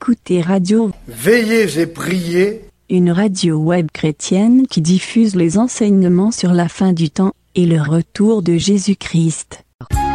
écoutez Radio Veillez et priez, une radio web chrétienne qui diffuse les enseignements sur la fin du temps et le retour de Jésus-Christ.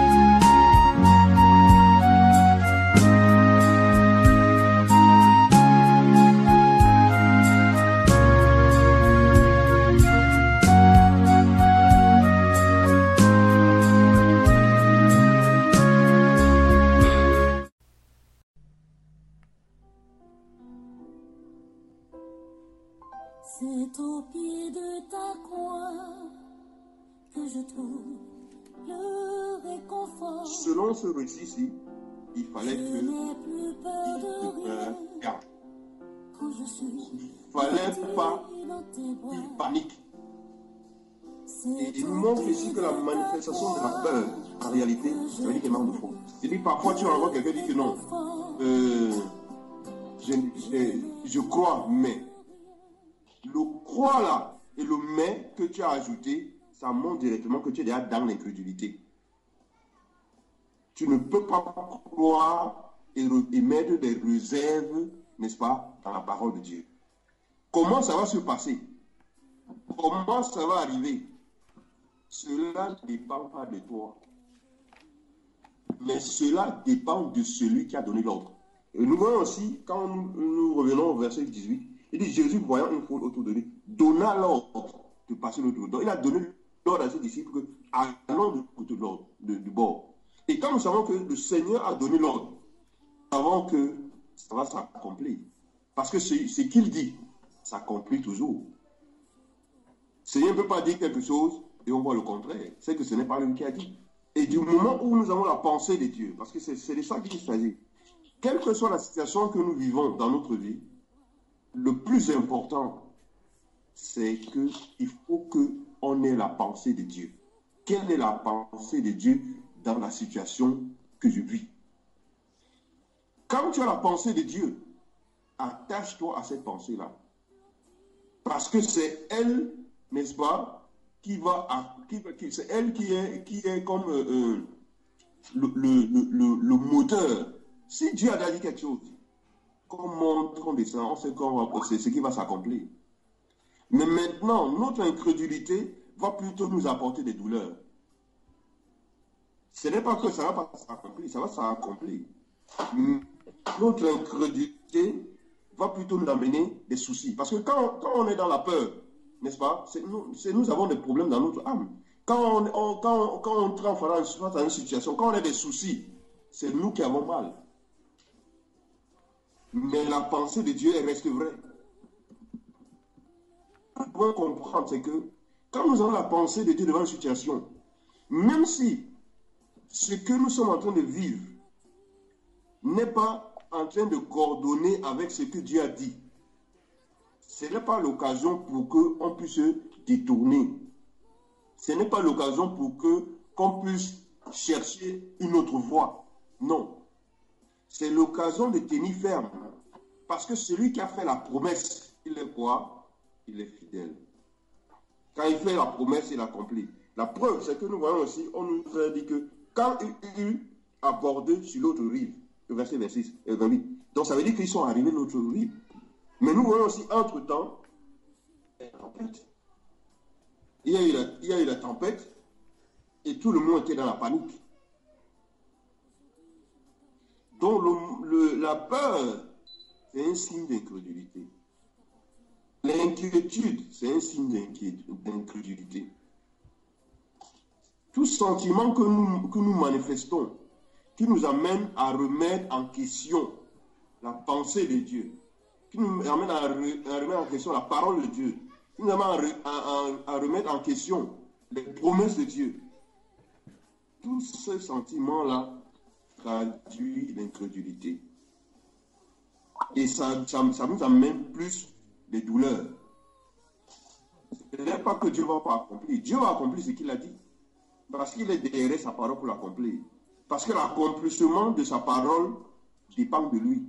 C'est au pied de ta croix que je trouve le réconfort. Selon ce récit-ci, il fallait Je que n'ai plus peur de rien garde. quand je suis Il fallait pas dans tes bras. qu'il panique. Et C'est il nous au montre pied ici que de la ta manifestation de la croix peur, en réalité, ça veut dire qu'il manque de foi. C'est-à-dire parfois tu envoies quelqu'un qui dit que non, je crois, mais le croire là et le mais que tu as ajouté, ça montre directement que tu es déjà dans l'incrédulité. Tu ne peux pas croire et mettre des réserves, n'est-ce pas, dans la parole de Dieu. Comment ça va se passer? Comment ça va arriver? Cela ne dépend pas de toi. Mais cela dépend de celui qui a donné l'ordre. Et nous voyons aussi, quand nous revenons au verset 18, il dit Jésus, voyant une foule autour de lui, donna l'ordre de passer l'autre bord. Donc il a donné l'ordre à ses disciples que allons de côté de l'ordre, du bord. Et quand nous savons que le Seigneur a donné l'ordre, nous savons que ça va s'accomplir. Parce que ce qu'il dit s'accomplit toujours. Le Seigneur ne peut pas dire quelque chose et on voit le contraire. C'est que ce n'est pas lui qui a dit. Et du moment où nous avons la pensée de Dieu, parce que c'est de ça qu'il s'agit, quelle que soit la situation que nous vivons dans notre vie, le plus important, c'est qu'il faut qu'on ait la pensée de Dieu. Quelle est la pensée de Dieu dans la situation que je vis? Quand tu as la pensée de Dieu, attache-toi à cette pensée-là. Parce que c'est elle, n'est-ce pas, c'est elle qui est comme le moteur. Si Dieu a déjà dit quelque chose, qu'on monte, qu'on descend, on sait c'est ce qui va s'accomplir. Mais maintenant, notre incrédulité va plutôt nous apporter des douleurs. Ce n'est pas que ça ne va pas s'accomplir, ça va s'accomplir. Notre incrédulité va plutôt nous amener des soucis. Parce que quand on est dans la peur, n'est-ce pas, nous avons des problèmes dans notre âme. Quand on trempe face à une situation, quand on a des soucis, c'est nous qui avons mal. Mais la pensée de Dieu, elle reste vraie. Ce qu'on doit comprendre, c'est que quand nous avons la pensée de Dieu devant une situation, même si ce que nous sommes en train de vivre n'est pas en train de coordonner avec ce que Dieu a dit, ce n'est pas l'occasion pour qu'on puisse se détourner. Ce n'est pas l'occasion pour qu'on puisse chercher une autre voie. Non. C'est l'occasion de tenir ferme. Parce que celui qui a fait la promesse, il est quoi? Il est fidèle. Quand il fait la promesse, il accomplit. La preuve, c'est que nous voyons aussi, on nous a dit que quand il eut abordé sur l'autre rive, le verset 26 et 28, donc ça veut dire qu'ils sont arrivés à l'autre rive. Mais nous voyons aussi, entre-temps, la tempête. Il y a eu la tempête et tout le monde était dans la panique. Donc la peur, c'est un signe d'incrédulité. L'inquiétude, c'est un signe d'incrédulité. Tout sentiment que nous manifestons, qui nous amène à remettre en question la pensée de Dieu, qui nous amène à remettre en question la parole de Dieu, qui nous amène à remettre en question les promesses de Dieu. Tout ce sentiment-là traduit l'incrédulité. Et ça nous amène plus de douleurs. Ce n'est pas que Dieu ne va pas accomplir. Dieu va accomplir ce qu'il a dit. Parce qu'il est derrière sa parole pour l'accomplir. Parce que l'accomplissement de sa parole dépend de lui.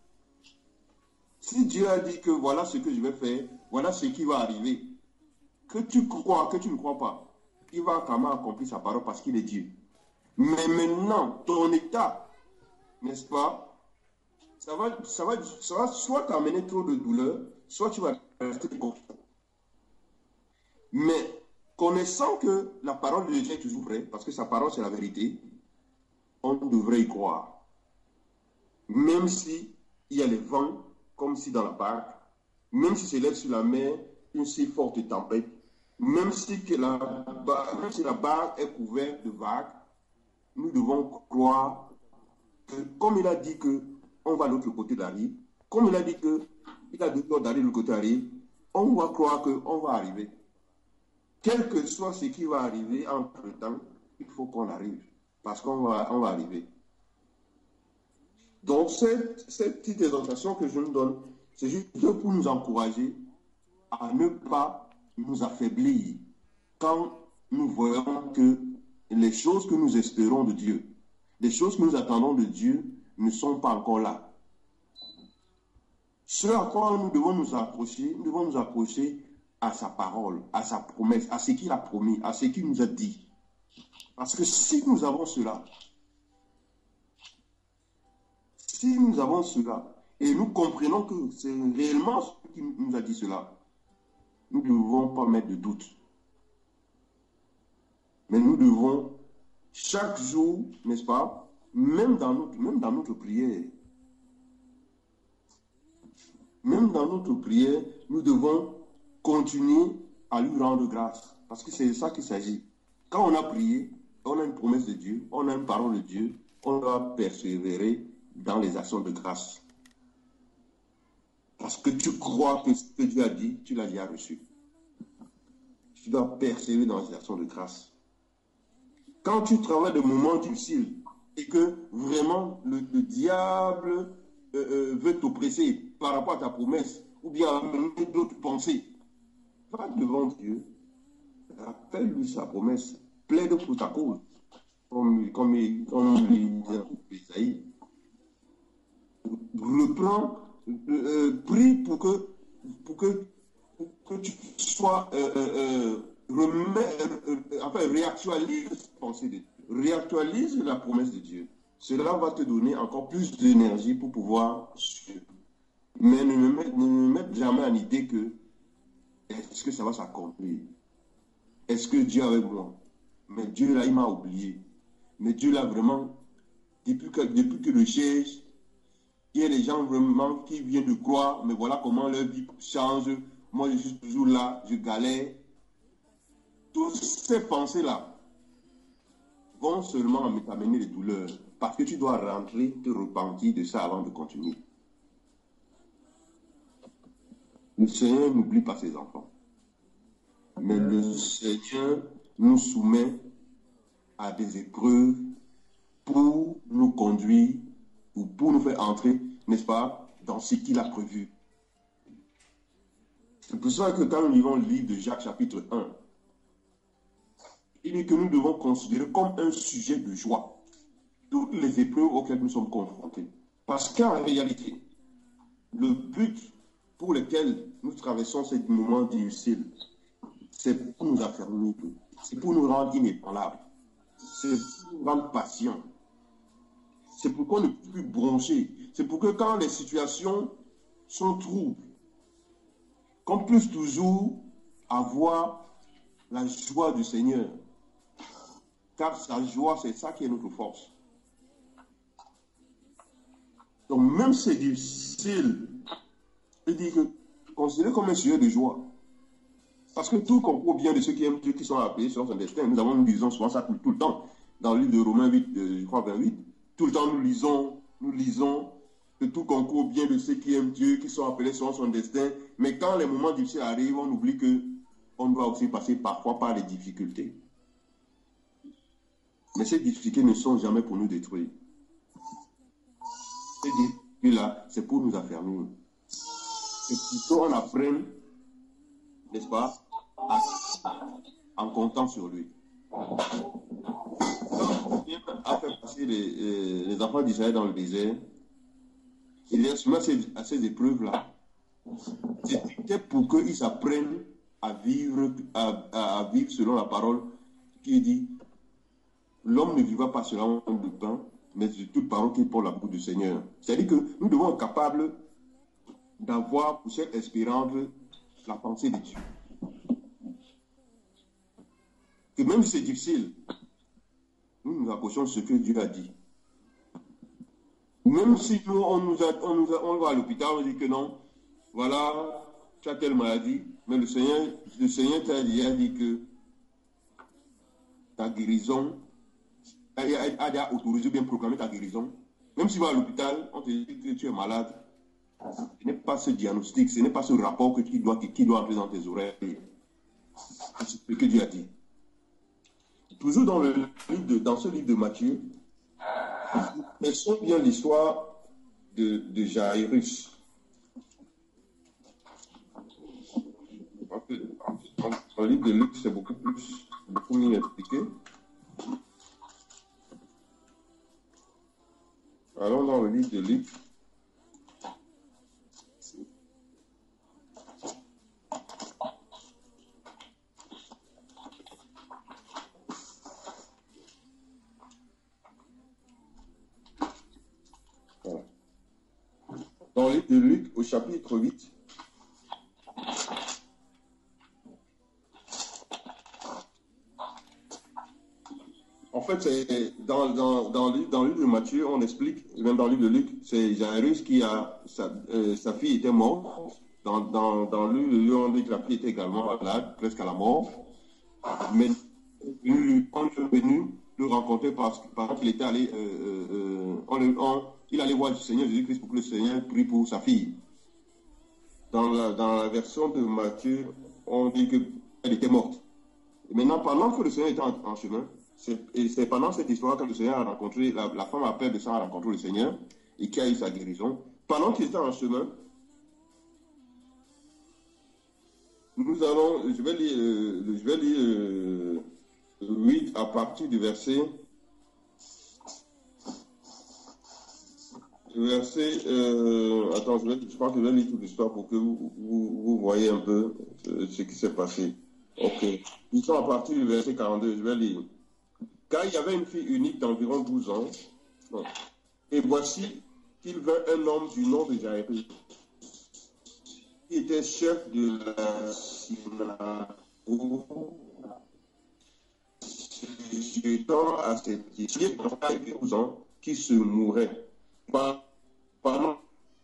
Si Dieu a dit que voilà ce que je vais faire, voilà ce qui va arriver, que tu crois, que tu ne crois pas, il va quand même accomplir sa parole parce qu'il est Dieu. Mais maintenant, ton état, n'est-ce pas, ça va soit t'amener trop de douleur, soit tu vas rester confiant. Mais connaissant que la parole de Dieu est toujours vraie, parce que sa parole c'est la vérité, on devrait y croire. Même si il y a les vents, comme si dans la barque, même si c'est lève sur la mer une si forte tempête, même si la barque est couverte de vagues, nous devons croire que, comme il a dit qu'on va de l'autre côté de la rive, comme il a dit qu'il a de l'autre d'aller de l'autre côté de la rive, on va croire qu'on va arriver. Quel que soit ce qui va arriver entre le temps, il faut qu'on arrive, parce qu'on va arriver. Donc, cette petite exhortation que je nous donne, c'est juste pour nous encourager à ne pas nous affaiblir quand nous voyons que les choses que nous espérons de Dieu, les choses que nous attendons de Dieu ne sont pas encore là. Ce à quoi nous devons nous accrocher à sa parole, à sa promesse, à ce qu'il a promis, à ce qu'il nous a dit. Parce que si nous avons cela, et nous comprenons que c'est réellement ce qui nous a dit cela, nous ne devons pas mettre de doute. Mais nous devons, chaque jour, n'est-ce pas, même dans notre prière, nous devons continuer à lui rendre grâce. Parce que c'est de ça qu'il s'agit. Quand on a prié, on a une promesse de Dieu, on a une parole de Dieu, on doit persévérer dans les actions de grâce. Parce que tu crois que ce que Dieu a dit, tu l'as déjà reçu. Tu dois persévérer dans les actions de grâce. Quand tu travailles des moments difficiles et que vraiment le diable veut t'oppresser par rapport à ta promesse ou bien amener d'autres pensées, va devant Dieu, rappelle-lui sa promesse, plaide pour ta cause, comme il dit Isaïe. Reprends, prie pour que tu sois réactualise cette pensée de Dieu, réactualise la promesse de Dieu. Cela va te donner encore plus d'énergie pour pouvoir suivre. Mais ne me mette jamais en idée que est-ce que ça va s'accomplir? Est-ce que Dieu est avec moi? Mais Dieu là, il m'a oublié. Mais Dieu là, vraiment, depuis que je cherche, il y a des gens vraiment qui viennent de croire, mais voilà comment leur vie change. Moi, je suis toujours là, je galère. Toutes ces pensées-là vont seulement m'amener des douleurs. Parce que tu dois rentrer, te repentir de ça avant de continuer. Le Seigneur n'oublie pas ses enfants. Mais le Seigneur nous soumet à des épreuves pour nous conduire ou pour nous faire entrer, n'est-ce pas, dans ce qu'il a prévu. C'est pour ça que quand nous lisons le livre de Jacques chapitre 1, il dit que nous devons considérer comme un sujet de joie toutes les épreuves auxquelles nous sommes confrontés. Parce qu'en réalité, le but pour lequel nous traversons ces moments difficiles, c'est pour nous affermir, c'est pour nous rendre inébranlables, c'est pour nous rendre patients, c'est pour qu'on ne puisse plus broncher, c'est pour que quand les situations sont troubles, qu'on puisse toujours avoir la joie du Seigneur. Car sa joie, c'est ça qui est notre force. Donc même si c'est difficile, il dit que considérez comme un sujet de joie. Parce que tout concourt bien de ceux qui aiment Dieu, qui sont appelés selon son destin. Nous lisons souvent ça tout le temps. Dans le livre de Romains 8, je crois 28, tout le temps nous lisons que tout concourt bien de ceux qui aiment Dieu, qui sont appelés selon son destin. Mais quand les moments difficiles arrivent, on oublie qu'on doit aussi passer parfois par les difficultés. Mais ces difficultés ne sont jamais pour nous détruire. Ces difficultés-là, c'est pour nous affermir. C'est plutôt qu'on apprenne, n'est-ce pas, en comptant sur lui. Quand Dieu a fait passer les enfants d'Israël dans le désert, il y a souvent à ces épreuves-là, c'était pour qu'ils apprennent à vivre selon la parole qui dit: l'homme ne vivra pas selon le pain, mais de toute parole qui porte la bouche du Seigneur. C'est-à-dire que nous devons être capables d'avoir pour cette espérance la pensée de Dieu. Que même si c'est difficile, nous nous approchons de ce que Dieu a dit. Même si nous, on va à l'hôpital, on dit que non, voilà, tu as telle maladie, mais le Seigneur t'a dit que ta guérison, a autorisé bien proclamer ta guérison. Même si tu vas à l'hôpital, on te dit que tu es malade, ce n'est pas ce diagnostic, ce n'est pas ce rapport qui doit entrer dans tes oreilles. C'est ce que Dieu a dit. Toujours dans ce livre de Matthieu, laissons bien l'histoire de Jairus. Dans le livre de Luc, c'est beaucoup mieux expliqué. Allons dans le livre de Luc. Voilà. Dans le livre de Luc, au chapitre 8, en fait, c'est dans le livre de Matthieu, on explique, même dans le livre de Luc, c'est Jairus qui a, sa fille était morte. Dans le livre, on dit que la fille était également malade, presque à la mort. Mais on est venu le rencontrer parce qu'il était allé, il allait voir le Seigneur Jésus-Christ pour que le Seigneur prie pour sa fille. Dans la version de Matthieu, on dit qu'elle était morte. Et maintenant, pendant que le Seigneur était en chemin, c'est pendant cette histoire que le Seigneur a rencontré, la femme après de ça a rencontré le Seigneur et qui a eu sa guérison. Pendant qu'il était en chemin, je vais lire 8 à partir du verset. Attends, je crois que je vais lire toute l'histoire pour que vous voyez un peu ce qui s'est passé. Ok. Ils sont à partir du verset 42, je vais lire. Car il y avait une fille unique d'environ 12 ans. Et voici qu'il vint un homme du nom de Jairus, qui était chef de la synagogue, se jetant à ses pieds, de 12 ans, qui se mourait. Pendant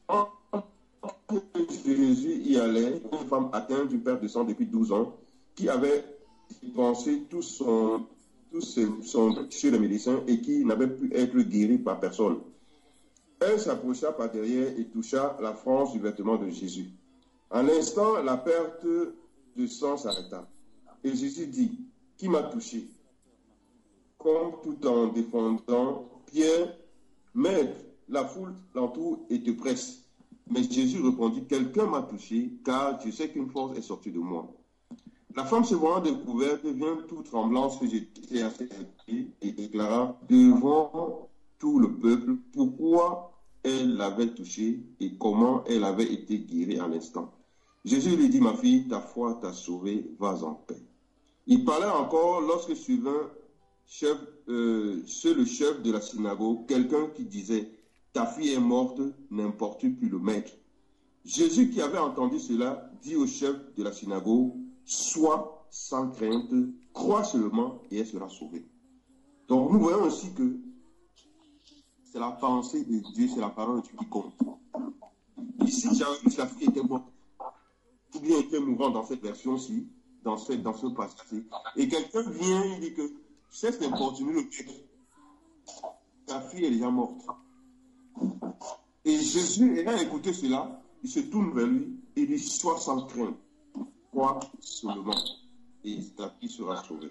que Jésus y allait, une femme atteinte d'une perte de sang depuis 12 ans, qui avait dépensé tout son chez les médecins et qui n'avait pu être guérie par personne. Elle s'approcha par derrière et toucha la frange du vêtement de Jésus. En l'instant, la perte de sang s'arrêta. Et Jésus dit, qui m'a touché? Comme tout en défendant Pierre, Maître, la foule l'entoure et te presse. Mais Jésus répondit, quelqu'un m'a touché, car je sais qu'une force est sortie de moi. La femme se voyant découverte vient tout tremblante se jeter à ses pieds et déclara devant tout le peuple pourquoi elle l'avait touché et comment elle avait été guérie à l'instant. Jésus lui dit, ma fille, ta foi t'a sauvée, vas en paix. Il parlait encore lorsque survint le chef de la synagogue, quelqu'un qui disait, ta fille est morte, n'importe plus le maître. Jésus qui avait entendu cela dit au chef de la synagogue, sois sans crainte, crois seulement et elle sera sauvée. Donc nous voyons aussi que c'est la pensée de Dieu, c'est la parole de Dieu qui compte. Ici, la fille était morte, ou bien était mourante dans cette version-ci, dans ce passage. Et quelqu'un vient et dit que cesse d'importuner le Dieu. Ta fille est déjà morte. Et Jésus, ayant écouté cela, il se tourne vers lui et dit, sois sans crainte. Crois seulement et ta fille sera sauvée.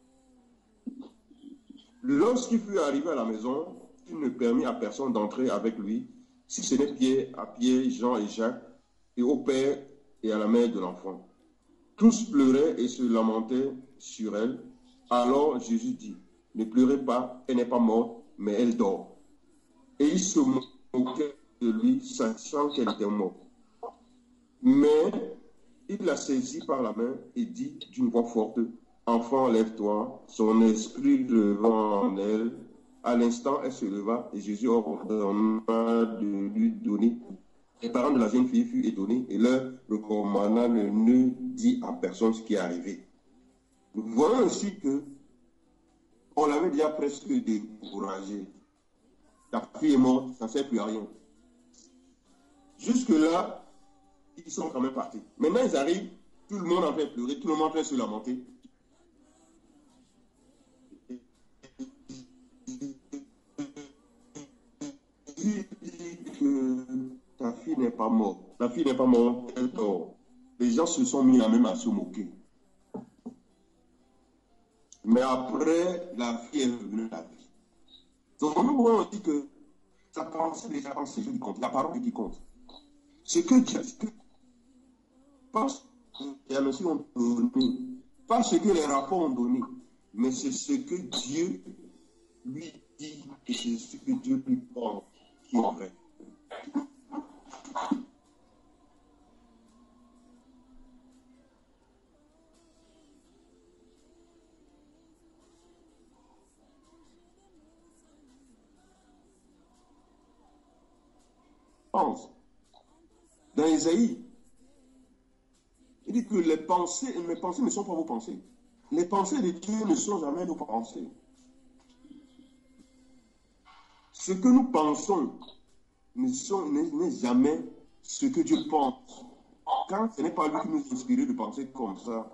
Lorsqu'il fut arrivé à la maison, il ne permit à personne d'entrer avec lui, si ce n'est Pierre, Jean et Jacques, et au père et à la mère de l'enfant. Tous pleuraient et se lamentaient sur elle. Alors Jésus dit, ne pleurez pas, elle n'est pas morte, mais elle dort. Et il se moquait de lui, sachant qu'elle était morte. Mais il la saisit par la main et dit d'une voix forte, enfant, lève-toi. Son esprit revint en elle À l'instant, elle se leva et Jésus ordonna de lui donner. Les parents de la jeune fille furent étonnés et leur recommanda de ne dire à personne ce qui est arrivé. Nous voyons aussi que on l'avait déjà presque découragé. La fille est morte, ça ne sert plus à rien. Jusque-là, ils sont quand même partis. Maintenant, ils arrivent, tout le monde en fait pleurer, tout le monde en fait se lamenter. Il dit que ta fille n'est pas morte. La fille n'est pas morte, elle dort. Les gens se sont mis à même à se moquer. Mais après, la fille est revenue à la vie. Donc nous voyons aussi que sa pensée déjà c'est ce qui compte, la parole qui compte. Ce que Dieu pense, et alors si on donné, pas ce que les rapports ont donné, mais c'est ce que Dieu lui dit et c'est ce que Dieu lui pense qui est vrai. Pense. Dans Isaïe, il dit que mes pensées ne sont pas vos pensées. Les pensées de Dieu ne sont jamais nos pensées. Ce que nous pensons n'est jamais ce que Dieu pense. Quand ce n'est pas lui qui nous inspire de penser comme ça.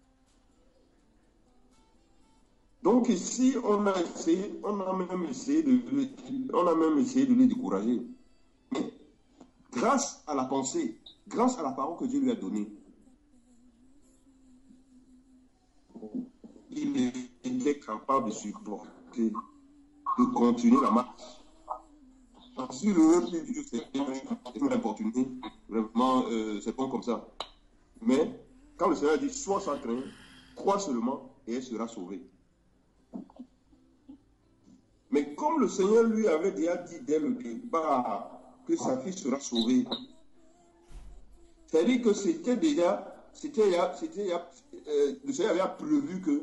Donc ici, on a même essayé de le décourager. Mais grâce à la pensée, grâce à la parole que Dieu lui a donnée, il était capable de supporter, de continuer la marche. Si le Dieu c'est importuné, vraiment, c'est pas comme ça. Mais quand le Seigneur dit, sois sans crainte, crois seulement et elle sera sauvée. Mais comme le Seigneur lui avait déjà dit dès le départ que sa fille sera sauvée, c'est-à-dire que le Seigneur avait prévu que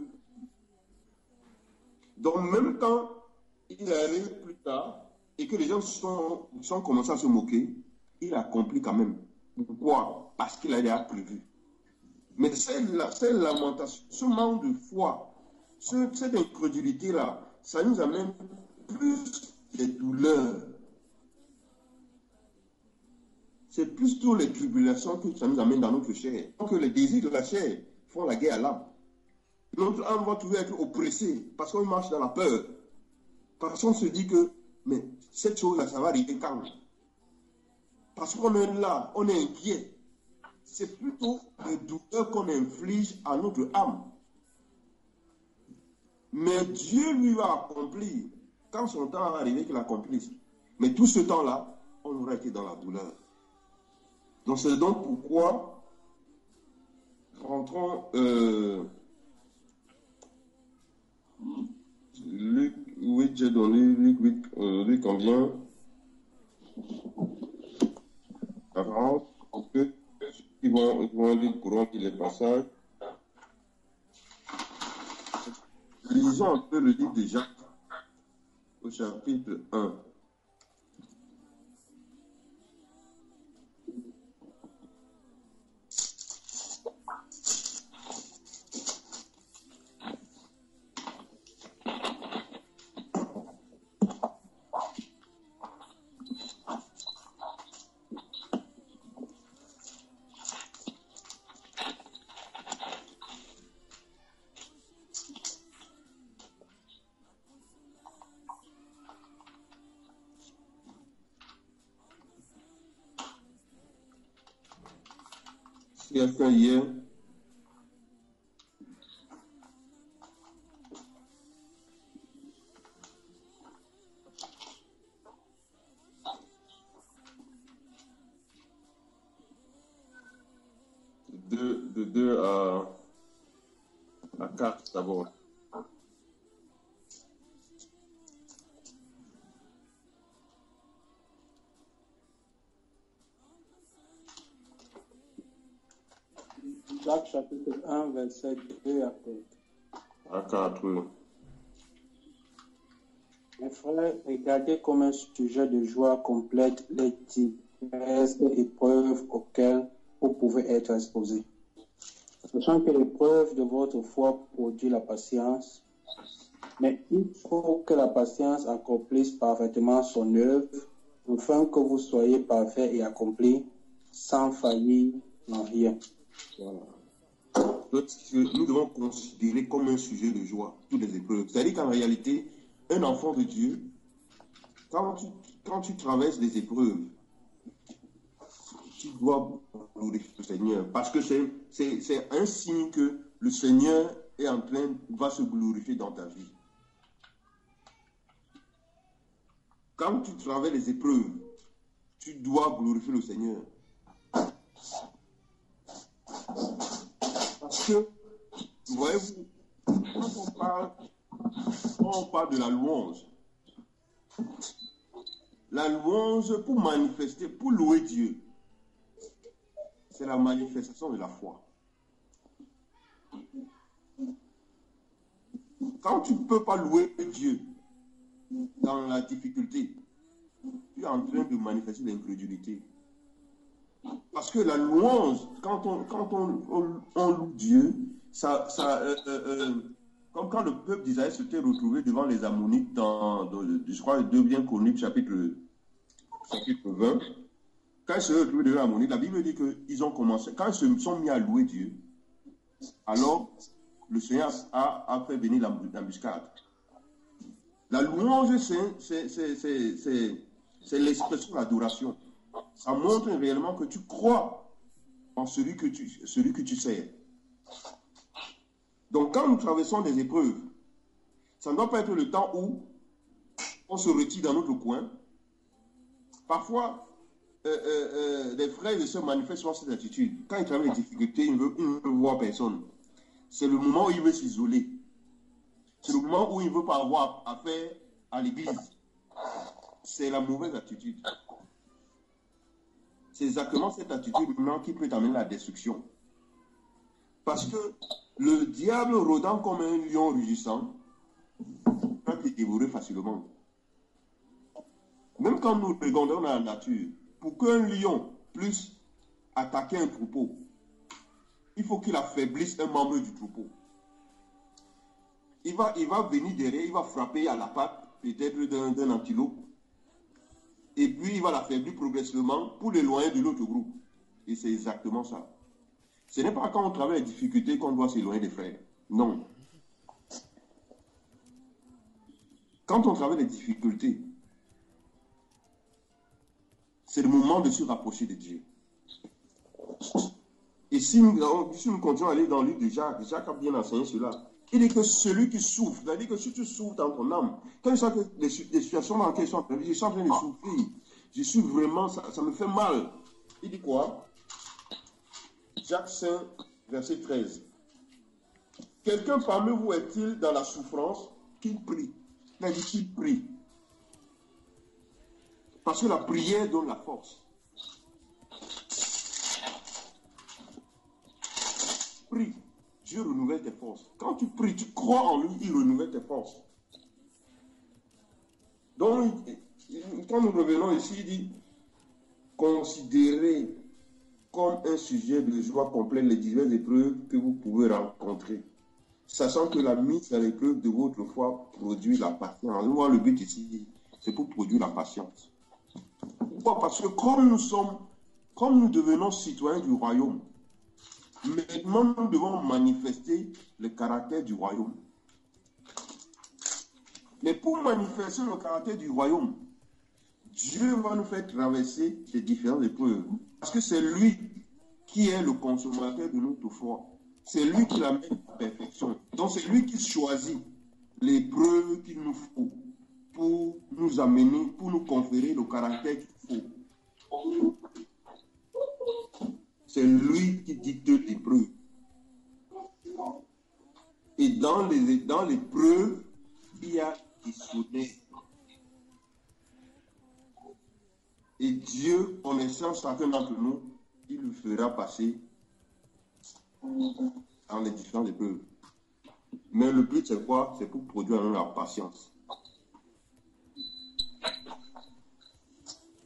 dans le même temps, il arrive plus tard et que les gens sont commencés à se moquer, il accomplit quand même. Pourquoi? Parce qu'il a déjà prévu. Mais cette lamentation, ce manque de foi, cette incrédulité-là, ça nous amène plus des douleurs. C'est plus toutes les tribulations que ça nous amène dans notre chair. Donc les désirs de la chair font la guerre à l'âme. Notre âme va toujours être oppressée parce qu'on marche dans la peur. Parce qu'on se dit que, mais cette chose-là, ça va arriver quand? Parce qu'on est là, on est inquiet. C'est plutôt les douleurs qu'on inflige à notre âme. Mais Dieu lui va accomplir, quand son temps va arriver, qu'il accomplisse. Mais tout ce temps-là, on aura été dans la douleur. Donc c'est donc pourquoi, rentrons, Luc 8, j'ai donné, Luc 8, Luc combien? 40, parce que ils vont lire courant les passages. Lisons un peu le livre de Jacques, au chapitre 1. Il y a fait hier. De 2 à 4 d'abord. Jacques chapitre 1, verset 2 à 4. À 4. Mes frères, regardez comme un sujet de joie complète les diverses épreuves auxquelles vous pouvez être exposés. Sachant que l'épreuve de votre foi produit la patience, mais il faut que la patience accomplisse parfaitement son œuvre, afin que vous soyez parfaits et accomplis, sans faillir en rien. Voilà. Donc, nous devons considérer comme un sujet de joie toutes les épreuves. C'est-à-dire qu'en réalité, un enfant de Dieu, quand tu traverses des épreuves, tu dois glorifier le Seigneur. Parce que c'est un signe que le Seigneur va se glorifier dans ta vie. Quand tu traverses les épreuves, tu dois glorifier le Seigneur. Parce que, voyez-vous, quand on parle de la louange pour manifester, pour louer Dieu, c'est la manifestation de la foi. Quand tu ne peux pas louer Dieu dans la difficulté, tu es en train de manifester l'incrédulité. Parce que la louange, quand on loue Dieu, comme quand le peuple d'Israël s'était retrouvé devant les Ammonites dans je crois, le 2 Chroniques, chapitre 20, quand ils se sont retrouvés devant les Ammonites, la Bible dit qu'ils ont commencé, quand ils se sont mis à louer Dieu, alors le Seigneur a fait venir l'embuscade. La louange, c'est l'expression de l'adoration. Ça montre réellement que tu crois en celui que tu sers. Donc quand nous traversons des épreuves, ça ne doit pas être le temps où on se retire dans notre coin. Parfois, les frères et sœurs manifestent souvent cette attitude. Quand ils traversent des difficultés, ils ne veulent voir personne. C'est le moment où ils veulent s'isoler. C'est le moment où ils ne veulent pas avoir affaire à l'église. C'est la mauvaise attitude. C'est exactement cette attitude maintenant qui peut amener à la destruction. Parce que le diable rôdant comme un lion rugissant peut te dévorer facilement. Même quand nous regardons dans la nature, pour qu'un lion puisse attaquer un troupeau, il faut qu'il affaiblisse un membre du troupeau. Il va venir derrière, il va frapper à la patte, peut-être d'un antilope, et puis il va l'affaiblir progressivement pour l'éloigner de l'autre groupe. Et c'est exactement ça. Ce n'est pas quand on travaille les difficultés qu'on doit s'éloigner des frères. Non. Quand on travaille les difficultés, c'est le moment de se rapprocher de Dieu. Et si nous continuons à aller dans le livre de Jacques, Jacques a bien enseigné cela. Il dit que celui qui souffre, c'est-à-dire que si tu souffres dans ton âme, quand je sens que les situations dans lesquelles je suis en train de souffrir, je suis vraiment, ça me fait mal. Il dit quoi? Jacques 5, verset 13. Quelqu'un parmi vous est-il dans la souffrance qu'il prie? Il a dit qu'il prie. Parce que la prière donne la force. Prie. Dieu renouvelle tes forces. Quand tu pries, tu crois en lui, il renouvelle tes forces. Donc, quand nous revenons ici, il dit, considérez comme un sujet de joie complète les diverses épreuves que vous pouvez rencontrer, sachant que la mise à l'épreuve de votre foi produit la patience. Nous voyons le but ici, c'est pour produire la patience. Pourquoi? Parce que comme nous devenons citoyens du royaume, maintenant nous devons manifester le caractère du royaume. Mais pour manifester le caractère du royaume, Dieu va nous faire traverser ces différentes épreuves. Parce que c'est lui qui est le consommateur de notre foi. C'est lui qui l'amène à la perfection. Donc c'est lui qui choisit l'épreuve qu'il nous faut pour nous amener, pour nous conférer le caractère qu'il faut. C'est lui qui dicte l'épreuve. Et dans l'épreuve, il y a des souvenirs. Et Dieu, connaissant chacun d'entre nous, il le fera passer dans les différentes épreuves. Mais le but, c'est quoi? C'est pour produire en nous la patience.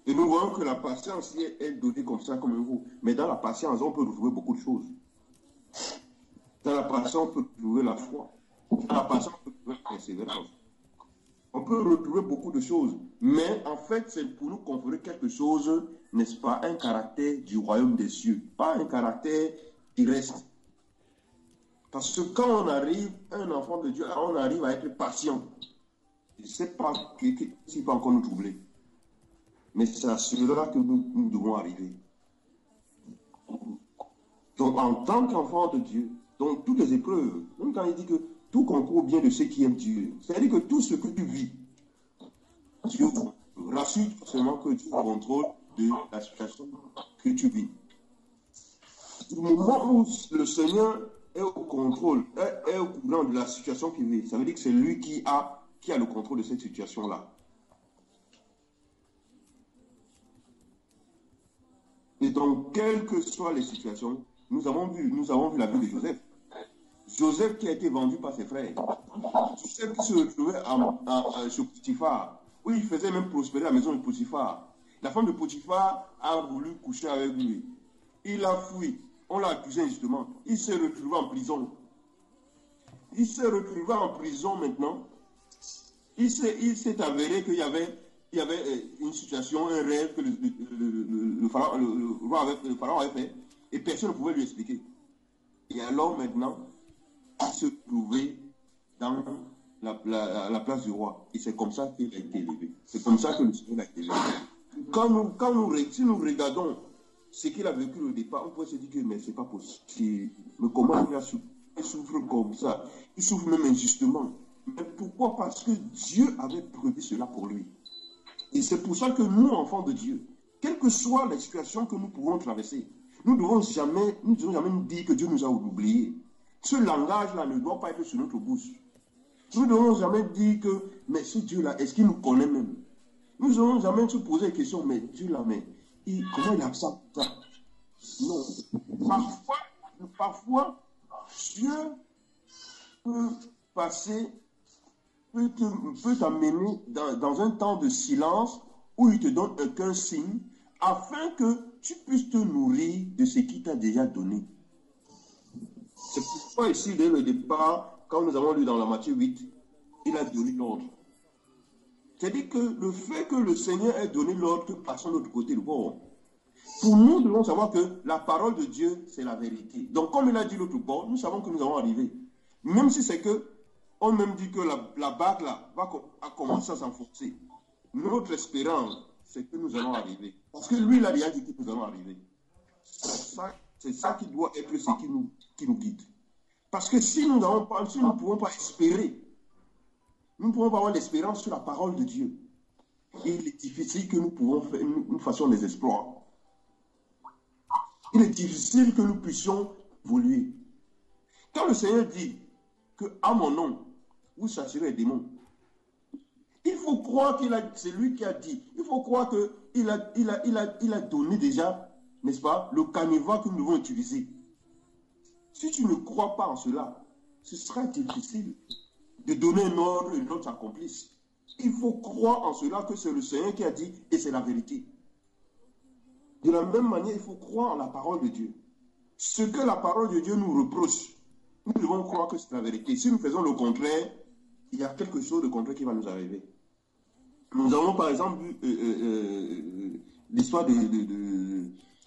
Et nous voyons que la patience est donnée comme ça, comme un vous. Mais dans la patience, on peut retrouver beaucoup de choses. Dans la patience, on peut retrouver la foi. Dans la patience, on peut retrouver la persévérance. On peut retrouver beaucoup de choses. Mais en fait, c'est pour nous conférer quelque chose, n'est-ce pas, un caractère du royaume des cieux. Pas un caractère qui reste. Parce que quand on arrive, un enfant de Dieu, on arrive à être patient. Je ne sais pas s'il peut encore nous troubler. Mais c'est à cela que nous devons arriver. Donc, en tant qu'enfant de Dieu, dans toutes les épreuves, même quand il dit que tout concourt bien de ceux qui aiment Dieu, c'est-à-dire que tout ce que tu vis, Dieu rassure seulement que Dieu contrôle de la situation que tu vis. Du moment où le Seigneur est au contrôle, est au courant de la situation qu'il vit, ça veut dire que c'est lui qui a le contrôle de cette situation-là. Et donc, quelles que soient les situations, nous avons vu la vie de Joseph. Joseph qui a été vendu par ses frères. Joseph qui se retrouvait chez Potiphar, où il faisait même prospérer la maison de Potiphar. La femme de Potiphar a voulu coucher avec lui. Il a fui. On l'a accusé injustement. Il s'est retrouvé en prison. Il s'est retrouvé en prison maintenant. Il s'est avéré qu'il y avait une situation, un rêve que le pharaon avait fait et personne ne pouvait lui expliquer. Et alors maintenant, il se trouvait dans la place du roi. Et c'est comme ça qu'il a été élevé. C'est comme ça que le Seigneur a été élevé. Si nous regardons ce qu'il a vécu au départ, on peut se dire que mais c'est pas possible. Mais comment il souffre comme ça? Il souffre même injustement. Mais pourquoi? Parce que Dieu avait prévu cela pour lui. Et c'est pour ça que nous, enfants de Dieu, quelle que soit la situation que nous pouvons traverser, nous ne devons jamais nous dire que Dieu nous a oubliés. Ce langage-là ne doit pas être sur notre bouche. Nous ne devons jamais dire que, mais ce Dieu-là, est-ce qu'il nous connaît même? Nous ne devons jamais se poser la question, mais Dieu-là, comment il a ça? Non. Parfois, Dieu peut t'amener dans un temps de silence où il te donne aucun signe afin que tu puisses te nourrir de ce qu'il t'a déjà donné. C'est pourquoi ici, dès le départ, quand nous avons lu dans la Matthieu 8, il a donné l'ordre. C'est-à-dire que le fait que le Seigneur ait donné l'ordre que passons de l'autre côté de bord, pour nous, nous devons savoir que la parole de Dieu, c'est la vérité. Donc, comme il a dit l'autre bord, nous savons que nous allons arriver. Même si c'est que on même dit que la bague là a commencé à s'enfoncer. Notre espérance, c'est que nous allons arriver. Parce que lui, il a déjà dit que nous allons arriver. C'est ça qui doit être ce qui nous guide. Parce que si nous ne pouvons pas espérer, nous ne pouvons pas avoir l'espérance sur la parole de Dieu. Il est difficile que nous fassions des exploits. Il est difficile que nous puissions évoluer. Quand le Seigneur dit que à mon nom, vous chasserez les démons, il faut croire c'est lui qui a dit. Il faut croire qu'il a donné déjà, n'est-ce pas, le canevas que nous devons utiliser. Si tu ne crois pas en cela, ce sera difficile de donner un ordre et l'autre s'accomplisse. Il faut croire en cela que c'est le Seigneur qui a dit et c'est la vérité. De la même manière, il faut croire en la parole de Dieu. Ce que la parole de Dieu nous reproche, nous devons croire que c'est la vérité. Si nous faisons le contraire, il y a quelque chose de contraire qui va nous arriver. Nous avons par exemple l'histoire de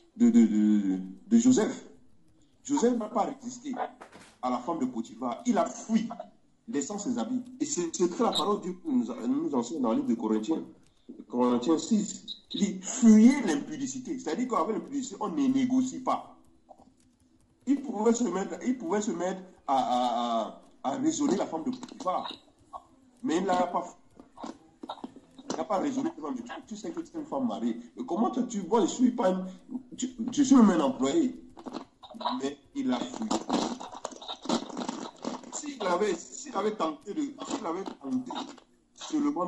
Joseph. Joseph n'a pas résisté à la femme de Potiphar. Il a fui, laissant ses habits. Et c'est la parole de Dieu que nous enseigne dans le livre de Corinthiens 6. Il dit, fuyez l'impudicité. C'est-à-dire qu'avec l'impudicité, on ne négocie pas. Il pouvait se mettre à raisonner la femme de Potiphar. Mais il n'a pas raisonné la femme de Potiphar. Tu sais que tu es une femme mariée. Mais comment tu vois, je suis même un employé. Mais il a fui. S'il avait tenté seulement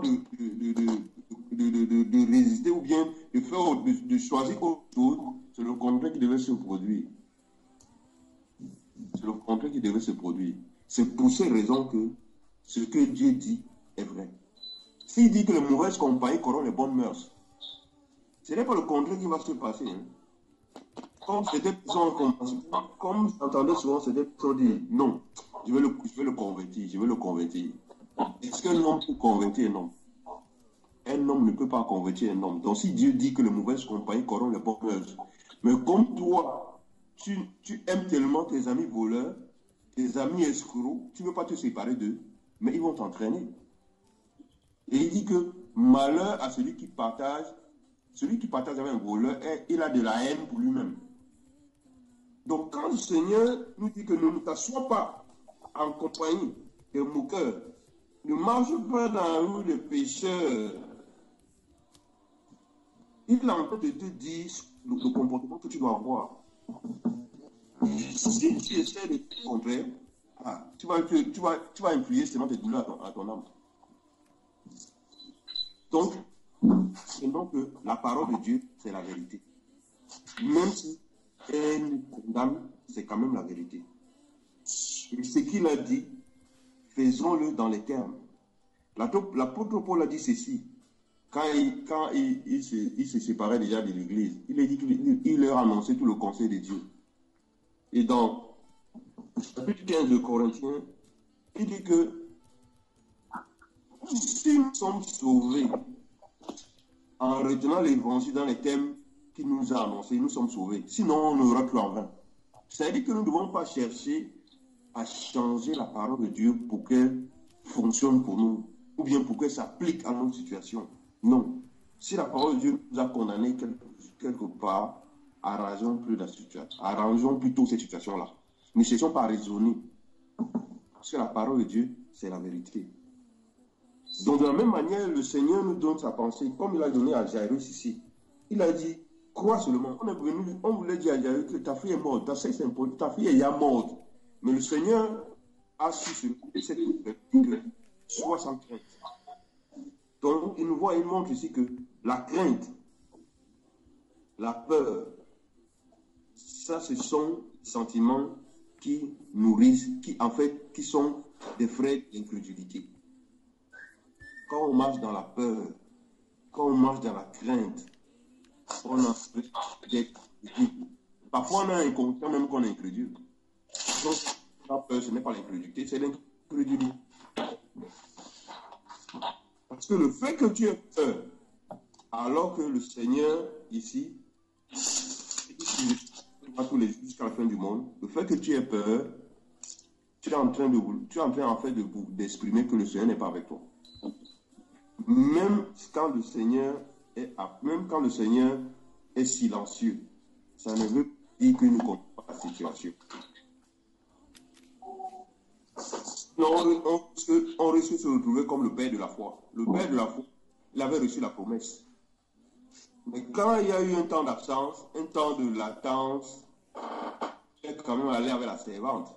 de résister ou bien de choisir autre chose, c'est le contraire qui devait se produire. C'est le contraire qui devait se produire. C'est pour ces raisons que ce que Dieu dit est vrai. S'il dit que les mauvaises compagnies corrompent les bonnes mœurs, Ce n'est pas le contraire qui va se passer. Hein. Comme c'était comme j'entendais souvent, c'était pour dire non, je vais le convertir, je vais le convertir. Est-ce qu'un homme peut convertir un homme? Un homme ne peut pas convertir un homme. Donc si Dieu dit que les mauvaises compagnies corrompent les bonnes œuvres, mais comme toi, tu aimes tellement tes amis voleurs, tes amis escrocs, tu ne veux pas te séparer d'eux, mais ils vont t'entraîner. Et il dit que malheur à celui qui partage avec un voleur, il a de la haine pour lui-même. Donc quand le Seigneur nous dit que ne t'assois pas en compagnie de moqueurs, ne marche pas dans la rue des pécheurs, il est en train de te dire le comportement que tu dois avoir. Si tu essaies de faire le contraire, tu vas influer seulement tes douleurs à ton âme. Donc, sinon que la parole de Dieu, c'est la vérité. Même si elle nous condamne, c'est quand même la vérité. Et ce qu'il a dit, faisons-le dans les termes. L'apôtre Paul a dit ceci. Quand il se séparait déjà de l'Église, il a dit qu'il leur annonçait tout le conseil de Dieu. Et dans le chapitre 15 de Corinthiens, il dit que si nous sommes sauvés en retenant l'évangile dans les thèmes qu'il nous a annoncés, nous sommes sauvés. Sinon, on n'aura plus en vain. C'est-à-dire que nous ne devons pas chercher à changer la parole de Dieu pour qu'elle fonctionne pour nous, ou bien pour qu'elle s'applique à notre situation. Non. Si la parole de Dieu nous a condamnés quelque part, arrangeons plutôt cette situation-là. Ne cherchons pas à raisonner. Parce que la parole de Dieu, c'est la vérité. Donc, de la même manière, le Seigneur nous donne sa pensée, comme il a donné à Jairus ici. Il a dit, crois seulement. On voulait dire à Jairus que ta fille est morte. Ta fille est déjà morte. Mais le Seigneur a su cette que sois sans crainte. Donc, il montre ici que la crainte, la peur, ça, ce sont des sentiments qui nourrissent, qui sont des frais d'incrédulité. Quand on marche dans la peur, quand on marche dans la crainte, on a d'être incrédule. Parfois, on a inconscient même qu'on est incrédule. Donc, la peur, ce n'est pas l'incrédulité, c'est l'incrédulité. Parce que le fait que tu aies peur, alors que le Seigneur, ici, tous les jours jusqu'à la fin du monde, le fait que tu aies peur, tu es en train en fait d'exprimer que le Seigneur n'est pas avec toi. Même quand le Seigneur est silencieux, ça ne veut pas dire qu'il ne comprend pas la situation. Non, on risque de se retrouver comme le père de la foi. Le père de la foi, il avait reçu la promesse. Mais quand il y a eu un temps d'absence, un temps de latence, il est quand même allé avec la servante.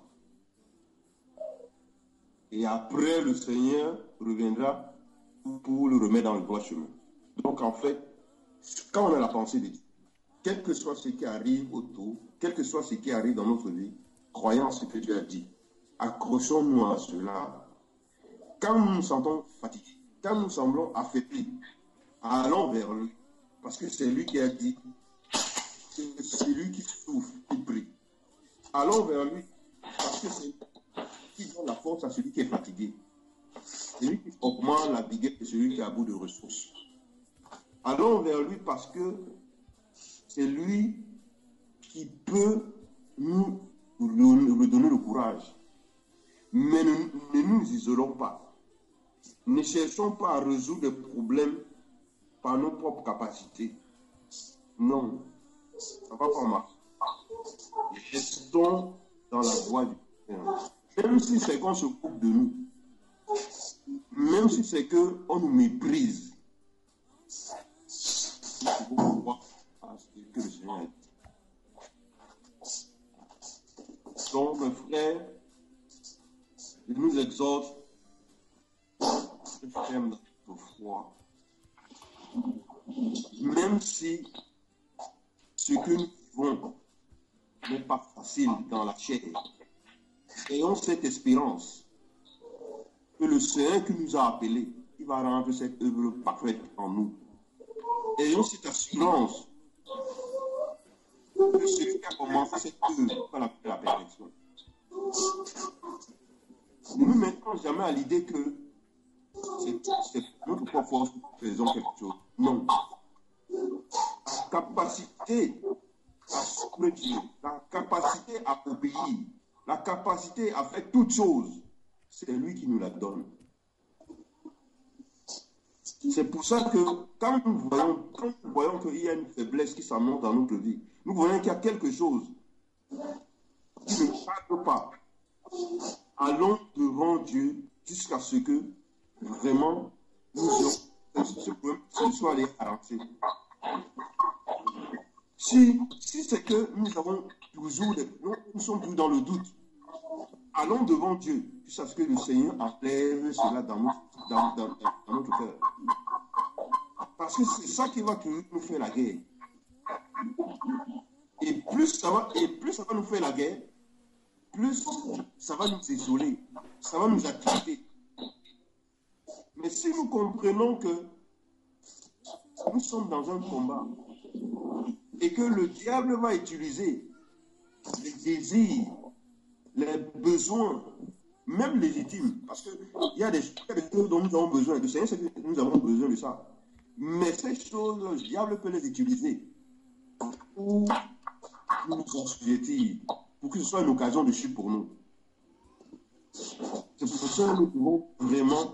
Et après, le Seigneur reviendra pour le remettre dans le droit chemin. Donc, en fait, quand on a la pensée de Dieu, quel que soit ce qui arrive autour, quel que soit ce qui arrive dans notre vie, croyons en ce que Dieu a dit. Accrochons-nous à cela. Quand nous nous sentons fatigués, quand nous semblons affaiblis, allons vers lui. Parce que c'est lui qui a dit que c'est lui qui souffre, qui prie. Allons vers lui. Parce que c'est lui qui donne la force à celui qui est fatigué. C'est lui qui augmente la vigueur de celui qui a bout de ressources. Allons vers lui parce que c'est lui qui peut nous redonner le courage. Mais ne nous isolons pas. Ne cherchons pas à résoudre des problèmes par nos propres capacités. Non, ça ne va pas marcher. Restons dans la voie du Seigneur. Même si c'est qu'on se coupe de nous, même si c'est qu'on nous méprise, nous devons croire à ce que le Seigneur a dit. Donc, mes frères, il nous exhorte à faire notre foi. Même si ce que nous vivons n'est pas facile dans la chair, ayons cette espérance que le Seigneur qui nous a appelés, il va rendre cette œuvre parfaite en nous. ayons cette assurance que celui qui a commencé cette œuvre va la perfection. Ne nous mettons jamais à l'idée que c'est notre propre force que nous faisons quelque chose. Non. La capacité à suivre Dieu, la capacité à obéir, la capacité à faire toutes choses, c'est lui qui nous la donne. C'est pour ça que quand nous voyons qu'il y a une faiblesse qui s'annonce dans notre vie, nous voyons qu'il y a quelque chose qui ne cadre pas. Allons devant Dieu jusqu'à ce que vraiment ce problème soit allé arranger. Si c'est que nous avons toujours nous sommes toujours dans le doute, allons devant Dieu jusqu'à ce que le Seigneur enlève cela dans notre cœur. Parce que c'est ça qui va nous faire la guerre. Et plus ça va nous faire la guerre, plus ça va nous isoler, ça va nous activer. Mais si nous comprenons que nous sommes dans un combat et que le diable va utiliser les désirs, les besoins, même légitimes, parce qu'il y a des choses dont nous avons besoin, le Seigneur sait que nous avons besoin de ça. Mais ces choses, le diable peut les utiliser pour nous assujettir, pour que ce soit une occasion de chute pour nous. C'est pour ça que nous pouvons vraiment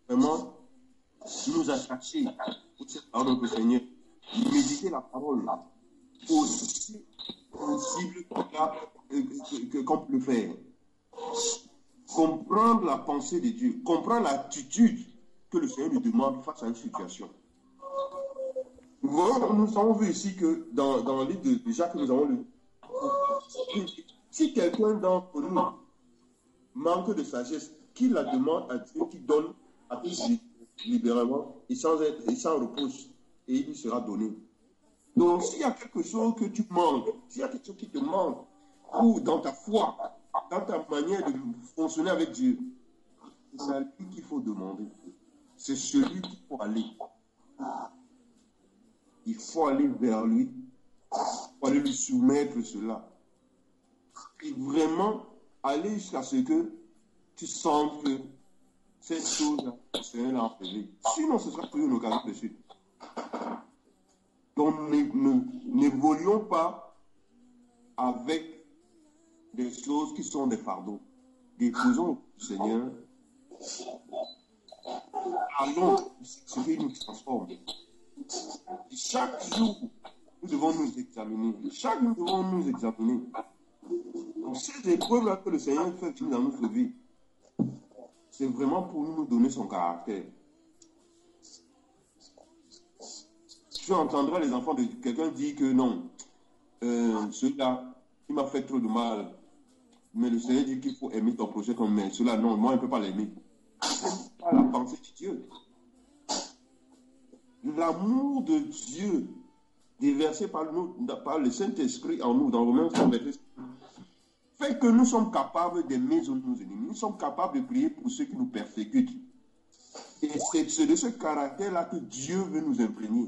nous attacher pour cette parole de Seigneur, méditer la parole aussi possible qu'on peut le faire. Comprendre la pensée de Dieu, comprendre l'attitude que le Seigneur nous demande face à une situation. Nous avons vu ici que dans le livre de Jacques, nous avons lu. Si quelqu'un d'entre nous manque de sagesse, qu'il la demande à Dieu, qui donne à tous libéralement et sans reproche, et il lui sera donné. Donc, s'il y a quelque chose que tu manques, s'il y a quelque chose qui te manque, ou dans ta foi, dans ta manière de fonctionner avec Dieu, c'est à lui qu'il faut demander. C'est celui qu'il faut aller. Il faut aller vers lui. Il faut aller lui soumettre cela. Et vraiment aller jusqu'à ce que tu sentes que cette chose-là, le Seigneur l'a enlevée. Sinon, ce sera toujours une occasion de suite. Donc, n'évoluons pas avec des choses qui sont des fardeaux. Déposons au Seigneur. Allons ce qui nous transforme. Et chaque jour, nous devons nous examiner. Chaque jour, nous devons nous examiner. Donc, ces épreuves-là que le Seigneur fait dans notre vie, c'est vraiment pour nous donner son caractère. Tu entendras les enfants de quelqu'un dire que non, celui-là, il m'a fait trop de mal. Mais le Seigneur dit qu'il faut aimer ton prochain comme mais celui-là, non, moi, je ne peux pas l'aimer. C'est pas la pensée de Dieu. L'amour de Dieu déversé par le Saint-Esprit en nous, dans Romains 5, fait que nous sommes capables d'aimer nos ennemis. Nous sommes capables de prier pour ceux qui nous persécutent. Et c'est de ce caractère-là que Dieu veut nous imprégner.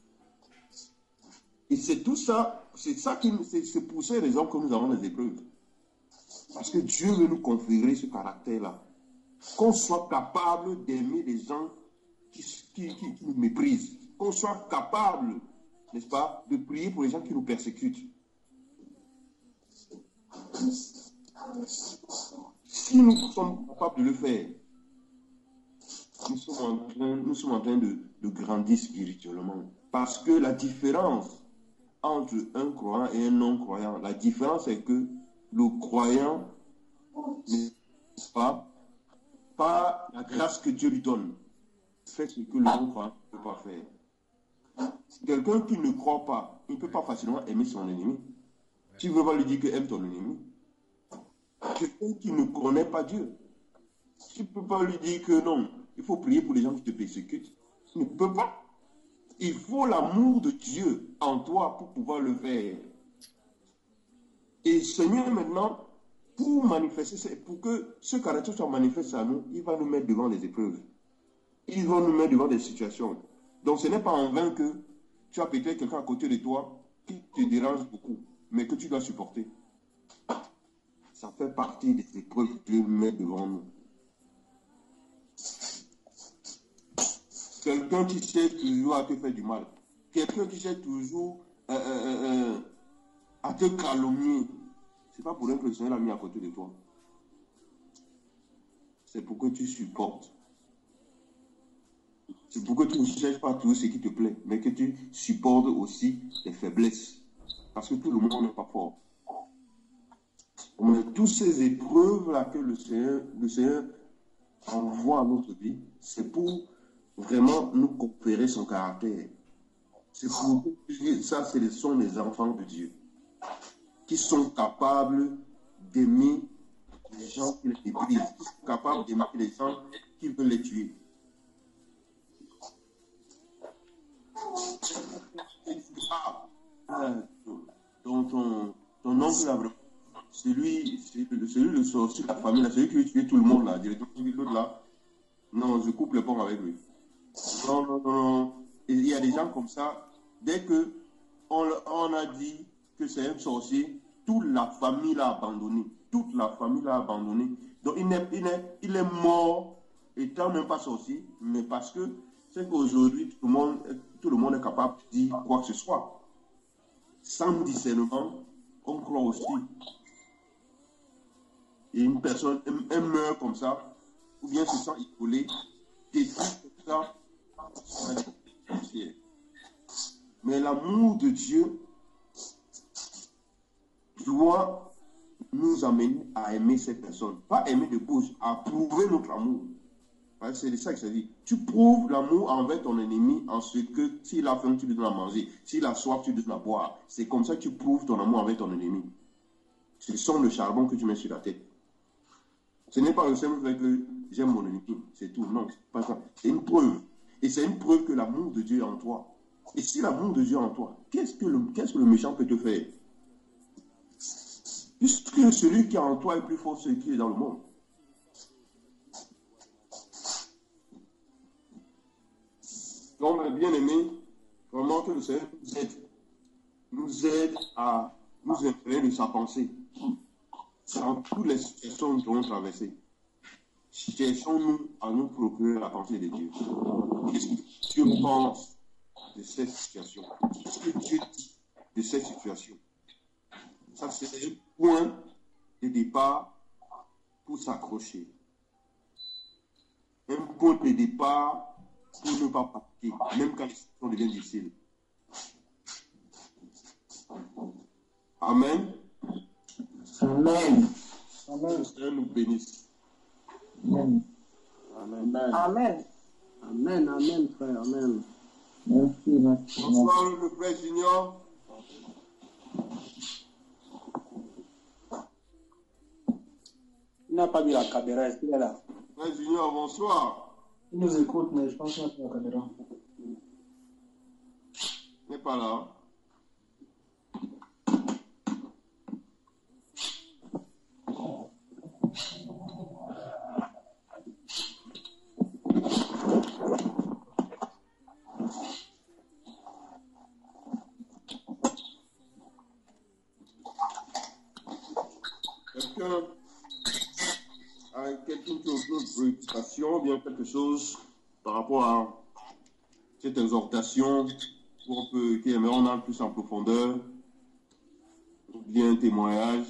Et c'est tout ça, c'est pour ces raisons que nous avons des épreuves. Parce que Dieu veut nous conférer ce caractère-là. Qu'on soit capable d'aimer les gens qui nous méprisent. Qu'on soit capable, n'est-ce pas, de prier pour les gens qui nous persécutent. Si nous sommes capables de le faire, nous sommes en train de grandir spirituellement. Parce que la différence entre un croyant et un non-croyant, la différence est que le croyant n'est pas par la grâce que Dieu lui donne, fait ce que le non-croyant ne peut pas faire. Quelqu'un qui ne croit pas, il ne peut pas facilement aimer son ennemi. Tu ne veux pas lui dire que aime ton ennemi. Quelqu'un qui ne connaît pas Dieu, tu ne peux pas lui dire que non, il faut prier pour les gens qui te persécutent. Tu ne peux pas. Il faut l'amour de Dieu en toi pour pouvoir le faire. Et Seigneur, maintenant, pour que ce caractère soit manifesté à nous, il va nous mettre devant les épreuves. Il va nous mettre devant des situations. Donc ce n'est pas en vain que tu as peut-être quelqu'un à côté de toi qui te dérange beaucoup, mais que tu dois supporter. Ça fait partie des épreuves que Dieu met devant nous. Quelqu'un qui cherche toujours à te faire du mal. Quelqu'un qui cherche toujours à te calomnier. C'est pas pour rien que le Seigneur l'a mis à côté de toi. C'est pour que tu supportes. C'est pour que tu ne cherches pas tout ce qui te plaît, mais que tu supportes aussi tes faiblesses. Parce que tout le monde n'est pas fort. Mais toutes ces épreuves-là que le Seigneur envoie à notre vie, c'est pour vraiment nous conférer son caractère. C'est pour ça, ce sont les enfants de Dieu qui sont capables d'aimer les gens qui les méprisent, qui sont capables d'aimer les gens qui veulent les tuer. Ton oncle là, celui le sorcier de la famille, là, celui qui veut tuer tout le monde là, l'autre là, non, je coupe le pont avec lui. Non. Et il y a des gens comme ça, dès que on a dit que c'est un sorcier, toute la famille l'a abandonné. Toute la famille l'a abandonné. Donc il est mort, étant même pas sorcier, mais parce que c'est qu'aujourd'hui, tout le monde est capable de dire quoi que ce soit. Sans discernement, on croit aussi. Et une personne, elle meurt comme ça, ou bien se sent isolée, détruit comme ça, mais l'amour de Dieu doit nous amener à aimer cette personne. Pas aimer de bouche, à prouver notre amour. C'est de ça que ça dit. Tu prouves l'amour envers ton ennemi en ce que s'il a faim, tu lui donnes à manger. S'il a soif, tu lui donnes à boire. C'est comme ça que tu prouves ton amour envers ton ennemi. Ce sont le charbon que tu mets sur la tête. Ce n'est pas le simple fait que j'aime mon ennemi, c'est tout. Non, c'est pas ça. C'est une preuve. Et c'est une preuve que l'amour de Dieu est en toi. Et si l'amour de Dieu est en toi, qu'est-ce que le méchant peut te faire? Puisque celui qui est en toi est plus fort que celui qui est dans le monde. Donc, bien aimé, vraiment que le Seigneur nous aide à nous imprégner de sa pensée dans toutes les situations que nous avons traversées. Cherchons-nous à nous procurer la pensée de Dieu. Qu'est-ce que Dieu pense de cette situation? Qu'est-ce que Dieu dit de cette situation? Ça, c'est un point de départ pour s'accrocher. Un point de départ pour ne pas pratiquer, même quand les situations deviennent difficiles. Amen. Amen. Que le Seigneur nous bénisse. Amen. Amen. Amen. Amen, amen, frère, amen. Merci. Bonsoir, le frère Junior. Il n'a pas mis la caméra, est-ce qu'il est là? Frère Junior, bonsoir. Il nous écoute, mais je pense qu'il n'a pas la caméra. Il n'est pas là. Quelqu'un qui a une préoccupation, bien quelque chose par rapport à cette exhortation qui aimerait en aller plus en profondeur, ou bien un témoignage.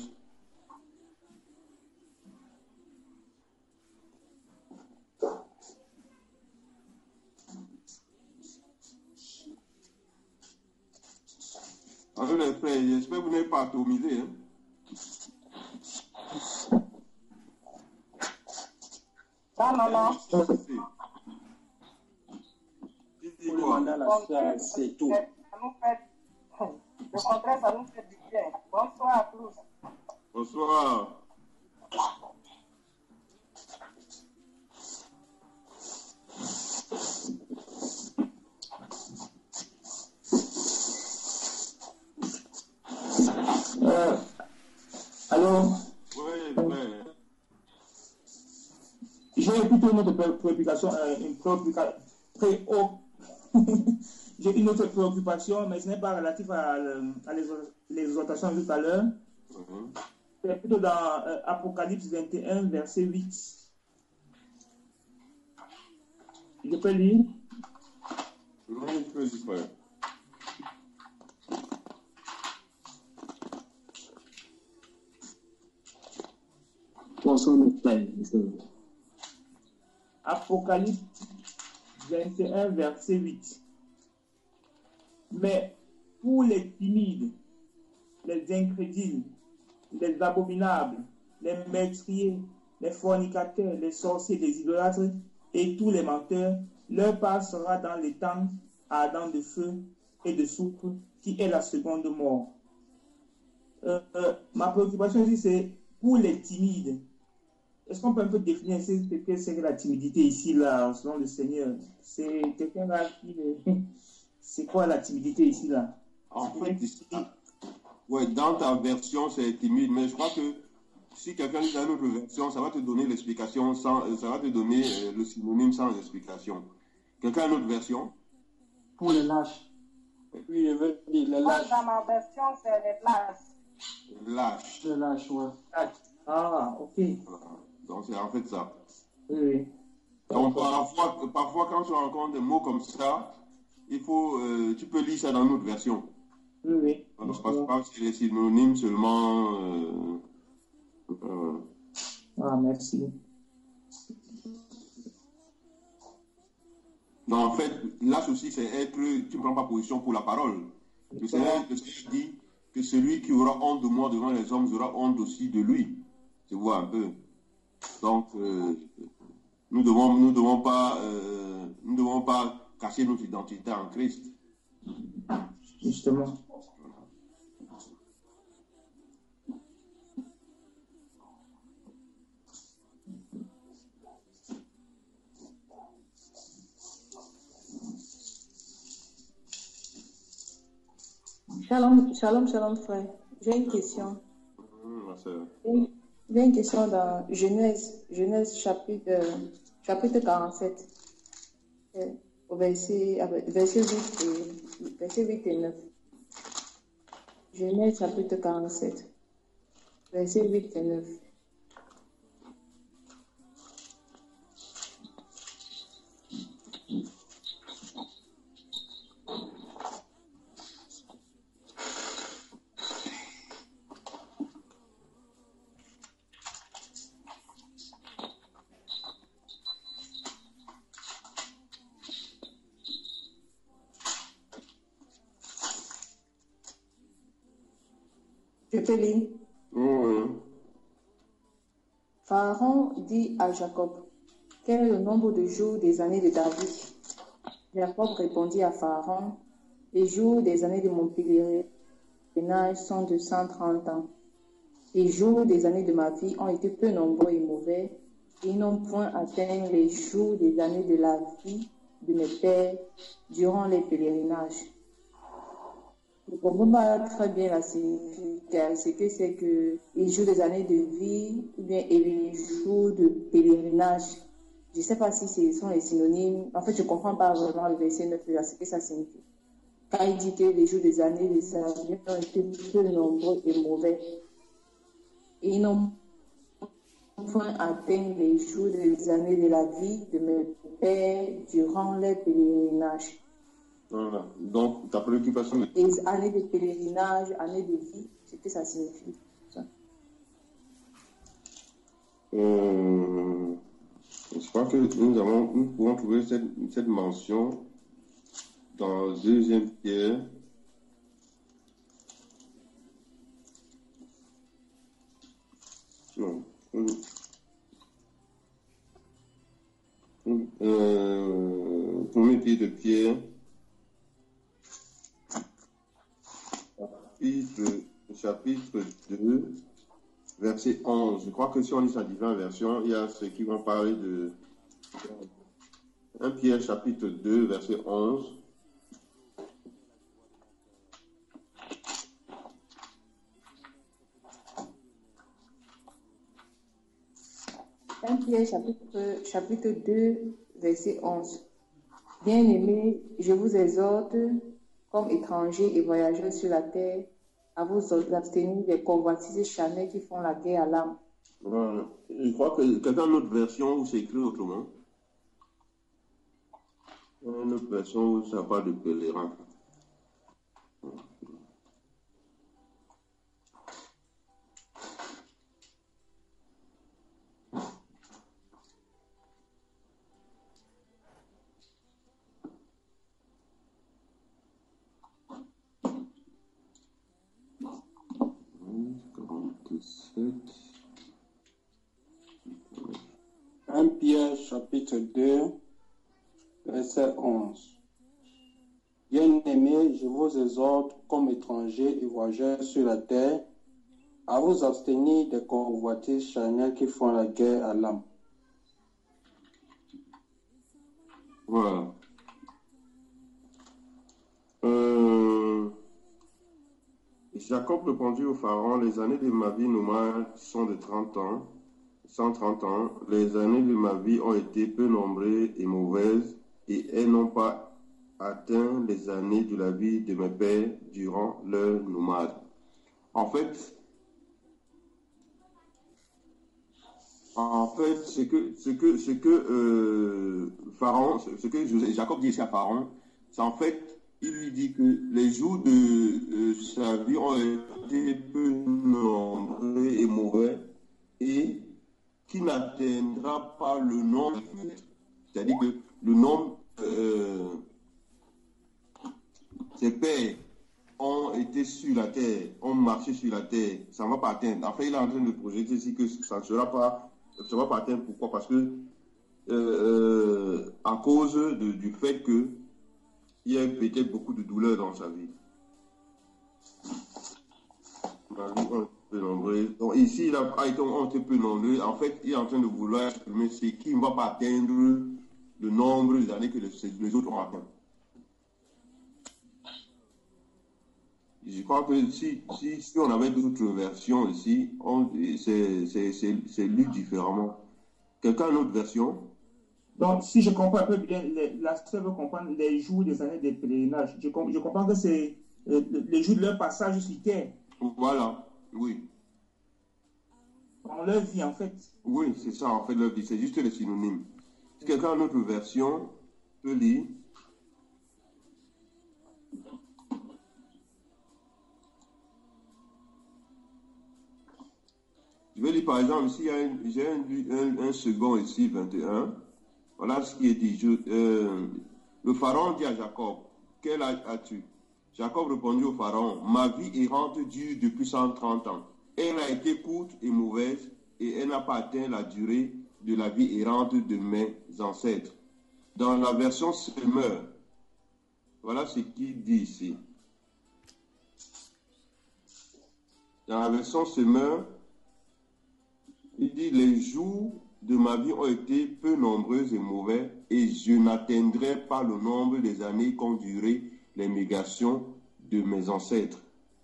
Alors les frères, j'espère que vous n'avez pas atomisé. Hein? Non. C'est tout. Le contraire, ça nous fait du bien. Bonsoir à tous. Bonsoir. Allô? Oui, frère. J'ai écouté une autre préoccupation J'ai une autre préoccupation, mais ce n'est pas relatif à l'exhortation de tout à l'heure. C'est plutôt dans Apocalypse 21, verset 8. Je peux lire? Oui, je peux lire, frère. Apocalypse 21, verset 8. Mais pour les timides, les incrédules, les abominables, les meurtriers, les fornicateurs, les sorciers, les idolâtres et tous les menteurs, leur part sera dans les temps ardents de feu et de soufre, qui est la seconde mort. Ma préoccupation ici, c'est pour les timides. Est-ce qu'on peut un peu définir ce que c'est que la timidité ici, là, selon le Seigneur? C'est quelqu'un là qui... C'est quoi la timidité ici, là? En fait, ici, ouais, dans ta version, c'est timide, mais je crois que si quelqu'un lit dans une autre version, ça va te donner l'explication sans, ça va te donner le synonyme sans explication. Quelqu'un a une autre version? Pour les lâches. Oui, je veux dire, les Moi, lâches. dans ma version, c'est les places. Lâche. Les lâches, ouais. Ah, ok. Voilà. Donc c'est en fait ça. Oui, oui. Donc parfois quand tu rencontres des mots comme ça, il faut, tu peux lire ça dans une autre version. Oui, oui. On ne passe pas sur les synonymes seulement. Ah, merci. Donc en fait, là aussi, c'est être, tu ne prends pas position pour la parole. Le Seigneur dit que celui qui aura honte de moi devant les hommes aura honte aussi de lui. Tu vois un peu. Donc, nous ne devons pas cacher notre identité en Christ. Justement. Shalom, shalom, shalom, frère. J'ai une question. J'ai une question dans Genèse chapitre 47, au verset 8 et 9. Genèse chapitre 47, verset 8 et 9. Je peux lire. Pharaon dit à Jacob, quel est le nombre de jours des années de David? Jacob répondit à Pharaon, les jours des années de mon pèlerinage sont de 130 ans. Les jours des années de ma vie ont été peu nombreux et mauvais, et ils n'ont point atteint les jours des années de la vie de mes pères durant les pèlerinages. Je ne comprends pas très bien la signification, ce que c'est que les jours des années de vie ou bien les jours de pèlerinage. Je ne sais pas si ce sont les synonymes. En fait, je ne comprends pas vraiment le verset 9 là, ce que ça signifie. Quand il dit que les jours des années de sa vie ont été peu nombreux et mauvais, et ils n'ont point atteint les jours des années de la vie de mes pères durant les pèlerinages. Voilà. Donc, ta préoccupation... Les années de pèlerinage, années de vie, c'est ce que ça signifie. Ça. Je crois que nous pouvons trouver cette mention dans 2 Pierre. Non. 1er Pierre de Pierre. Chapitre 2, verset 11. Je crois que si on lit sa divine version, il y a ceux qui vont parler de 1 Pierre chapitre 2, verset 11. Pierre chapitre 2, verset 11. Bien-aimés, je vous exhorte, comme étrangers et voyageurs sur la terre, à vous abstenir des convoitises charnelles qui font la guerre à l'âme. Voilà. Je crois que quelqu'un a une autre version où c'est écrit autrement. Une autre version où ça parle de pèlerin. Un Pierre chapitre 2, verset 11. Bien-aimés, je vous exhorte comme étrangers et voyageurs sur la terre à vous abstenir des convoitises charnelles qui font la guerre à l'âme. Voilà. Jacob répondit au pharaon, les années de ma vie nomade sont de 30 ans, 130 ans. Les années de ma vie ont été peu nombreuses et mauvaises, et elles n'ont pas atteint les années de la vie de mes pères durant leur nomade. En fait, Pharaon, ce que Jacob dit ici à Pharaon, c'est en fait, il lui dit que les jours de sa vie ont été peu nombreux et mauvais et qu'il n'atteindra pas le nombre. C'est-à-dire que le nombre, ses pères ont été sur la terre, ont marché sur la terre, ça ne va pas atteindre. En fait, il est en train de projeter ici que ça ne sera pas, ça va pas atteindre. Pourquoi? Parce que à cause du fait que il y a peut-être beaucoup de douleur dans sa vie. Donc ici, il a été un peu nombreux. En fait, il est en train de vouloir exprimer ce qui ne va pas atteindre le nombre d'années que les autres ont atteint. Je crois que si on avait d'autres versions ici, c'est lu différemment. Quelqu'un a une autre version? Donc, si je comprends un peu bien, la sœur veut comprendre les jours des années des pèlerinages. Je comprends que c'est les jours de leur passage sur terre. Voilà, oui. Dans leur vie, en fait. Oui, c'est ça, en fait, leur vie. C'est juste les synonymes. Si quelqu'un a une autre version, peut lire. Je vais lire par exemple, ici, j'ai un second ici, 21. Voilà ce qui est dit. Le pharaon dit à Jacob, quel âge as-tu? Jacob répondit au pharaon, ma vie errante dure depuis 130 ans. Elle a été courte et mauvaise, et elle n'a pas atteint la durée de la vie errante de mes ancêtres. Dans la version Semeur, voilà ce qu'il dit ici. Dans la version Semeur, il dit, les jours de ma vie ont été peu nombreux et mauvais, et je n'atteindrai pas le nombre des années qu'ont duré les migrations de mes ancêtres.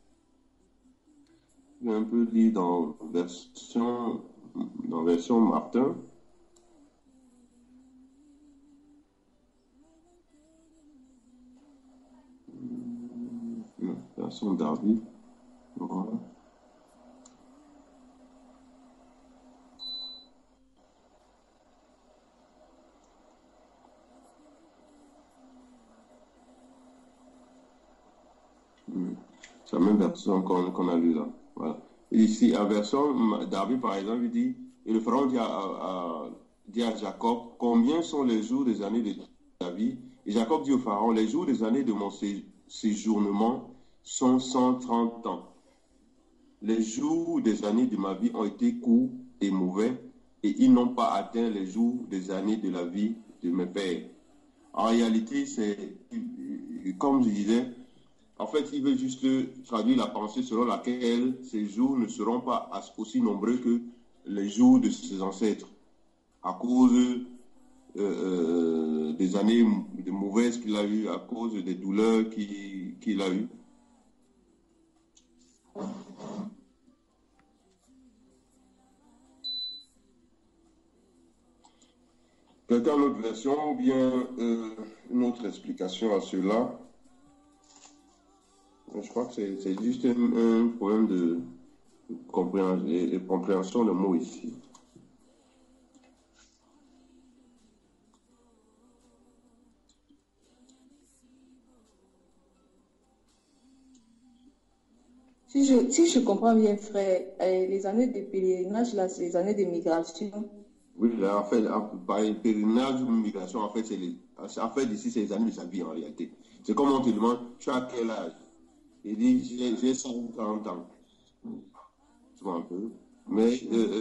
Je vais un peu lire dans version Martin. Version Darby. Voilà. C'est la même version qu'on a lu là. Voilà. Et ici, en version Darby, par exemple, il dit, et le pharaon dit à Jacob, combien sont les jours des années de ta vie? Et Jacob dit au pharaon, les jours des années de mon séjournement sont 130 ans. Les jours des années de ma vie ont été courts et mauvais, et ils n'ont pas atteint les jours des années de la vie de mes pères. En réalité, c'est, comme je disais, en fait, il veut juste traduire la pensée selon laquelle ces jours ne seront pas aussi nombreux que les jours de ses ancêtres, à cause des années mauvaises qu'il a eues, à cause des douleurs qu'il a eues. Quelqu'un a une autre version ou bien une autre explication à cela? Je crois que c'est juste un problème de compréhension de mots ici. Si je comprends bien, frère, les années de pèlerinage, là, c'est les années de migration. Oui, là, en fait, par pèlerinage ou migration, en fait, ici, c'est les années de sa vie, en réalité. C'est comme on te demande, tu as quel âge? Il dit, j'ai 140 ans. Tu vois un peu. Mais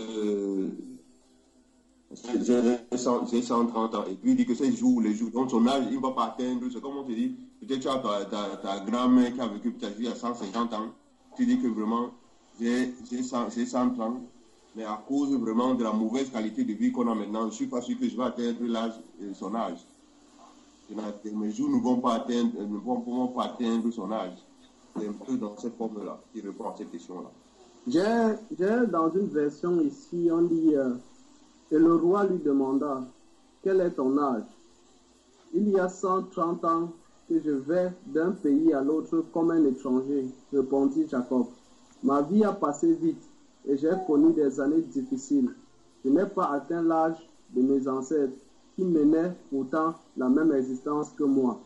j'ai 130 ans. Et puis, il dit que les jours, donc son âge, il ne va pas atteindre, c'est comme on te dit, peut-être tu as ta grand-mère qui a vécu peut-être à 150 ans. Tu dis que vraiment, j'ai 130, mais à cause vraiment de la mauvaise qualité de vie qu'on a maintenant, je ne suis pas sûr que je vais atteindre son âge. Mes jours ne vont pas atteindre son âge. C'est un peu dans cette forme-là qui répond à cette question-là. J'ai dans une version ici, on dit et le roi lui demanda, quel est ton âge? Il y a 130 ans que je vais d'un pays à l'autre comme un étranger, répondit Jacob. Ma vie a passé vite et j'ai connu des années difficiles. Je n'ai pas atteint l'âge de mes ancêtres qui menaient pourtant la même existence que moi.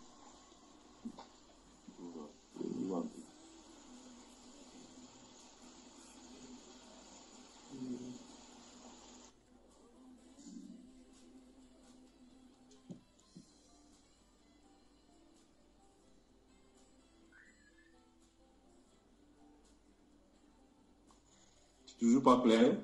Toujours pas clair?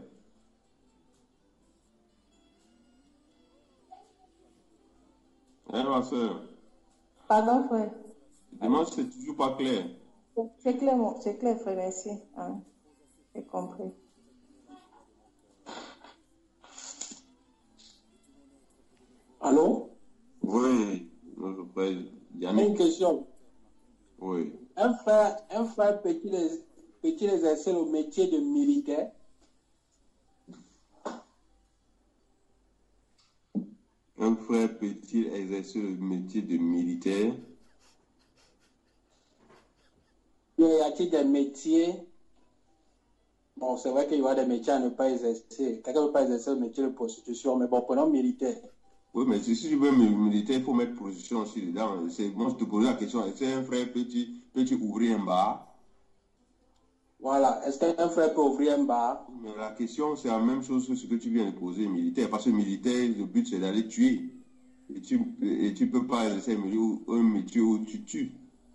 Hein, ma soeur? Pardon, frère. Moi, c'est toujours pas clair. C'est clair, frère, merci. Hein. J'ai compris. Allô? Oui, Il y a une question. Oui. Un frère peut-il exercer le métier de militaire? Un frère peut-il exercer le métier de militaire? Y a-t-il des métiers? Bon, c'est vrai qu'il y aura des métiers à ne pas exercer. Quelqu'un ne peut pas exercer le métier de prostitution, mais bon, prenons militaire. Oui, mais si tu veux militaire, il faut mettre prostitution aussi dedans. Moi, je te pose la question, est-ce qu'un frère peut-il ouvrir un bar? Voilà, est-ce qu'un frère peut ouvrir un bar? Mais la question, c'est la même chose que ce que tu viens de poser, militaire. Parce que militaire, le but, c'est d'aller tuer. Et tu peux pas exercer un métier où tu tues.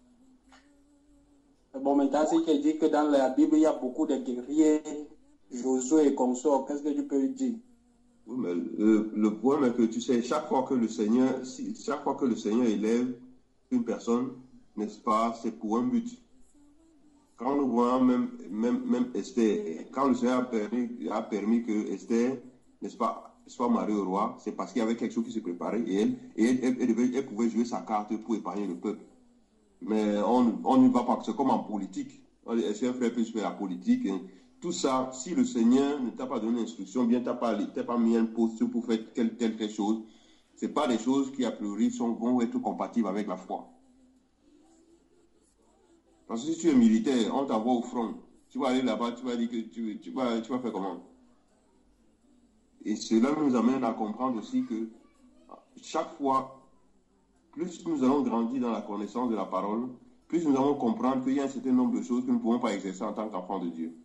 Bon, maintenant, si tu dis que dans la Bible, il y a beaucoup de guerriers, Josué et consorts, qu'est-ce que tu peux dire? Oui, mais le problème est que tu sais, chaque fois que le Seigneur élève une personne, n'est-ce pas, c'est pour un but. Quand nous voyons même Esther, quand le Seigneur a permis que Esther, n'est-ce pas, soit mariée au roi, c'est parce qu'il y avait quelque chose qui se préparait et elle pouvait jouer sa carte pour épargner le peuple. Mais on ne va pas, c'est comme en politique. Est-ce qu'un frère peut faire la politique? Hein? Tout ça, si le Seigneur ne t'a pas donné l'instruction, bien t'as pas mis un poste pour faire telle chose, c'est pas des choses qui a priori vont être compatibles avec la foi. Parce que si tu es militaire, on t'envoie au front, tu vas aller là-bas, tu vas dire que tu vas faire comment? Et cela nous amène à comprendre aussi que chaque fois, plus nous allons grandir dans la connaissance de la parole, plus nous allons comprendre qu'il y a un certain nombre de choses que nous ne pouvons pas exercer en tant qu'enfants de Dieu.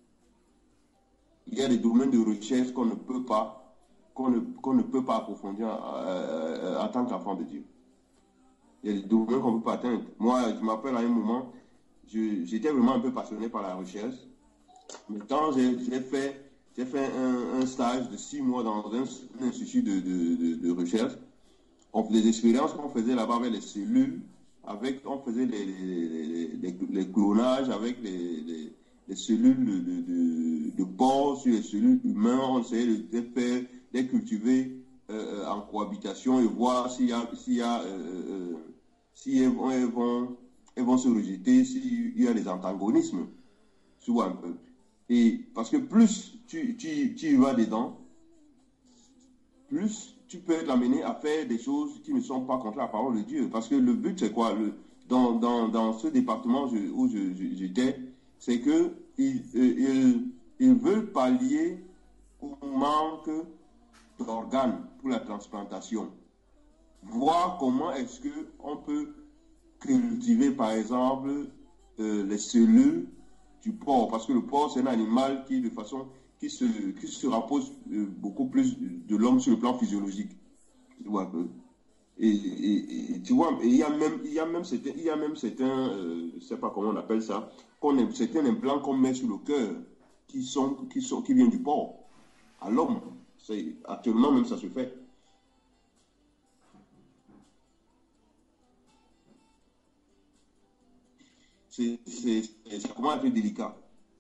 Il y a des domaines de recherche qu'on ne peut pas approfondir en tant qu'enfant de Dieu. Il y a des domaines qu'on ne peut pas atteindre. Moi, je m'appelle à un moment, j'étais vraiment un peu passionné par la recherche. Mais quand j'ai fait un stage de 6 mois dans un institut de recherche, des expériences qu'on faisait là-bas avec les cellules, on faisait les clonages avec les cellules de porc sur les cellules humaines, on essayait de les cultiver en cohabitation et voir si elles vont se rejeter, s'il y a des antagonismes, tu vois un peu. Et parce que plus tu y vas dedans, plus tu peux être amené à faire des choses qui ne sont pas contre la parole de Dieu. Parce que le but, c'est quoi? Dans ce département où j'étais, c'est que ils veulent pallier au manque d'organes pour la transplantation. Voir comment est-ce qu'on peut cultiver, par exemple, les cellules du porc. Parce que le porc, c'est un animal qui se rapproche beaucoup plus de l'homme sur le plan physiologique. Tu vois un peu. Et tu vois, il y a même certains, je ne sais pas comment on appelle ça, certains implants qu'on met sur le cœur qui viennent du porc à l'homme. Actuellement, même ça se fait. Ça commence à être délicat.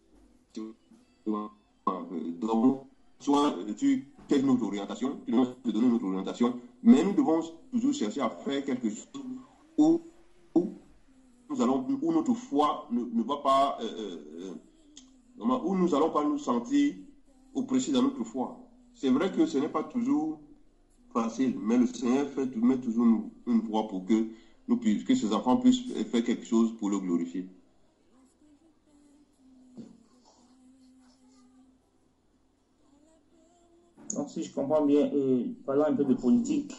Donc, soit tu fais notre orientation, tu dois te donner notre orientation, mais nous devons toujours chercher à faire quelque chose où notre foi ne va pas, où nous n'allons pas nous sentir oppressés dans notre foi. C'est vrai que ce n'est pas toujours facile, mais le Seigneur met toujours une voie pour que ses enfants puissent faire quelque chose pour le glorifier. Donc, si je comprends bien, parlons un peu de politique.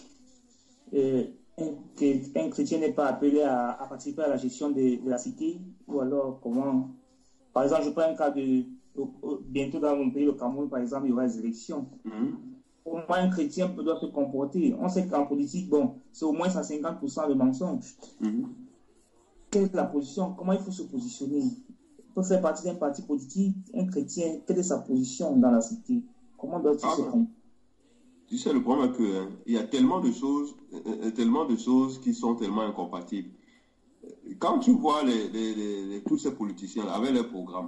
Un chrétien n'est pas appelé à participer à la gestion de la cité, ou alors comment? Par exemple, je prends un cas bientôt dans mon pays, le Cameroun, par exemple, il y aura des élections. Comment un chrétien doit se comporter? On sait qu'en politique, bon, c'est au moins 150% de mensonges. Quelle est la position? Comment il faut se positionner? Pour faire partie d'un parti politique, un chrétien, quelle est sa position dans la cité? Comment doit-il se comporter? Tu sais, le problème est que il y a tellement de choses qui sont tellement incompatibles. Quand tu vois tous ces politiciens avec leurs programmes,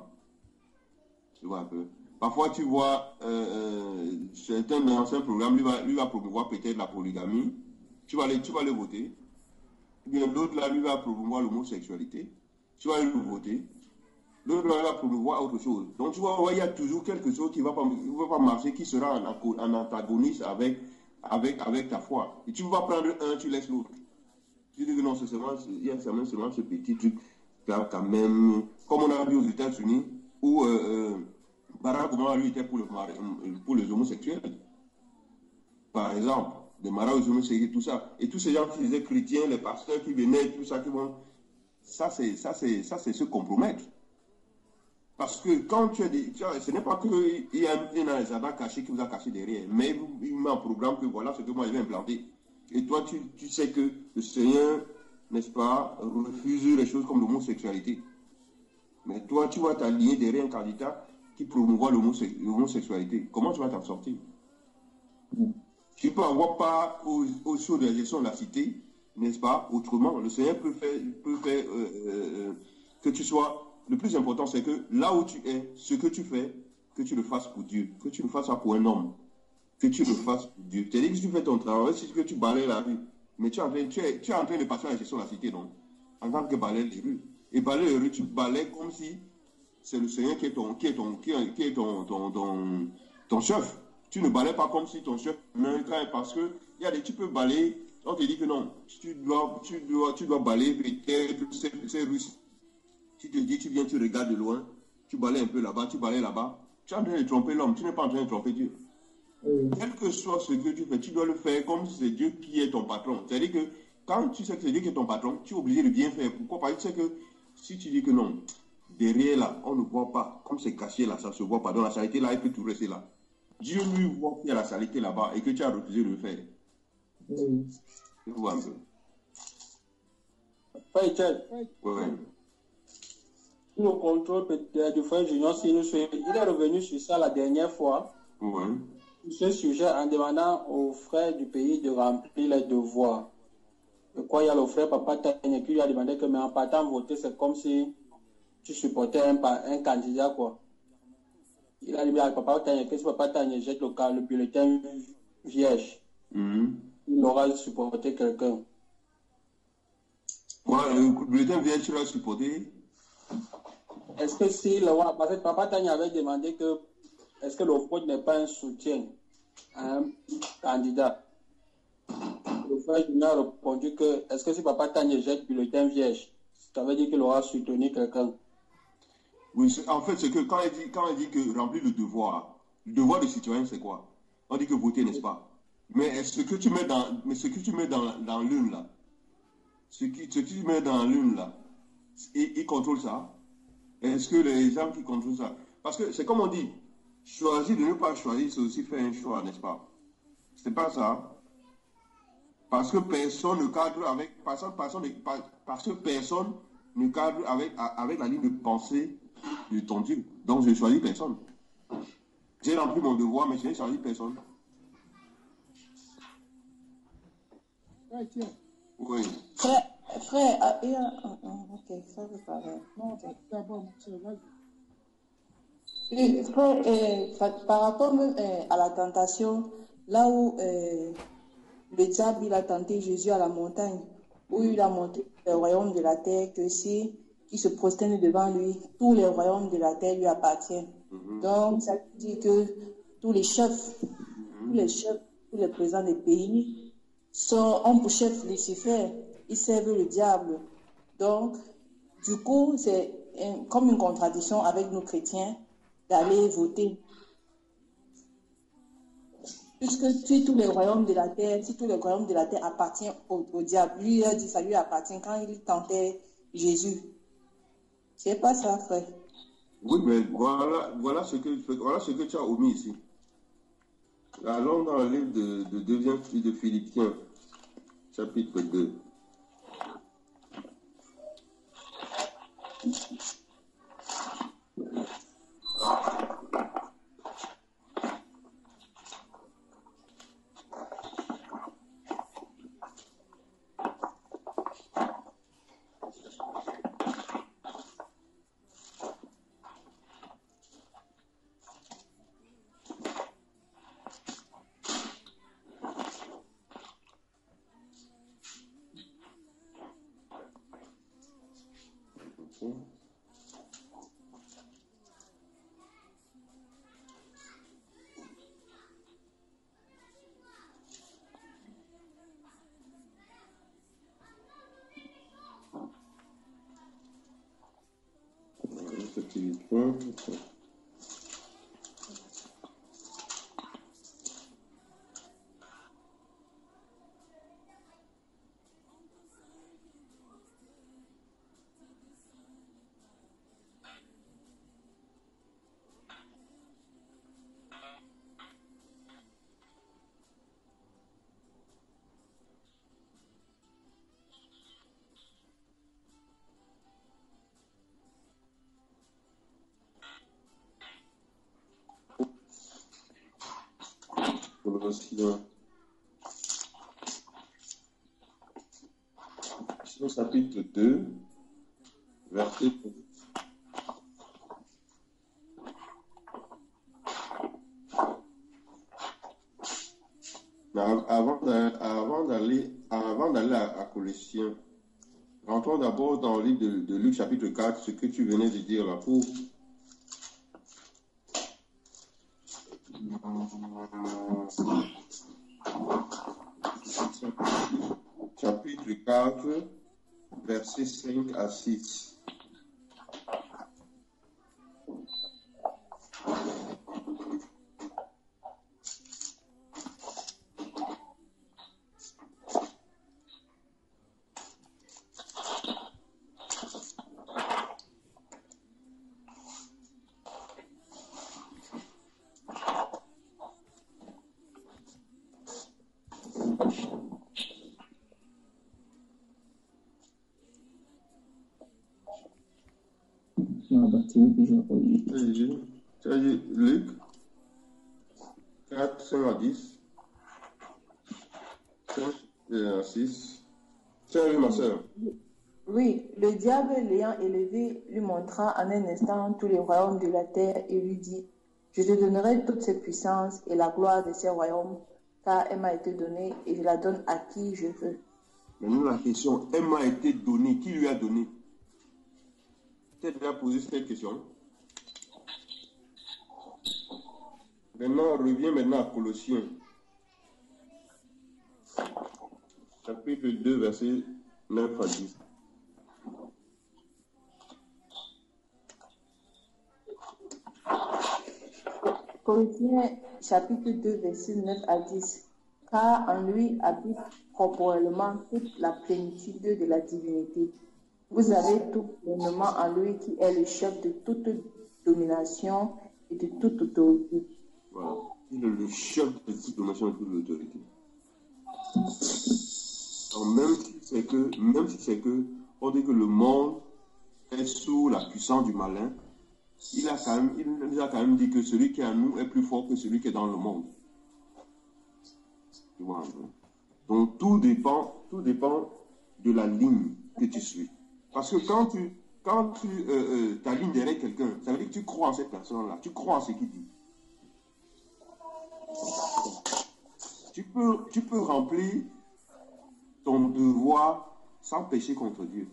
tu vois un peu. Parfois, tu vois, certains dans un programme, lui va promouvoir peut-être la polygamie. Tu vas aller voter. Bien l'autre, là, lui va promouvoir l'homosexualité. Tu vas aller le voter. L'autre, là, va promouvoir autre chose. Donc, tu vois, il y a toujours quelque chose qui ne va pas marcher, qui sera en antagoniste avec ta foi. Et tu vas prendre un, tu laisses l'autre. Tu dis que non, il y a seulement ce petit truc, là, quand même, comme on a vu aux États-Unis, où Barack Obama, lui, était pour les homosexuels. Par exemple, des mariages aux homosexuels, tout ça. Et tous ces gens qui disaient chrétiens, les pasteurs qui venaient, tout ça, ça, c'est se compromettre. Parce que quand tu as ce n'est pas qu'il y a un agenda caché qui vous a caché derrière, mais il met un programme que voilà ce que moi je vais implanter. Et toi, tu sais que le Seigneur, n'est-ce pas, refuse les choses comme l'homosexualité. Mais toi, tu vas t'aligner derrière un candidat qui promouvoit l'homosexualité. Comment tu vas t'en sortir? Tu peux avoir pas au show de la gestion de la cité, n'est-ce pas, autrement. Le Seigneur peut faire que tu sois... Le plus important, c'est que là où tu es, ce que tu fais, que tu le fasses pour Dieu. Que tu le fasses pour un homme. Que tu le fasses pour Dieu. C'est-à-dire que si tu fais ton travail, c'est que tu balayes la rue. Mais tu es en train de passer à la gestion de la cité, donc. En tant que balayer les rues. Et balayer les rues, tu balayes comme si c'est le Seigneur qui est ton chef. Tu ne balayes pas comme si ton chef parce que tu peux balayer, on te dit que non, tu dois balayer peut-être ces rues. Tu te dis, tu viens, tu regardes de loin, tu balayes un peu là-bas, tu balayes là-bas. Tu es en train de tromper l'homme, tu n'es pas en train de tromper Dieu. Quel que soit ce que tu fais, tu dois le faire comme si c'est Dieu qui est ton patron. C'est-à-dire que quand tu sais que c'est Dieu qui est ton patron, tu es obligé de bien faire. Pourquoi? Parce que tu sais que si tu dis que non, derrière là, on ne voit pas, comme c'est caché là, ça ne se voit pas. Dans la saleté là, il peut tout rester là. Dieu lui voit qu'il y a la saleté là-bas et que tu as refusé de le faire. Tu vois un peu. Ouais. Nos contrôles peut-être du frère Junior, il est revenu sur ça la dernière fois. Ce sujet en demandant aux frères du pays de remplir les devoirs. Je crois qu'il y a le frère Papa Tanya qui lui a demandé que mais en partant voter, c'est comme si tu supportais un candidat, quoi. Il a dit à Papa Tanya que si Papa Tanya jette le bulletin vierge, il aura supporté quelqu'un. Le bulletin vierge, tu l'as supporté? Est-ce que si parce que Papa Tanya avait demandé que est-ce que le vote n'est pas un soutien à un candidat? frère Junior a répondu que est-ce que si papa Tanya jette bulletin vierge, ça veut dire qu'il aura soutenu quelqu'un? Oui, en fait, c'est que quand il dit que remplir le devoir de citoyen, c'est quoi? On dit que voter, n'est-ce pas? Mais ce que tu mets dans l'une là, ce que tu mets dans l'une là, il contrôle ça? Est-ce que les gens qui contrôlent ça? Parce que c'est comme on dit, choisir de ne pas choisir, c'est aussi faire un choix, n'est-ce pas? C'est pas ça. Parce que personne ne cadre avec, parce que personne ne cadre avec la ligne de pensée de ton Dieu. Donc je ne choisis personne. J'ai rempli mon devoir, mais je n'ai choisi personne. Oui. Frère, ok, ça veut parler. Non, ok. Frère, par rapport à la tentation, là où le diable il a tenté Jésus à la montagne, où il a montré le royaume de la terre, que si il se prosterne devant lui, tous les royaumes de la terre lui appartiennent. Donc, ça veut dire que tous les chefs, tous les présidents des pays ont pour chef Lucifer, ils servent le diable. Donc, du coup, c'est comme une contradiction avec nos chrétiens d'aller voter. Puisque si tous les royaumes de la terre, appartiennent au diable, lui il a dit ça lui appartient quand il tentait Jésus. C'est pas ça, frère. Oui, mais voilà ce que tu as omis ici. Allons dans le livre de deuxième de Philippiens, chapitre 2. Colossiens chapitre 2, verset 1. Avant d'aller à Colossiens, rentrons d'abord dans le livre de Luc chapitre 4, ce que tu venais de dire là pour chapitre 4, versets 5 à 6. Tu as dit Luc 4, 5 à 10. 5 à 6. Tu as vu ma soeur? Oui, le diable l'ayant élevé lui montra en un instant tous les royaumes de la terre et lui dit, je te donnerai toute cette puissance et la gloire de ces royaumes, car elle m'a été donnée et je la donne à qui je veux. Maintenant la question, elle m'a été donnée, qui lui a donné? Tu as déjà posé cette question? Maintenant, reviens maintenant à Colossiens. chapitre 2, verset 9 à 10. Corinthiens chapitre 2, verset 9 à 10. Car en lui habite corporellement toute la plénitude de la divinité. Vous avez tout pleinement en lui qui est le chef de toute domination et de toute autorité. Voilà. Il est le chef de toute domination et de toute autorité. Donc, même si c'est que, on dit que le monde est sous la puissance du malin, il nous a quand même dit que celui qui est en nous est plus fort que celui qui est dans le monde. Tu vois, hein? Donc tout dépend de la ligne que tu suis. Parce que quand tu t'alignes derrière quelqu'un, ça veut dire que tu crois en cette personne-là, tu crois en ce qu'il dit. Tu peux remplir ton devoir sans pécher contre Dieu.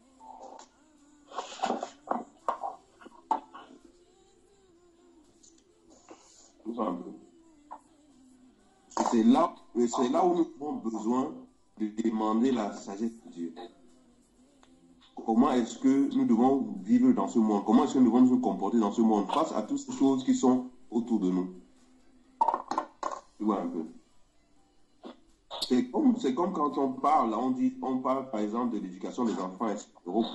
C'est là où nous avons besoin de demander la sagesse de Dieu. Comment est-ce que nous devons vivre dans ce monde? Comment est-ce que nous devons nous comporter dans ce monde face à toutes ces choses qui sont autour de nous? Tu vois un peu. C'est comme quand on parle, on parle par exemple de l'éducation des enfants, etc.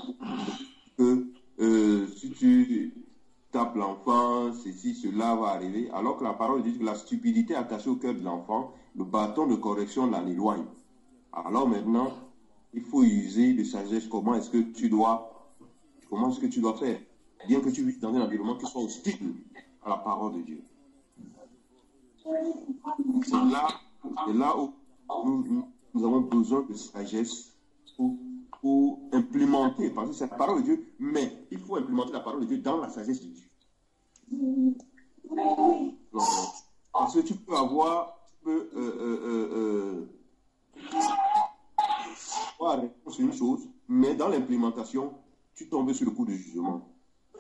Que si tu tapes l'enfant, ceci, cela va arriver, alors que la parole dit que la stupidité attachée au cœur de l'enfant, le bâton de correction l'en éloigne. Alors maintenant, il faut user de sagesse. Comment est-ce que tu dois faire, bien que tu vives dans un environnement qui soit hostile à la parole de Dieu. C'est là où nous avons besoin de sagesse pour implémenter, parce que c'est la parole de Dieu, mais il faut implémenter la parole de Dieu dans la sagesse de Dieu. Parce que tu peux avoir réponse sur une chose, mais dans l'implémentation, tu tombes sur le coup de jugement.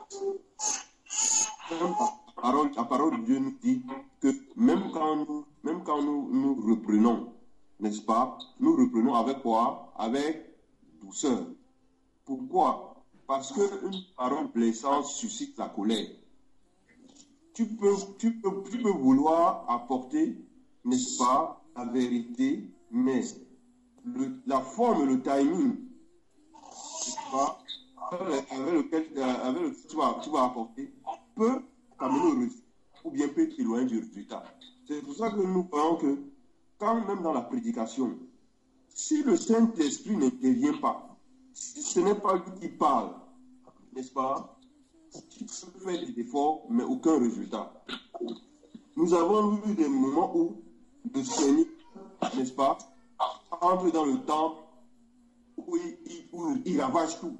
La parole de Dieu nous dit que même quand nous reprenons, n'est-ce pas, nous reprenons avec quoi? Avec douceur. Pourquoi? Parce qu'une parole blessante suscite la colère. Tu peux vouloir apporter, n'est-ce pas, la vérité, mais la forme, le timing, n'est-ce pas, avec lequel tu vas apporter, peut t'amener au résultat, ou bien peut t'éloigner du résultat. C'est pour ça que nous voyons que, quand même dans la prédication, si le Saint-Esprit n'intervient pas, si ce n'est pas lui qui parle, n'est-ce pas, tu peux faire des efforts, mais aucun résultat. Nous avons eu des moments où le Seigneur, n'est-ce pas, entre dans le temple où il ravage tout.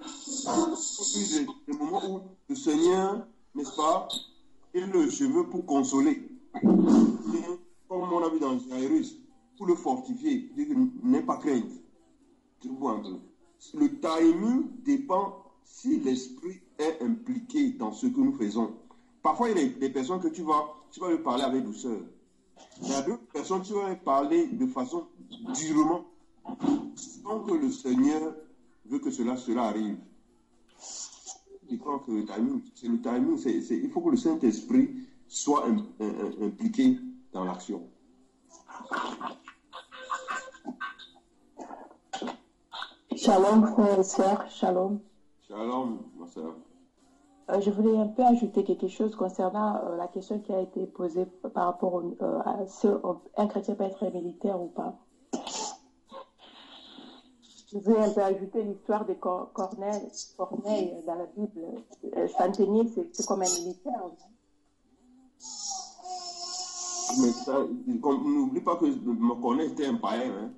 Des moments où le Seigneur, n'est-ce pas, il le cheveu pour consoler. Comme on a vu dans Jairus, pour le fortifier, il dit que n'aie pas crainte. Tu vois un peu. Le timing dépend si l'esprit est impliqué dans ce que nous faisons. Parfois, il y a des personnes que tu vas lui parler avec douceur. Il y a d'autres personnes que tu vas lui parler de façon durement. Donc, le Seigneur veut que cela arrive. Je crois que le timing, il faut que le Saint-Esprit soit impliqué dans l'action. Shalom, frère et sœurs, shalom. Shalom, ma sœur. Je voulais un peu ajouter quelque chose concernant la question qui a été posée par rapport à si un chrétien peut être militaire ou pas. Je voulais un peu ajouter l'histoire de Corneille dans la Bible. Centenier, c'est comme un militaire. Mais n'oublie pas que Corneille était un païen. Hein.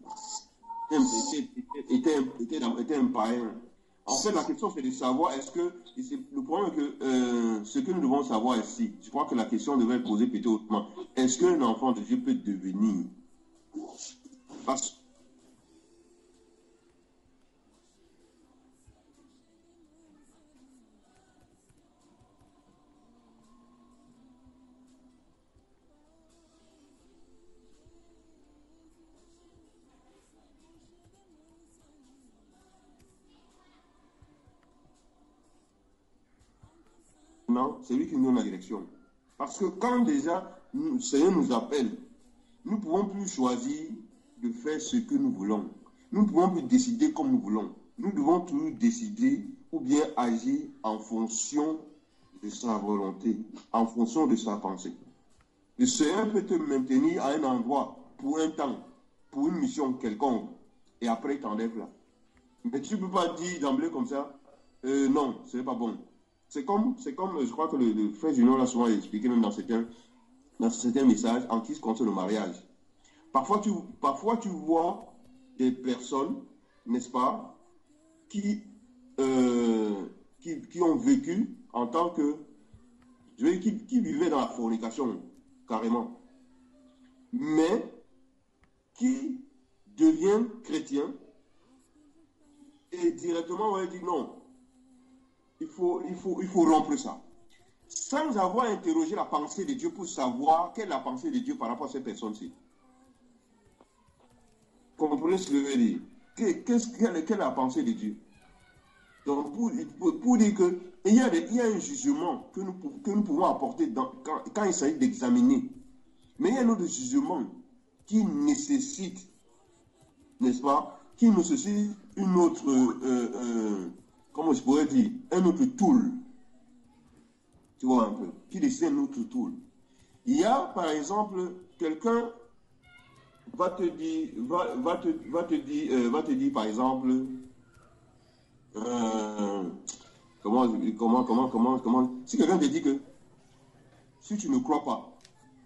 Était un païen. En fait, la question, c'est de savoir, le problème est que ce que nous devons savoir ici, je crois que la question devrait être posée plutôt autrement. Est-ce qu'un enfant de Dieu peut devenir? Parce maintenant, c'est lui qui nous donne la direction. Parce que quand déjà le Seigneur nous appelle, nous ne pouvons plus choisir de faire ce que nous voulons. Nous ne pouvons plus décider comme nous voulons. Nous devons toujours décider ou bien agir en fonction de sa volonté, en fonction de sa pensée. Le Seigneur peut te maintenir à un endroit pour un temps, pour une mission quelconque, et après il t'enlève là. Mais tu ne peux pas dire d'emblée comme ça, non, ce n'est pas bon. C'est comme, je crois que le frère Junior l'a souvent expliqué, même dans certains messages, en qui se concerne le mariage. Parfois tu vois des personnes, n'est-ce pas, qui ont vécu en tant que, qui vivaient dans la fornication, carrément, mais qui deviennent chrétiens et directement on va dire non, il faut rompre ça. Sans avoir interrogé la pensée de Dieu pour savoir quelle est la pensée de Dieu par rapport à ces personnes-ci. Comprenez ce que je veux dire? Quelle est la pensée de Dieu? Donc, pour dire qu'il y a un jugement que nous pouvons apporter quand il s'agit d'examiner. Mais il y a un autre jugement qui nécessite, n'est-ce pas, qui nécessite une autre, comment je pourrais dire, un autre tool. Tu vois un peu, qui nécessite un autre tool. Il y a, par exemple, quelqu'un va te dire, par exemple, comment, si quelqu'un te dit que si tu ne crois pas,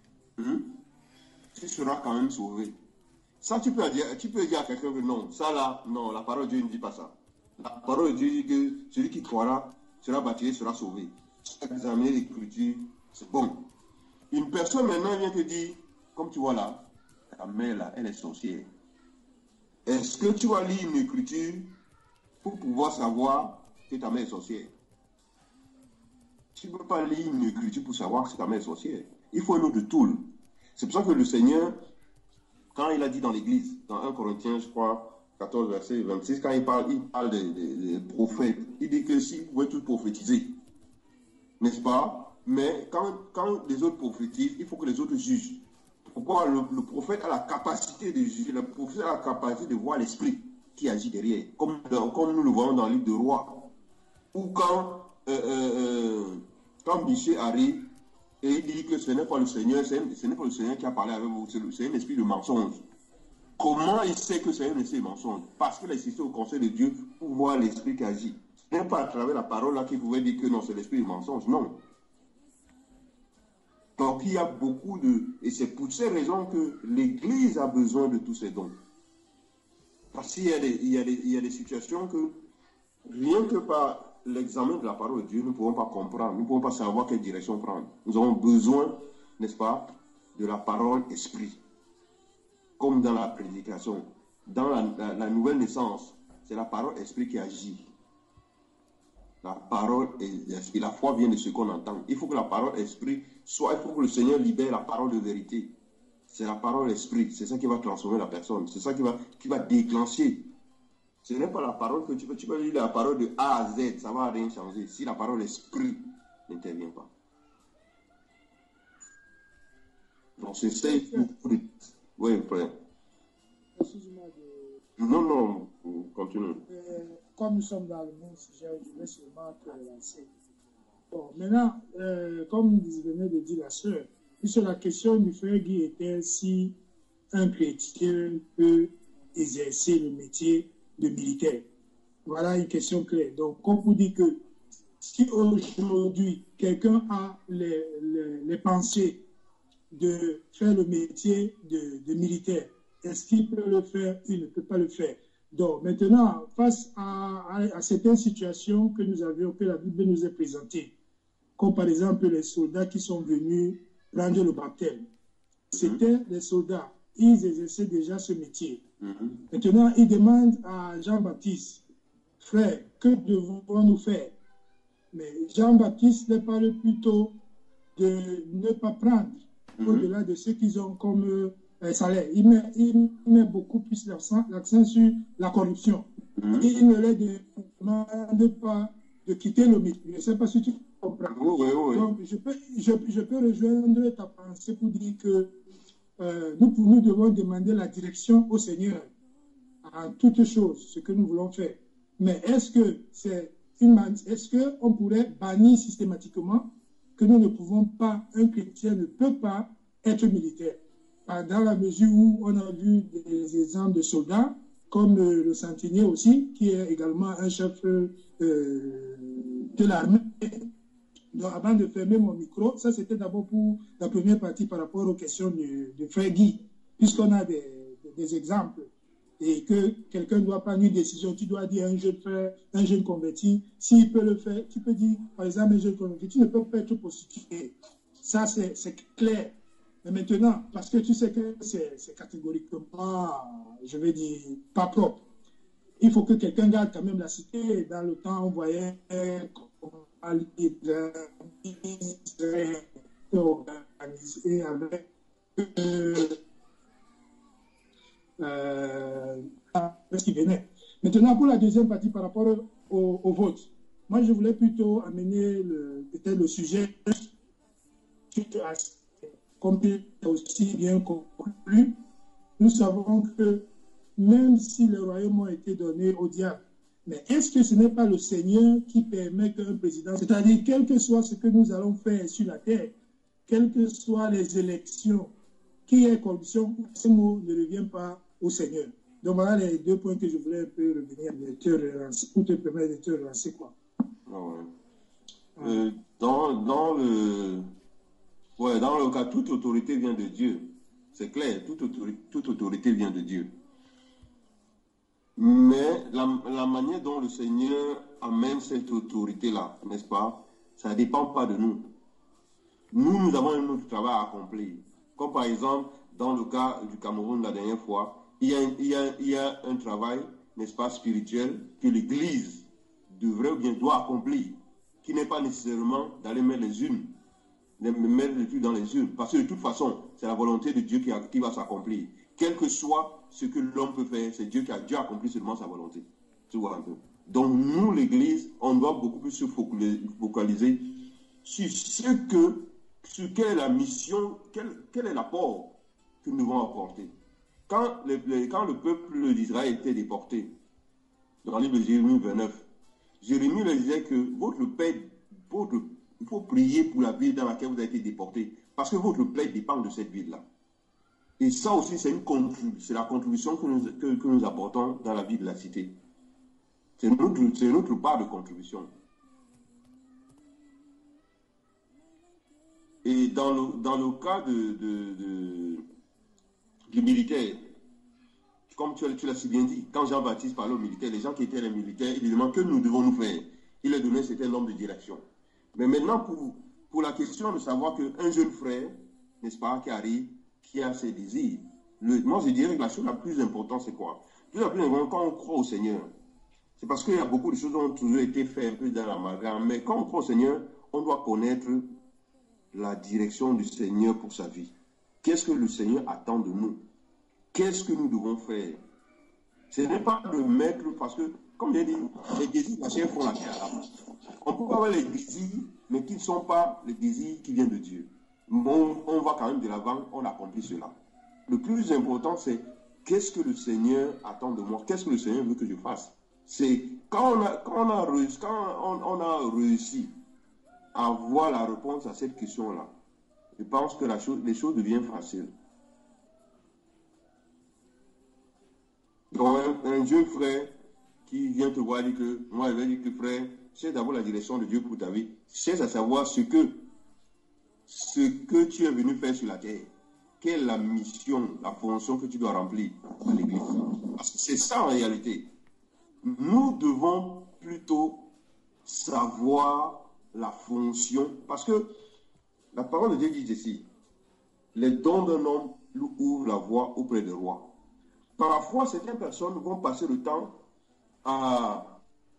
tu seras quand même sauvé. Ça, tu peux dire à quelqu'un que non, ça là, non, la parole de Dieu ne dit pas ça. La parole de Dieu dit que celui qui croira sera baptisé, sera sauvé. Examiner l'écriture, c'est bon. Une personne maintenant vient te dire, comme tu vois là, ta mère là, elle est sorcière. Est-ce que tu vas lire une écriture pour pouvoir savoir que ta mère est sorcière? Tu ne peux pas lire une écriture pour savoir que ta mère est sorcière. Il faut un autre tool. C'est pour ça que le Seigneur, quand il a dit dans l'église, dans 1 Corinthiens, je crois, 14, verset 26, quand il parle des prophètes, il dit que si vous pouvez tous prophétiser, n'est-ce pas? Mais quand les autres prophétisent, il faut que les autres jugent. Pourquoi le prophète a la capacité de juger, le prophète a la capacité de voir l'esprit qui agit derrière, comme nous le voyons dans le livre de Rois, ou quand Michée arrive et il dit que ce n'est pas le Seigneur, ce n'est pas le Seigneur qui a parlé avec vous, c'est un esprit de mensonge. Comment il sait que c'est un esprit de mensonge? Parce qu'il a assisté au conseil de Dieu pour voir l'esprit qui agit. Ce n'est pas à travers la parole là qu'il pouvait dire que non, c'est l'esprit de mensonge, non. Donc il y a beaucoup de... Et c'est pour ces raisons que l'Église a besoin de tous ces dons. Parce qu'il y a des situations que, rien que par l'examen de la parole de Dieu, nous ne pouvons pas comprendre, nous ne pouvons pas savoir quelle direction prendre. Nous avons besoin, n'est-ce pas, de la parole esprit. Comme dans la prédication. Dans la nouvelle naissance, c'est la parole esprit qui agit. La parole et la foi vient de ce qu'on entend. Il faut que la parole esprit soit, il faut que le Seigneur libère la parole de vérité. C'est la parole esprit, c'est ça qui va transformer la personne, c'est ça qui va déclencher. Ce n'est pas la parole que tu peux lire la parole de A à Z, ça ne va rien changer si la parole esprit n'intervient pas. Donc c'est ça. Oui, frère. Excusez-moi de... Non, continue. Comme nous sommes dans le même sujet, je vais seulement te relancer. Bon, maintenant, comme venait de dire la sœur, sur la question du frère Guy était si un chrétien peut exercer le métier de militaire. Voilà une question claire. Donc, comme vous dites que si aujourd'hui quelqu'un a les pensées de faire le métier de militaire, est-ce qu'il peut le faire? Il ne peut pas le faire. Donc, maintenant, face à certaines situations que nous avions, que la Bible nous a présentées, comme par exemple les soldats qui sont venus prendre le baptême, c'était des soldats, ils exerçaient déjà ce métier. Maintenant, ils demandent à Jean-Baptiste, frère, que devons-nous faire? Mais Jean-Baptiste les parle plutôt de ne pas prendre au-delà de ce qu'ils ont comme salaire. Il met beaucoup plus l'accent sur la corruption. Il ne les demande pas de quitter le métier. Je ne sais pas si tu comprends. Donc, je peux rejoindre ta pensée pour dire que nous devons demander la direction au Seigneur en toutes choses, ce que nous voulons faire. Mais est-ce qu'on pourrait bannir systématiquement que nous ne pouvons pas, un chrétien ne peut pas être militaire? Dans la mesure où on a vu des exemples de soldats, comme le Santinier aussi, qui est également un chef de l'armée. Donc, avant de fermer mon micro, ça c'était d'abord pour la première partie par rapport aux questions de frère Guy, puisqu'on a des exemples et que quelqu'un ne doit pas une décision, tu dois dire à un jeune frère, un jeune converti, s'il peut le faire, tu peux dire, par exemple, un jeune converti, tu ne peux pas être prostitué. Ça, c'est clair. Mais maintenant, parce que tu sais que c'est catégoriquement, je vais dire, pas propre. Il faut que quelqu'un garde quand même la cité. Dans le temps, on voyait organisé avec ce qui venait. Maintenant, pour la deuxième partie par rapport au vote, moi je voulais plutôt amener peut-être le sujet comme aussi bien conclu. Nous savons que même si le royaume a été donné au diable, mais est-ce que ce n'est pas le Seigneur qui permet qu'un président, c'est-à-dire quel que soit ce que nous allons faire sur la terre, quelles que soient les élections, qui est corruption, ce mot ne revient pas au Seigneur. Donc voilà les deux points que je voulais un peu revenir pour te permettre de te relancer, quoi. Dans le cas, toute autorité vient de Dieu. C'est clair, toute autorité vient de Dieu. Mais la manière dont le Seigneur amène cette autorité-là, n'est-ce pas, ça ne dépend pas de nous. Nous avons un autre travail à accomplir. Comme par exemple, dans le cas du Cameroun la dernière fois, il y a un travail, n'est-ce pas, spirituel que l'Église devrait ou bien doit accomplir, qui n'est pas nécessairement d'aller mettre les trucs dans les urnes. Parce que de toute façon, c'est la volonté de Dieu qui va s'accomplir. Quel que soit ce que l'homme peut faire, c'est Dieu qui a déjà accompli seulement sa volonté. Tu vois un peu. Donc nous, l'Église, on doit beaucoup plus se focaliser sur quelle est la mission, quel est l'apport que nous devons apporter. Quand le peuple d'Israël était déporté, dans le livre de Jérémie 29, Jérémie leur disait que il faut prier pour la ville dans laquelle vous avez été déporté, parce que votre plaie dépend de cette ville-là. Et ça aussi, c'est la contribution que nous apportons dans la vie de la cité. C'est notre part de contribution. Et dans le cas du militaire, comme tu l'as si bien dit, quand Jean-Baptiste parlait aux militaires, les gens qui étaient les militaires, ils demandaient que nous devons nous faire. Il leur donnait un certain nombre de directions. Mais maintenant, pour la question de savoir qu'un jeune frère, n'est-ce pas, qui arrive, qui a ses désirs, moi je dirais que la chose la plus importante, c'est quoi? Tout la plus importante, quand on croit au Seigneur, c'est parce qu'il y a beaucoup de choses qui ont toujours été faites un peu dans la margane, mais quand on croit au Seigneur, on doit connaître la direction du Seigneur pour sa vie. Qu'est-ce que le Seigneur attend de nous? Qu'est-ce que nous devons faire? Ce n'est pas de mettre, parce que, comme j'ai dit, les désirs cachés font la terre. On peut avoir les désirs, mais qui ne sont pas les désirs qui viennent de Dieu. On va quand même de l'avant, on accomplit cela. Le plus important, c'est qu'est-ce que le Seigneur attend de moi? Qu'est-ce que le Seigneur veut que je fasse? C'est quand on a réussi à avoir la réponse à cette question-là, je pense que les choses deviennent faciles. Donc, un jeune frère qui vient te voir et dit que, moi, je vais dire que frère, cherche d'abord la direction de Dieu pour ta vie. Cherche à savoir ce que tu es venu faire sur la terre. Quelle est la mission, la fonction que tu dois remplir à l'église. Parce que c'est ça en réalité. Nous devons plutôt savoir la fonction. Parce que la parole de Dieu dit ici, les dons d'un homme lui ouvrent la voie auprès des rois. Parfois, certaines personnes vont passer le temps à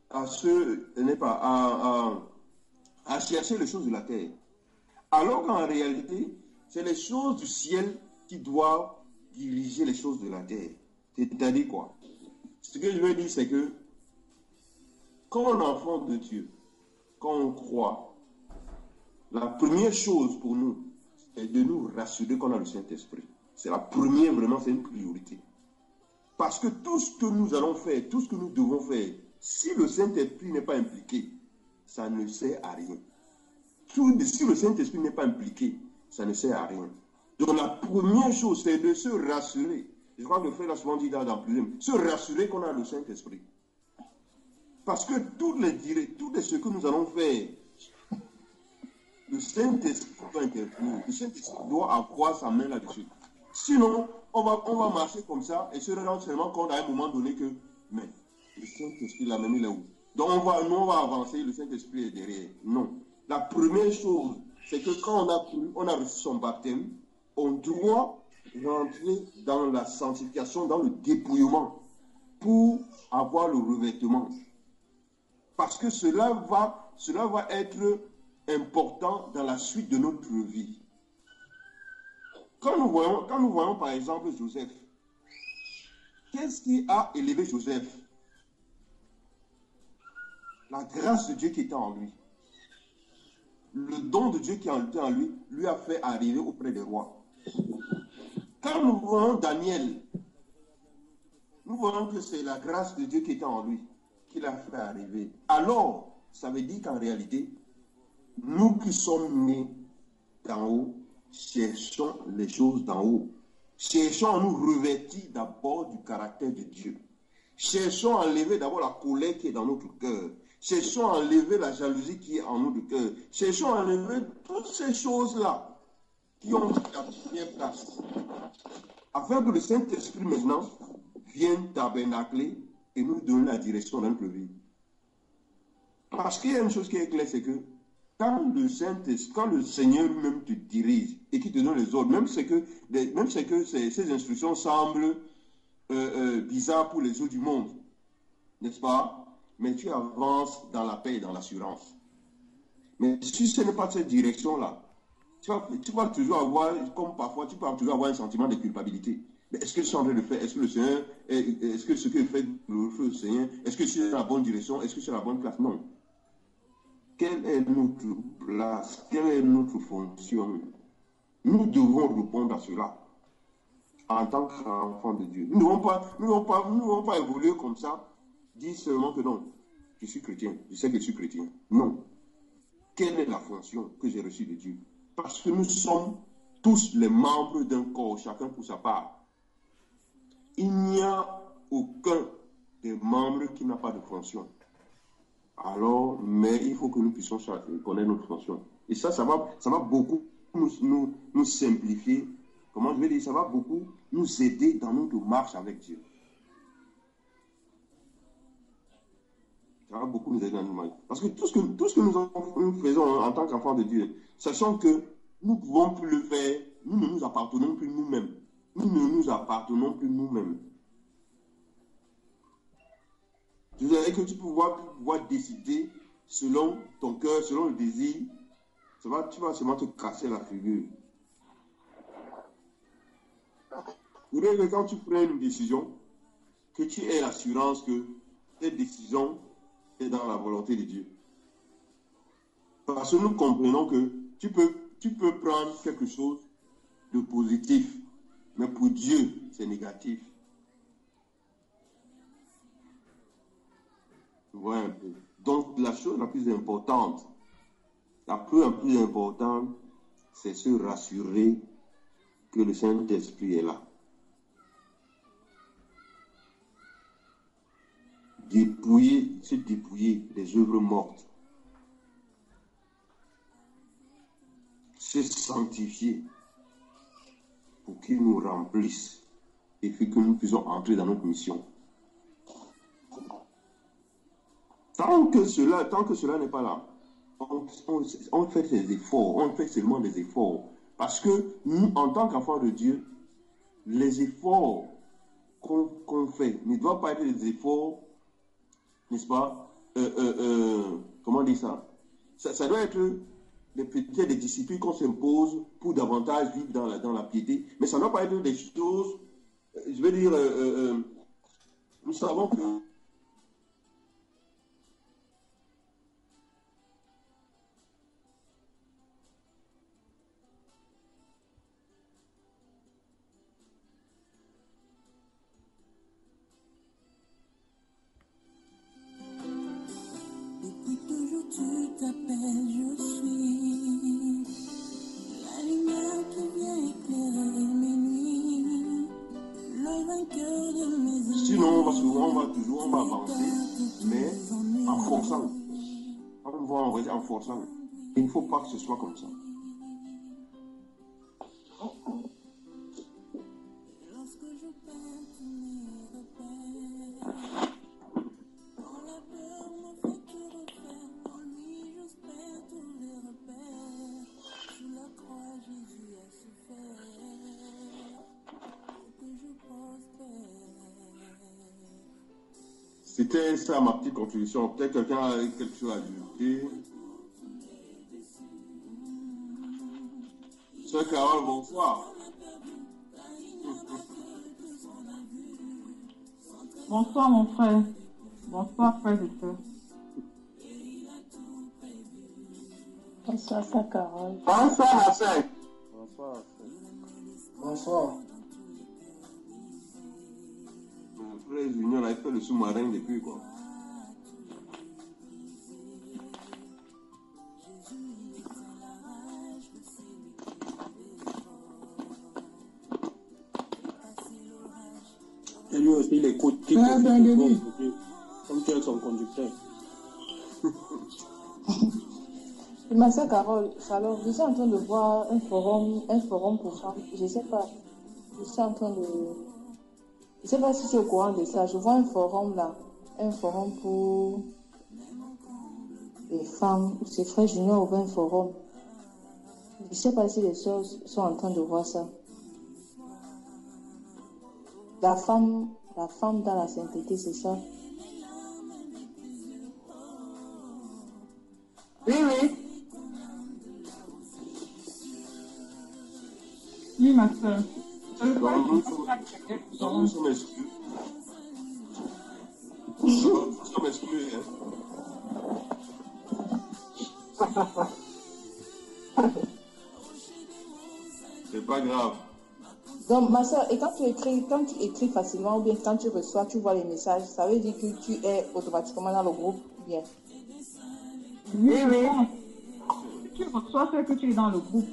chercher les choses de la terre. Alors qu'en réalité, c'est les choses du ciel qui doivent diriger les choses de la terre. C'est-à-dire quoi? Ce que je veux dire, c'est que quand on est enfant de Dieu, quand on croit, La première chose pour nous, c'est de nous rassurer qu'on a le Saint-Esprit. C'est la première, vraiment, c'est une priorité. Parce que tout ce que nous allons faire, tout ce que nous devons faire, si le Saint-Esprit n'est pas impliqué, ça ne sert à rien. Si le Saint-Esprit n'est pas impliqué, ça ne sert à rien. Donc la première chose, c'est de se rassurer. Je crois que le frère l'a souvent dit dans plusieurs, se rassurer qu'on a le Saint-Esprit. Parce que tout ce que nous allons faire, le Saint-Esprit doit intervenir. Le Saint-Esprit doit avoir sa main là-dessus. Sinon, on va marcher comme ça et se rendre seulement compte à un moment donné que, mais le Saint-Esprit, la main, il est où? Donc on va avancer, le Saint-Esprit est derrière. Non. La première chose, c'est que quand on a reçu son baptême, on doit rentrer dans la sanctification, dans le dépouillement, pour avoir le revêtement. Parce que cela va être important dans la suite de notre vie. Quand nous voyons par exemple Joseph, qu'est-ce qui a élevé Joseph? La grâce de Dieu qui était en lui. Le don de Dieu qui était en lui, lui a fait arriver auprès des rois. Quand nous voyons Daniel, nous voyons que c'est la grâce de Dieu qui était en lui, qui l'a fait arriver. Alors, ça veut dire qu'en réalité, nous qui sommes nés d'en haut, cherchons les choses d'en haut. Cherchons à nous revêtir d'abord du caractère de Dieu. Cherchons à enlever d'abord la colère qui est dans notre cœur. Cherchons à enlever la jalousie qui est en notre cœur. Cherchons à enlever toutes ces choses-là qui ont la première place. Afin que le Saint-Esprit maintenant vienne tabernacler et nous donner la direction dans notre vie. Parce qu'il y a une chose qui est claire, c'est que quand le Seigneur lui-même te dirige et qui te donne les ordres, même c'est que ces instructions semblent bizarres pour les autres du monde, n'est-ce pas? Mais tu avances dans la paix et dans l'assurance. Mais si ce n'est pas cette direction-là, tu vas toujours avoir, comme parfois, tu peux toujours avoir un sentiment de culpabilité. Mais est-ce que je suis en train de faire? Est-ce que le Seigneur, est-ce que ce que je fais glorifie le Seigneur? Est-ce que je suis dans la bonne direction? Est-ce que je suis dans la bonne place? Non. Quelle est notre place? Quelle est notre fonction? Nous devons répondre à cela en tant qu'enfants de Dieu. Nous ne devons pas évoluer comme ça, dire seulement que non, je suis chrétien, je sais que je suis chrétien. Non. Quelle est la fonction que j'ai reçue de Dieu? Parce que nous sommes tous les membres d'un corps, chacun pour sa part. Il n'y a aucun des membres qui n'a pas de fonction. Alors, mais il faut que nous puissions connaître notre fonction. Et ça va beaucoup nous simplifier. Comment je vais dire, ça va beaucoup nous aider dans notre marche avec Dieu. Ça va beaucoup nous aider dans notre marche. Parce que tout ce que nous faisons en tant qu'enfants de Dieu, sachant que nous ne pouvons plus le faire, nous ne nous appartenons plus nous-mêmes. Nous ne nous appartenons plus nous-mêmes. Je dirais que tu peux pouvoir décider selon ton cœur, selon le désir. Tu vas seulement te casser la figure. Vous voulez que quand tu prends une décision, que tu aies l'assurance que cette décision est dans la volonté de Dieu. Parce que nous comprenons que tu peux prendre quelque chose de positif, mais pour Dieu, c'est négatif. Tu vois un peu. Donc, la chose la plus importante, c'est se rassurer que le Saint-Esprit est là. Se dépouiller des œuvres mortes. Se sanctifier pour qu'il nous remplisse et que nous puissions entrer dans notre mission. Tant que cela n'est pas là, on fait des efforts, on fait seulement des efforts. Parce que nous, en tant qu'enfants de Dieu, les efforts qu'on fait ne doivent pas être des efforts, n'est-ce pas, comment dire ça? Ça doit être des disciplines qu'on s'impose pour davantage vivre dans la piété, mais ça ne doit pas être des choses, je veux dire, nous savons que on va avancer, mais en forçant. On va avancer en forçant. Il ne faut pas que ce soit comme ça. C'était ça ma petite contribution. Peut-être quelqu'un a quelque chose à ajouter. Sœur Carole, bonsoir. Bonsoir mon frère. Bonsoir frère et sœurs. Bonsoir, Sœur Carole. Bonsoir ma sœur. Bonsoir. Bonsoir. Mon frère Junior a fait le sous-marin depuis quoi. Et lui aussi, il écoute. Comme tu es son conducteur. Ma sœur Carole, alors je suis en train de voir un forum pour femmes. Je sais pas. Je suis en train de. Je sais pas si tu es au courant de ça. Je vois un forum là. Un forum pour les femmes. C'est Frère Junior ouvert un forum. Je sais pas si les sœurs sont en train de voir ça. La femme dans la sainteté, c'est ça? Oui, oui. Oui, ma soeur. Nous sommes exclus. Nous sommes exclus, hein. C'est pas grave. Donc, ma soeur, et quand tu écris facilement ou bien quand tu reçois, tu vois les messages, ça veut dire que tu es automatiquement dans le groupe, bien? Oui, oui. Tu reçois ce que tu es dans le groupe.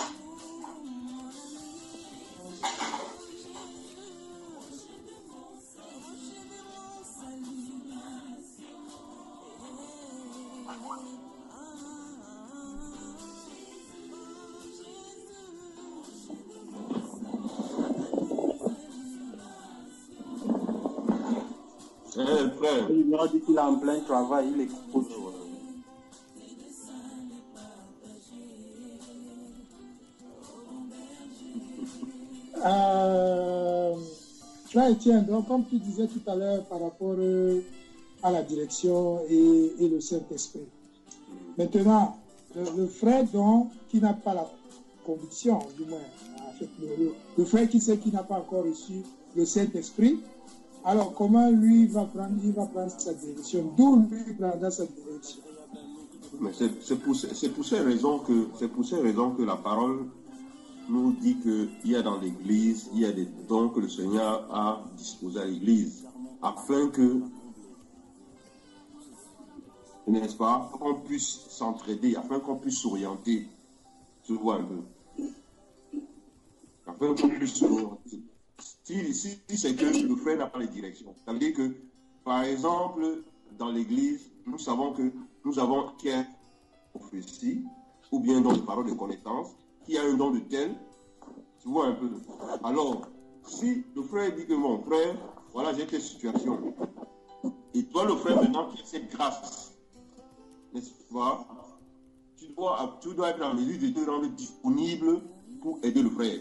Frère. Il m'a dit qu'il est en plein travail, il écoute. Tu vois, Étienne, donc comme tu disais tout à l'heure par rapport à la direction et le Saint-Esprit. Maintenant, le frère donc, qui n'a pas la conviction, du moins, le frère qui sait qu'il n'a pas encore reçu le Saint-Esprit, alors comment lui va prendre sa direction? D'où lui prendra sa direction? Mais c'est pour ces raisons que la parole nous dit qu'il y a dans l'Église, il y a des dons que le Seigneur a disposés à l'Église, afin que, n'est-ce pas, qu'on puisse s'entraider, afin qu'on puisse s'orienter. Tu vois un peu. Afin qu'on puisse s'orienter. Si c'est que le frère n'a pas les directions, ça veut dire que, par exemple, dans l'Église, nous savons que nous avons qu'un prophétie, ou bien un don de parole de connaissance, qui a un don de tel, tu vois un peu. Alors, si le frère dit que mon frère, voilà, j'ai telle situation, et toi, le frère, maintenant, qui a cette grâce, n'est-ce pas, tu dois être en mesure de te rendre disponible pour aider le frère.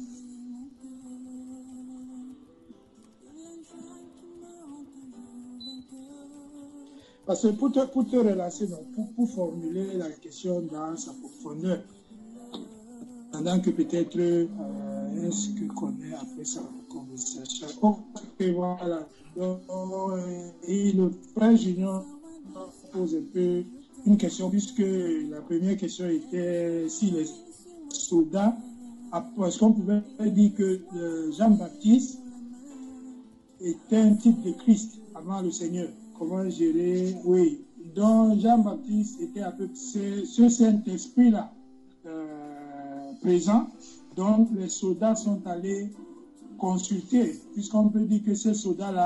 Parce que pour te relancer, donc, pour formuler la question dans sa profondeur, pendant que peut-être est-ce que connaît après sa conversation. Ok, voilà. Donc, et le frère Junior pose un peu une question, puisque la première question était si les soldats, est-ce qu'on pouvait dire que Jean-Baptiste était un type de Christ avant le Seigneur? Comment gérer? Oui. Donc Jean-Baptiste était à peu près ce Saint-Esprit-là présent. Donc les soldats sont allés consulter, puisqu'on peut dire que ces soldats-là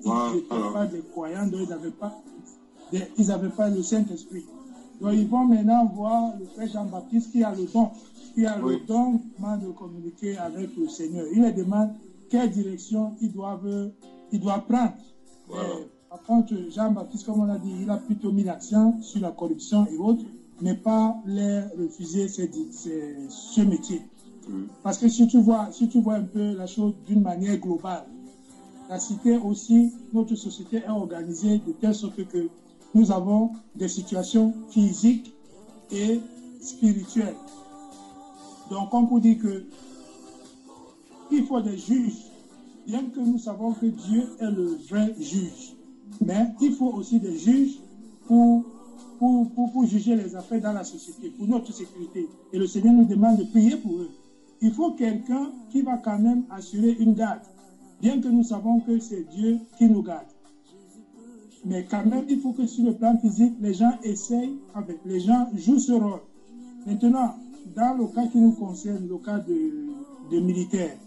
ils n'étaient pas des croyants, donc ils n'avaient pas le Saint-Esprit. Donc ils vont maintenant voir le frère Jean-Baptiste qui a le don, de communiquer avec le Seigneur. Il leur demande quelle direction il doit prendre. Par contre, Jean-Baptiste, comme on a dit, il a plutôt mis l'accent sur la corruption et autres, mais pas les refuser ce métier. Parce que si tu vois un peu la chose d'une manière globale, la cité aussi, notre société est organisée de telle sorte que nous avons des situations physiques et spirituelles. Donc, on peut dire que il faut des juges, bien que nous savons que Dieu est le vrai juge. Mais il faut aussi des juges pour juger les affaires dans la société, pour notre sécurité. Et le Seigneur nous demande de prier pour eux. Il faut quelqu'un qui va quand même assurer une garde, bien que nous savons que c'est Dieu qui nous garde. Mais quand même, il faut que sur le plan physique, les gens essayent, les gens jouent ce rôle. Maintenant, dans le cas qui nous concerne, le cas de militaires,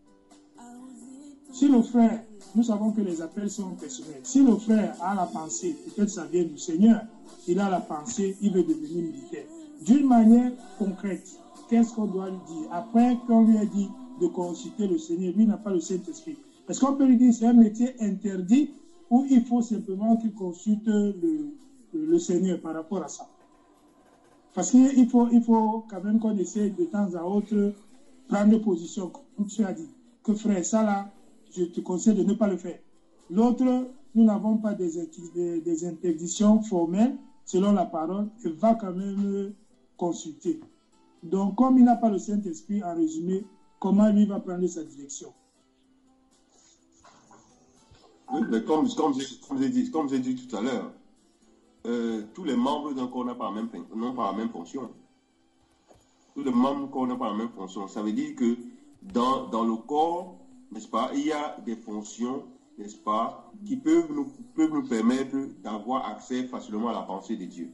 si le frère, nous savons que les appels sont personnels, si le frère a la pensée, peut-être ça vient du Seigneur, il a la pensée, il veut devenir militaire. D'une manière concrète, qu'est-ce qu'on doit lui dire? Après qu'on lui a dit de consulter le Seigneur, lui n'a pas le Saint-Esprit. Est-ce qu'on peut lui dire c'est un métier interdit ou il faut simplement qu'il consulte le Seigneur par rapport à ça? Parce qu'il faut quand même qu'on essaie de temps à autre prendre position, comme tu as dit, que frère, ça là, je te conseille de ne pas le faire. L'autre, nous n'avons pas des interdictions formelles, selon la parole, il va quand même consulter. Donc, comme il n'a pas le Saint-Esprit, en résumé, comment lui va prendre sa direction? Oui, mais comme j'ai dit tout à l'heure, tous les membres d'un corps n'ont pas la même fonction. Tous les membres d'un corps n'ont pas la même fonction. Ça veut dire que dans le corps, n'est-ce pas, il y a des fonctions, n'est-ce pas, qui peuvent nous permettre d'avoir accès facilement à la pensée de Dieu.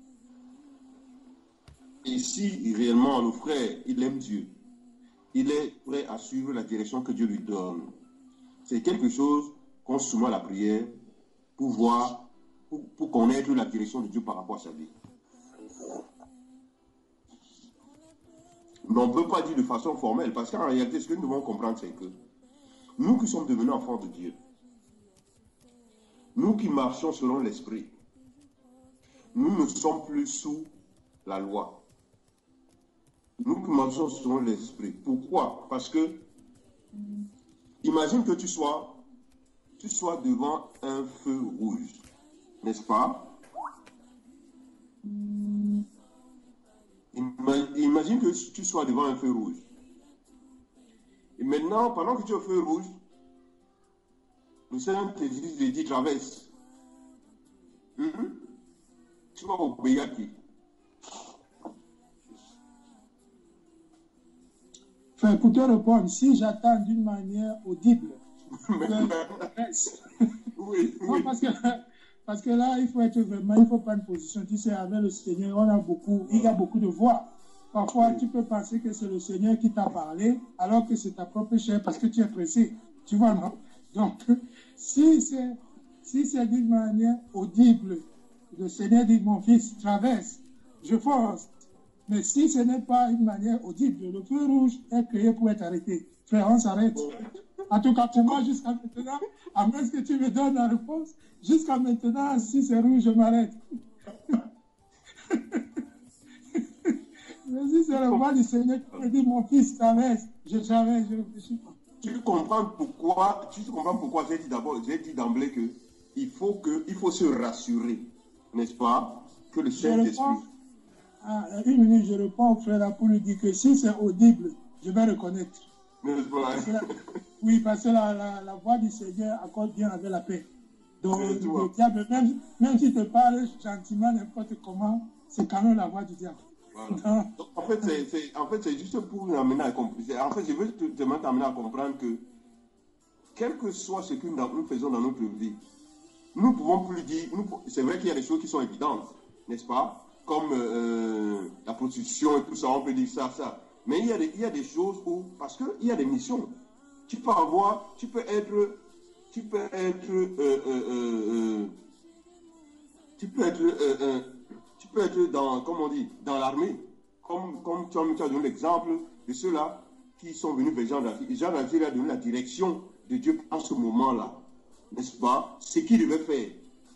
Et si réellement le frère, il aime Dieu, il est prêt à suivre la direction que Dieu lui donne, c'est quelque chose qu'on soumet à la prière pour voir, pour connaître la direction de Dieu par rapport à sa vie. Mais on ne peut pas dire de façon formelle, parce qu'en réalité, ce que nous devons comprendre, c'est que nous qui sommes devenus enfants de Dieu, nous qui marchons selon l'esprit, nous ne sommes plus sous la loi. Nous qui marchons selon l'esprit. Pourquoi? Parce que, imagine que tu sois devant un feu rouge, n'est-ce pas? Imagine que tu sois devant un feu rouge. Et maintenant, pendant que tu es au feu rouge, le Seigneur te dit traverse. Tu vas obéir à qui? Enfin, pour te répondre, si j'attends d'une manière audible, oui. Parce que là, il faut prendre position. Tu sais, avec le Seigneur, il y a beaucoup de voix. Parfois, tu peux penser que c'est le Seigneur qui t'a parlé, alors que c'est ta propre chair, parce que tu es pressé. Tu vois, non? Donc, si c'est d'une manière audible, le Seigneur dit, mon fils, traverse, je force. Mais si ce n'est pas une manière audible, le feu rouge est créé pour être arrêté. Frère, on s'arrête. En tout cas, pour moi, jusqu'à maintenant, à moins que tu me donnes la réponse, jusqu'à maintenant, si c'est rouge, je m'arrête. Mais si c'est la voix du Seigneur qui me dit, mon fils, traverse, je traverse, je réfléchis pas. Tu comprends pourquoi j'ai dit d'emblée que il faut se rassurer, n'est-ce pas, que le Saint-Esprit. Une minute, je réponds au frère là pour lui dire que si c'est audible, je vais reconnaître. Oui, parce que la voix du Seigneur accorde bien avec la paix. Donc, le diable, même s'il te parle gentiment, n'importe comment, c'est quand même la voix du diable. Voilà. Donc, en fait, c'est juste pour nous amener à comprendre. En fait, je veux te amener à comprendre que, quel que soit ce que nous faisons dans notre vie, nous pouvons plus dire. C'est vrai qu'il y a des choses qui sont évidentes, n'est-ce pas? Comme la prostitution et tout ça, on peut dire ça. Mais il y a des choses où, parce qu'il y a des missions. Tu peux tu peux être, dans, comme on dit, dans l'armée, comme tu as donné l'exemple de ceux-là qui sont venus vers Jean d'Arc. Jean d'Arc a donné la direction de Dieu en ce moment-là, n'est-ce pas? Ce qu'il devait faire.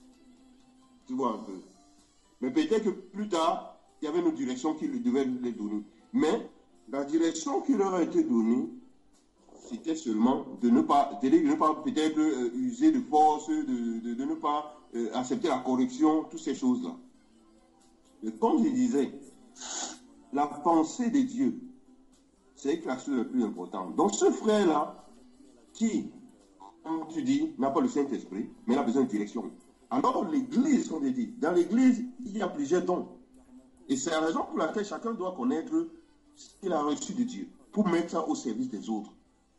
Tu vois un peu. Mais peut-être que plus tard, il y avait une direction qu'il devait les donner. Mais la direction qui leur a été donnée, c'était seulement de ne pas peut-être user de force, de ne pas accepter la correction, toutes ces choses-là. Mais comme je disais, la pensée de Dieu, c'est la chose la plus importante. Donc ce frère-là, qui, comme tu dis, n'a pas le Saint-Esprit, mais il a besoin de direction. Alors l'église, comme je dis, dans l'église, il y a plusieurs dons. Et c'est la raison pour laquelle chacun doit connaître ce qu'il a reçu de Dieu, pour mettre ça au service des autres.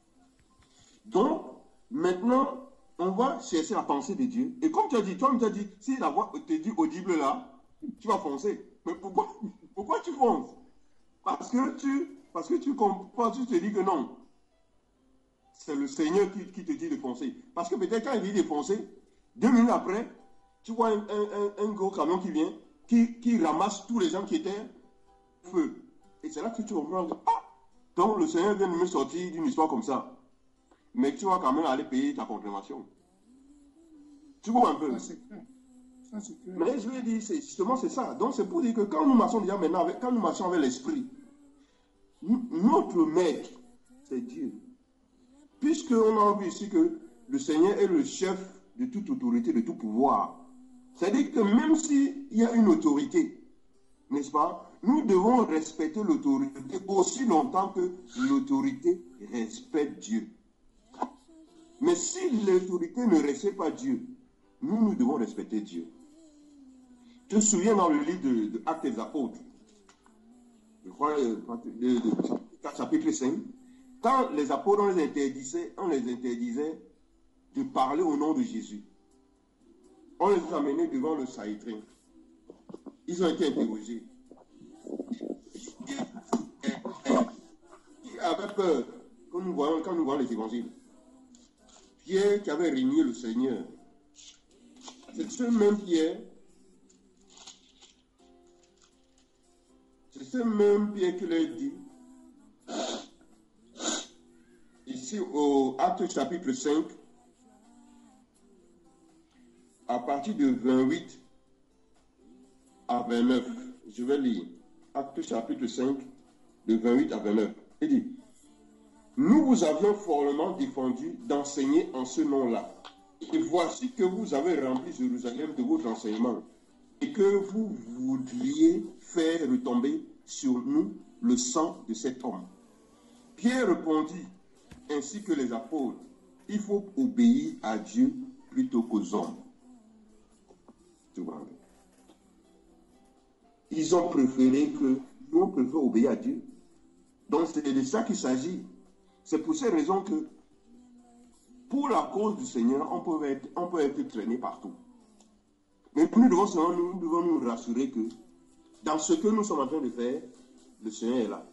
Donc, maintenant, on va chercher la pensée de Dieu. Et comme tu as dit, si la voix te dit audible là, tu vas foncer. Mais pourquoi tu fonces? Parce que tu comprends, tu te dis que non. C'est le Seigneur qui te dit de foncer. Parce que peut-être quand il dit de foncer, 2 minutes après, tu vois un gros camion qui vient, qui ramasse tous les gens qui étaient au feu. Et c'est là que tu comprends que, donc le Seigneur vient de me sortir d'une histoire comme ça. Mais tu vas quand même aller payer ta contravention. Tu vois un peu. Ça, c'est clair. Mais je lui ai dit, justement, c'est ça. Donc, c'est pour dire que quand nous marchons déjà maintenant, quand nous marchons avec l'esprit, notre maître, c'est Dieu. Puisqu'on a vu ici que le Seigneur est le chef de toute autorité, de tout pouvoir. C'est-à-dire que même s'il y a une autorité, n'est-ce pas, nous devons respecter l'autorité aussi longtemps que l'autorité respecte Dieu. Mais si l'autorité ne respecte pas Dieu, nous devons respecter Dieu. Je me souviens dans le livre de Actes des Apôtres, je crois, chapitre 5, quand les apôtres, on les interdisait de parler au nom de Jésus. On les a amenés devant le Sanhédrin. Ils ont été interrogés. Qui avait peur quand nous voyons les évangiles? Pierre qui avait régné le Seigneur. C'est ce même Pierre qui l'a dit ici au Acte chapitre 5 à partir de 28 à 29. Je vais lire Acte chapitre 5 de 28 à 29. Il dit: nous vous avions formellement défendu d'enseigner en ce nom-là. Et voici que vous avez rempli Jérusalem de votre enseignement et que vous voudriez faire retomber sur nous le sang de cet homme. Pierre répondit, ainsi que les apôtres, il faut obéir à Dieu plutôt qu'aux hommes. Ils ont préféré que nous préférons obéir à Dieu. Donc c'est de ça qu'il s'agit. C'est pour ces raisons que pour la cause du Seigneur, on peut être traîné partout. Mais nous devons nous rassurer que dans ce que nous sommes en train de faire, le Seigneur est là.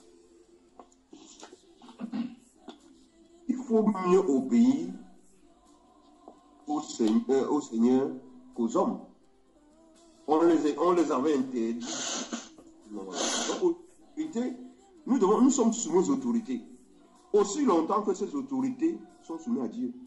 Il faut mieux obéir au Seigneur qu'aux hommes. On les avait interdits. Nous sommes soumis aux autorités. Aussi longtemps que ces autorités sont soumises à Dieu.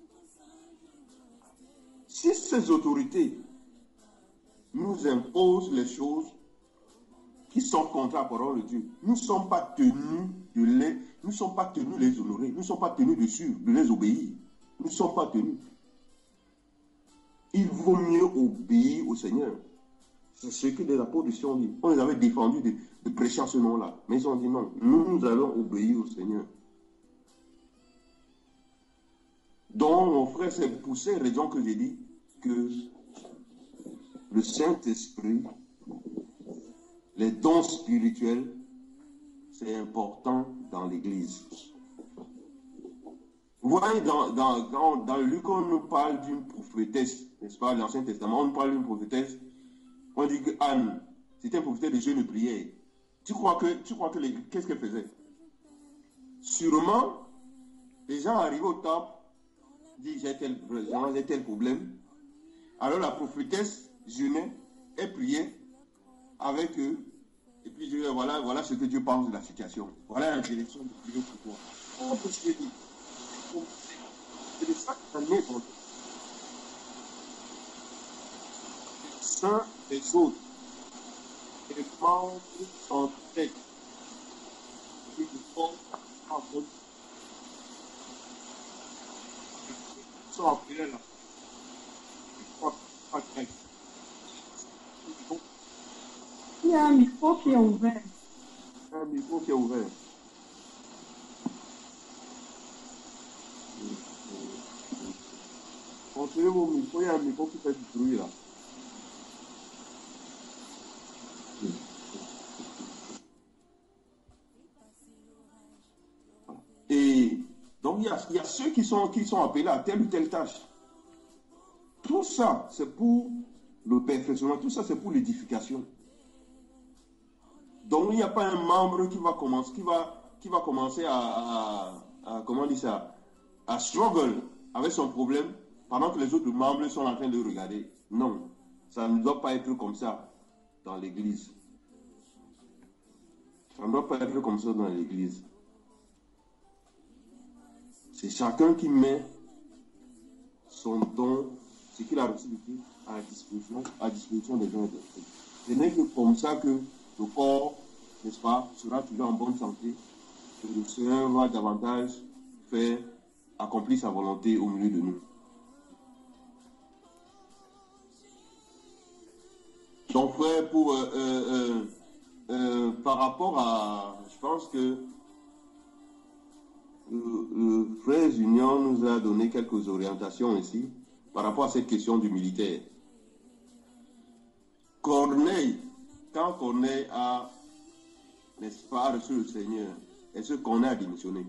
Si ces autorités nous imposent les choses qui sont contre la parole de Dieu, nous ne sommes pas tenus de les honorer, nous ne sommes pas tenus de les obéir. Nous ne sommes pas tenus. Il vaut mieux obéir au Seigneur. C'est ce que les apôtres ont dit. On les avait défendus de prêcher en ce nom-là. Mais ils ont dit non, nous allons obéir au Seigneur. Donc, mon frère, c'est pour ces raisons que j'ai dit que le Saint-Esprit, les dons spirituels, c'est important dans l'Église. Vous voyez, dans Luc, on nous parle d'une prophétesse, n'est-ce pas, l'Ancien Testament, on nous parle d'une prophétesse. On dit que Anne, c'était une prophétesse de jeûne et de prière. Tu crois que qu'est-ce qu'elle faisait? Sûrement, les gens arrivaient au temple, dit j'ai tel problème. Alors la prophétesse jeûnait et priait avec eux. Et puis je dis, voilà ce que Dieu pense de la situation. Voilà la direction de prier pour toi. Oh, parce que c'est de ça que ça met pour les uns des autres. Et les membres en tête. Et le corps en mode. Ils sont appelés là. Il y a un micro qui est ouvert. Un micro qui est ouvert. Contrôlez vos micros, il y a un micro qui fait du bruit là. Et donc il y a ceux qui sont appelés à telle ou telle tâche. Tout ça, c'est pour le perfectionnement, tout ça, c'est pour l'édification. Donc il n'y a pas un membre qui va commencer comment dire ça, à struggle avec son problème pendant que les autres membres sont en train de regarder. Non, ça ne doit pas être comme ça dans l'église. Ça ne doit pas être comme ça dans l'église. C'est chacun qui met son don, ce qu'il a reçu de Dieu, à disposition des gens et des autres. Ce n'est que comme ça que le corps, n'est-ce pas, sera toujours en bonne santé, et le Seigneur va davantage faire accomplir sa volonté au milieu de nous. Donc, frère, par rapport à, je pense que le frère Junior nous a donné quelques orientations ici par rapport à cette question du militaire. Corneille, quand Corneille a, n'est-ce pas, reçu le Seigneur, est-ce que Corneille a démissionné?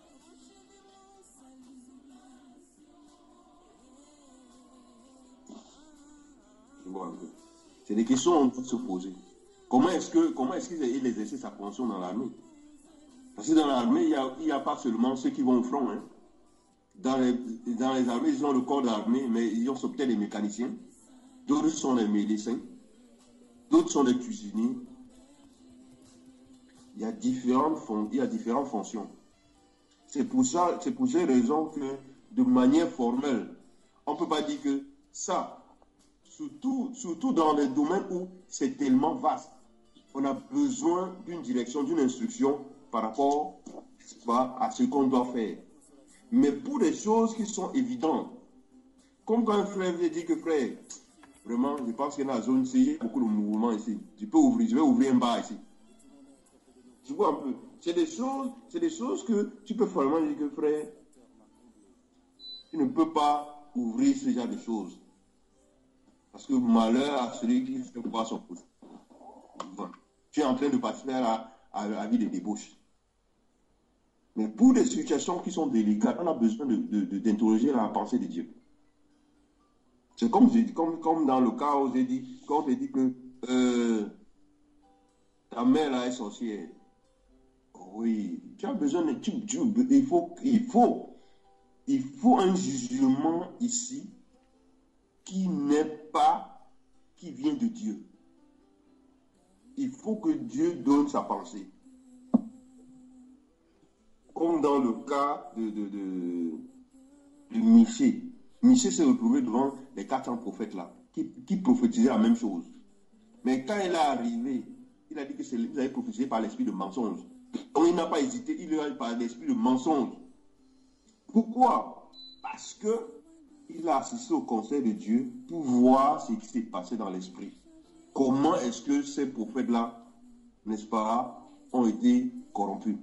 Je vois un peu. C'est des questions qu'on peut se poser. Comment est-ce qu'il exerce sa fonction dans l'armée? Parce que dans l'armée, il n'y a pas seulement ceux qui vont au front. Hein. Dans les armées, ils ont le corps d'armée, mais ils ont peut-être les mécaniciens. D'autres sont les médecins. D'autres sont les cuisiniers. Il y a différentes fonctions. C'est pour ces raisons que, de manière formelle, on ne peut pas dire que ça, surtout dans les domaines où c'est tellement vaste, on a besoin d'une direction, d'une instruction par rapport à ce qu'on doit faire. Mais pour des choses qui sont évidentes, comme quand un frère vient dire que frère, vraiment, je pense que dans la zone C, il y a beaucoup de mouvements ici. Je vais ouvrir un bar ici. Tu vois un peu. C'est des choses que tu peux vraiment dire que frère, tu ne peux pas ouvrir ce genre de choses. Parce que malheur à celui qui fait voir son pouce. Tu es en train de participer à la vie de débauche. Mais pour des situations qui sont délicates, on a besoin d'interroger la pensée de Dieu. C'est comme dans le cas où j'ai dit, quand on te dit que ta mère là est sorcière. Oui, tu as besoin de... Il faut un jugement ici qui vient de Dieu. Il faut que Dieu donne sa pensée. Comme dans le cas de Michée. Michée s'est retrouvé devant les 400 prophètes là, qui prophétisaient la même chose. Mais quand elle est arrivée, il a dit que vous avez prophétisé par l'esprit de mensonge. Donc il n'a pas hésité, il a par l'esprit de mensonge. Pourquoi? Parce que il a assisté au conseil de Dieu pour voir ce qui s'est passé dans l'esprit. Comment est-ce que ces prophètes-là, n'est-ce pas, ont été corrompus?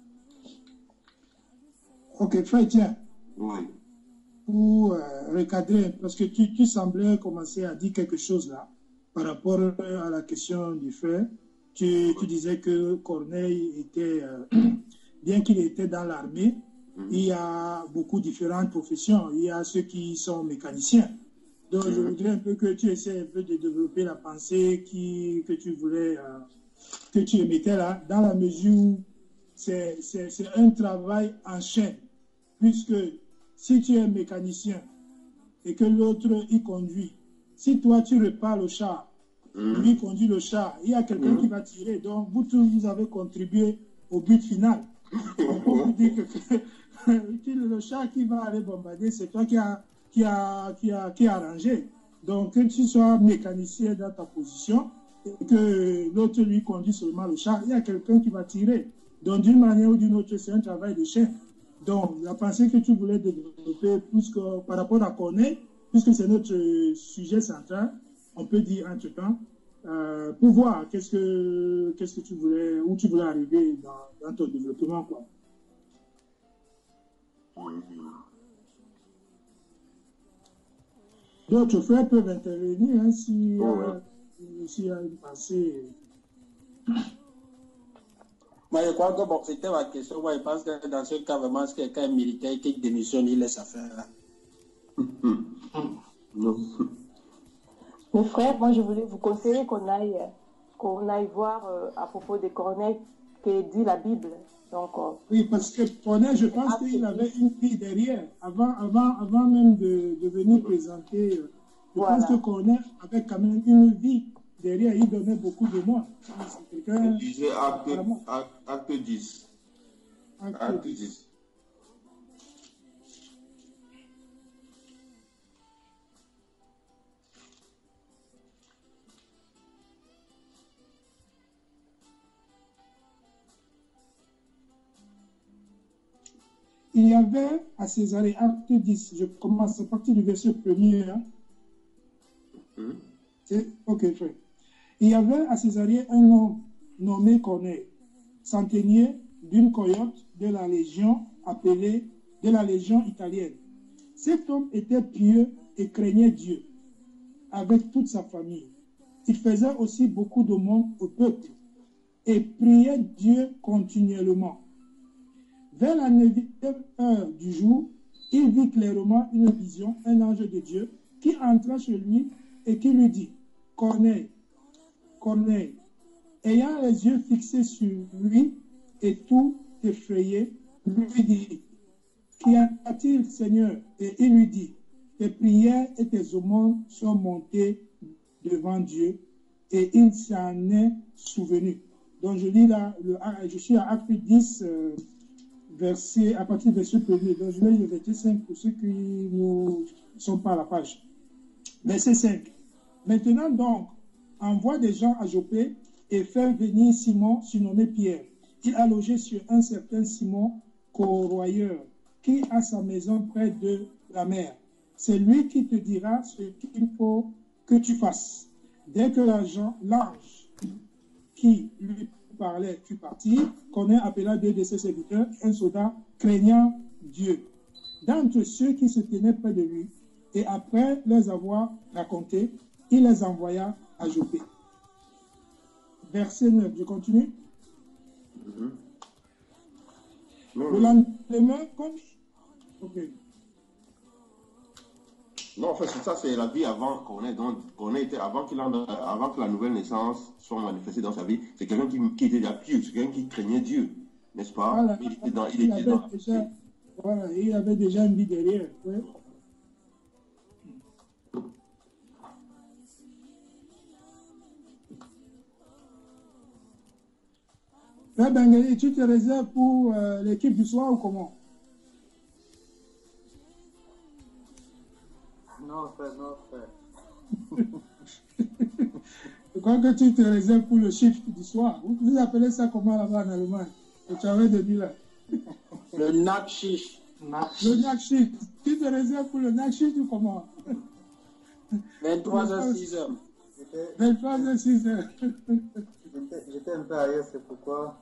Ok, frère, tiens. Oui. Pour recadrer, parce que tu semblais commencer à dire quelque chose là, par rapport à la question du frère. Tu disais que Corneille était, bien qu'il était dans l'armée, il y a beaucoup de différentes professions. Il y a ceux qui sont mécaniciens. Donc, je voudrais un peu que tu essaies un peu de développer la pensée que tu voulais, que tu émettais là, dans la mesure où c'est un travail en chaîne, puisque si tu es mécanicien et que l'autre y conduit, si toi tu répares le char, lui conduit le char, il y a quelqu'un qui va tirer. Donc, vous tous, vous avez contribué au but final. On peut vous dire que le char qui va aller bombarder, c'est toi qui a arrangé. Donc, que tu sois mécanicien dans ta position et que l'autre lui conduit seulement le char, il y a quelqu'un qui va tirer. Donc, d'une manière ou d'une autre, c'est un travail de chaîne. Donc, la pensée que tu voulais développer par rapport à Corneille, puisque c'est notre sujet central, on peut dire entre-temps, pour voir qu'est-ce que tu voulais, où tu voulais arriver dans ton développement, quoi. D'autres frères peuvent intervenir hein, s'il y a une pensée. Moi, je crois que bon, c'était ma question. Moi, je pense que dans ce cas, vraiment, si quelqu'un est militaire qui démissionne, il laisse affaire. Non. Mes frères, moi, je voulais vous conseiller qu'on aille voir à propos de Corneille que dit la Bible. Donc, oui, parce que Corneille, je pense qu'il avait une vie derrière. Avant même de venir présenter, je pense que Corneille avait quand même une vie derrière. Il donnait beaucoup de moi. Il disait acte 10. Acte 10. Il y avait à Césarée, acte 10, je commence à partir du verset 1er. Hein. Ok, frère. Il y avait à Césarée un homme nommé Corneille, centenier d'une cohorte de la légion appelée de la légion italienne. Cet homme était pieux et craignait Dieu avec toute sa famille. Il faisait aussi beaucoup de monde au peuple et priait Dieu continuellement. Vers la 9e heure du jour, il vit clairement une vision, un ange de Dieu, qui entra chez lui et qui lui dit, « Corneille, Corneille ». Ayant les yeux fixés sur lui et tout effrayé, lui dit, « Qu'y a-t-il, Seigneur ?» Et il lui dit, « Tes prières et tes aumônes sont montées devant Dieu, et il s'en est souvenu. » Donc je lis là, je suis à Acte 10, à partir du verset 1er. Donc je lis le verset 5 pour ceux qui ne sont pas à la page. Verset 5. Maintenant donc, envoie des gens à Joppé et fait venir Simon, surnommé Pierre. Il a logé sur un certain Simon, corroyeur, qui a sa maison près de la mer. C'est lui qui te dira ce qu'il faut que tu fasses. Dès que l'ange qui lui parlait fut parti, Corneille appela 2 de ses serviteurs, un soldat craignant Dieu. D'entre ceux qui se tenaient près de lui, et après les avoir racontés, il les envoya à Joppé. Verset 9, je continue. Le lendemain, comme... Ok. Non, en fait, ça, c'est la vie avant Corneille. Donc, Corneille était, avant que la nouvelle naissance soit manifestée dans sa vie, c'est quelqu'un qui était déjà pieux, c'est quelqu'un qui craignait Dieu, n'est-ce pas? Voilà. Il avait déjà une vie derrière. Ouais. Bengali, tu te réserves pour l'équipe du soir ou comment? Non, frère, non, frère. Je crois que tu te réserves pour le shift du soir. Vous appelez ça comment là-bas en Allemagne? Le travail de nuit là. Le night shift. Le night shift. Tu te réserves pour le night shift ou comment? 23h, 6h. 23h, 6h. J'étais un peu ailleurs, c'est pourquoi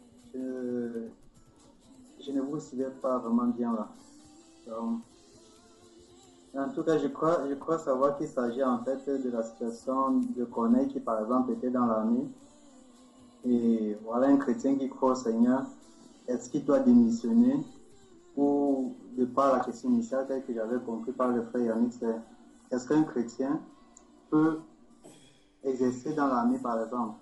je ne vous suivais pas vraiment bien là. Donc, en tout cas, je crois savoir qu'il s'agit en fait de la situation de Corneille qui, par exemple, était dans l'armée. Et voilà un chrétien qui croit au Seigneur. Est-ce qu'il doit démissionner? Ou, de par la question initiale telle que j'avais compris par le frère Yannick, c'est est-ce qu'un chrétien peut exercer dans l'armée, par exemple?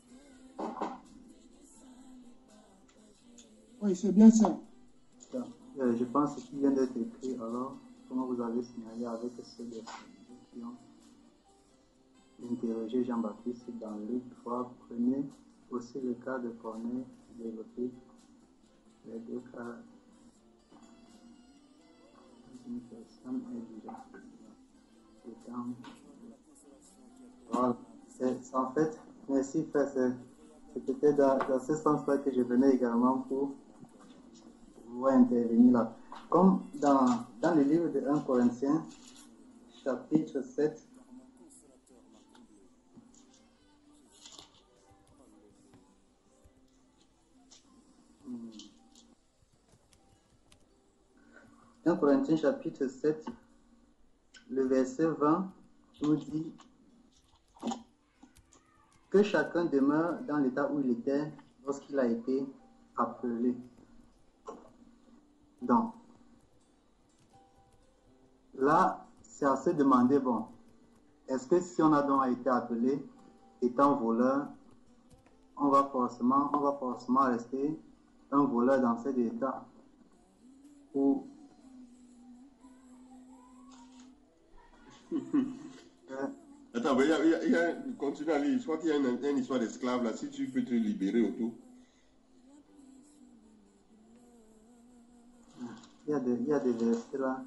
Oui, c'est bien ça. je pense qu'il vient d'être écrit, alors, comment vous avez signalé avec ceux qui ont interrogé Jean-Baptiste dans Luc 3, prenez aussi le cas de Corneille, développé les deux cas d'une personne est déjà voilà. C'est en fait, merci frère, c'était dans ce sens-là que je venais également pour intervenir là. Comme dans le livre de 1 Corinthiens, chapitre 7, un Corinthiens chapitre 7, le verset 20 nous dit que chacun demeure dans l'état où il était lorsqu'il a été appelé. Donc, là, c'est à se demander, bon, est-ce que si on a donc été appelé étant voleur, on va forcément rester un voleur dans cet état où Attends, il y a continue à lire. Je crois qu'il y a une histoire d'esclave là. Si tu peux te libérer autour. Il y a des versets là.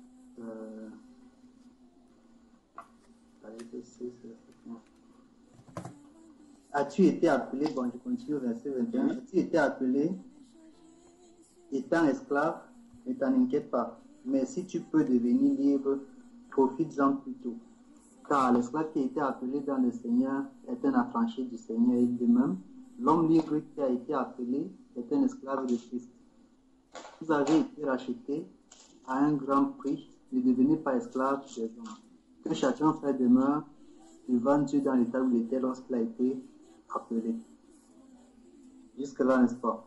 As-tu été appelé, bon je continue au verset 21, as-tu été appelé étant esclave, ne t'en inquiète pas, mais si tu peux devenir libre, profites-en plutôt. Car l'esclave qui a été appelé dans le Seigneur est un affranchi du Seigneur et de même, l'homme libre qui a été appelé est un esclave de Christ. Vous avez été rachetés à un grand prix, ne devenez pas esclaves des hommes. Que chacun fait demeure devant Dieu dans l'état où il était lorsqu'il a été appelé. Jusque-là, n'est-ce pas?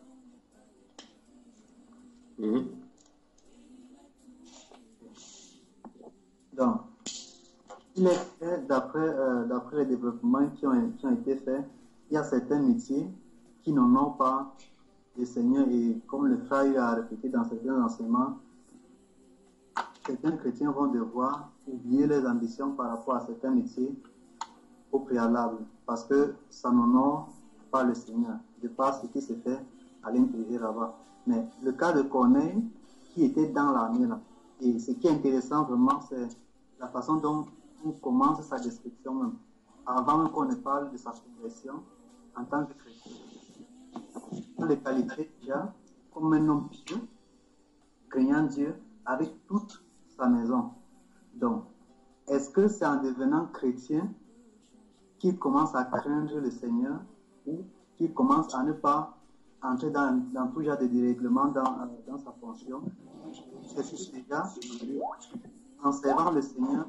Donc, il est fait, d'après les développements qui ont été faits, il y a certains métiers qui n'en ont pas le Seigneur, et comme le frère a répété dans certains enseignements, certains chrétiens vont devoir oublier leurs ambitions par rapport à certains métiers au préalable, parce que ça n'honore pas le Seigneur, de par ce qui se fait à l'intérieur là-bas. Mais le cas de Corneille, qui était dans l'armée là, et ce qui est intéressant vraiment, c'est la façon dont on commence sa description même, avant qu'on ne parle de sa conversion en tant que chrétien. Les qualités déjà, comme un homme pieux, craignant Dieu, avec toute sa maison. Donc, est-ce que c'est en devenant chrétien qu'il commence à craindre le Seigneur, ou qu'il commence à ne pas entrer dans tout genre de dérèglement dans sa fonction? C'est déjà en servant le Seigneur,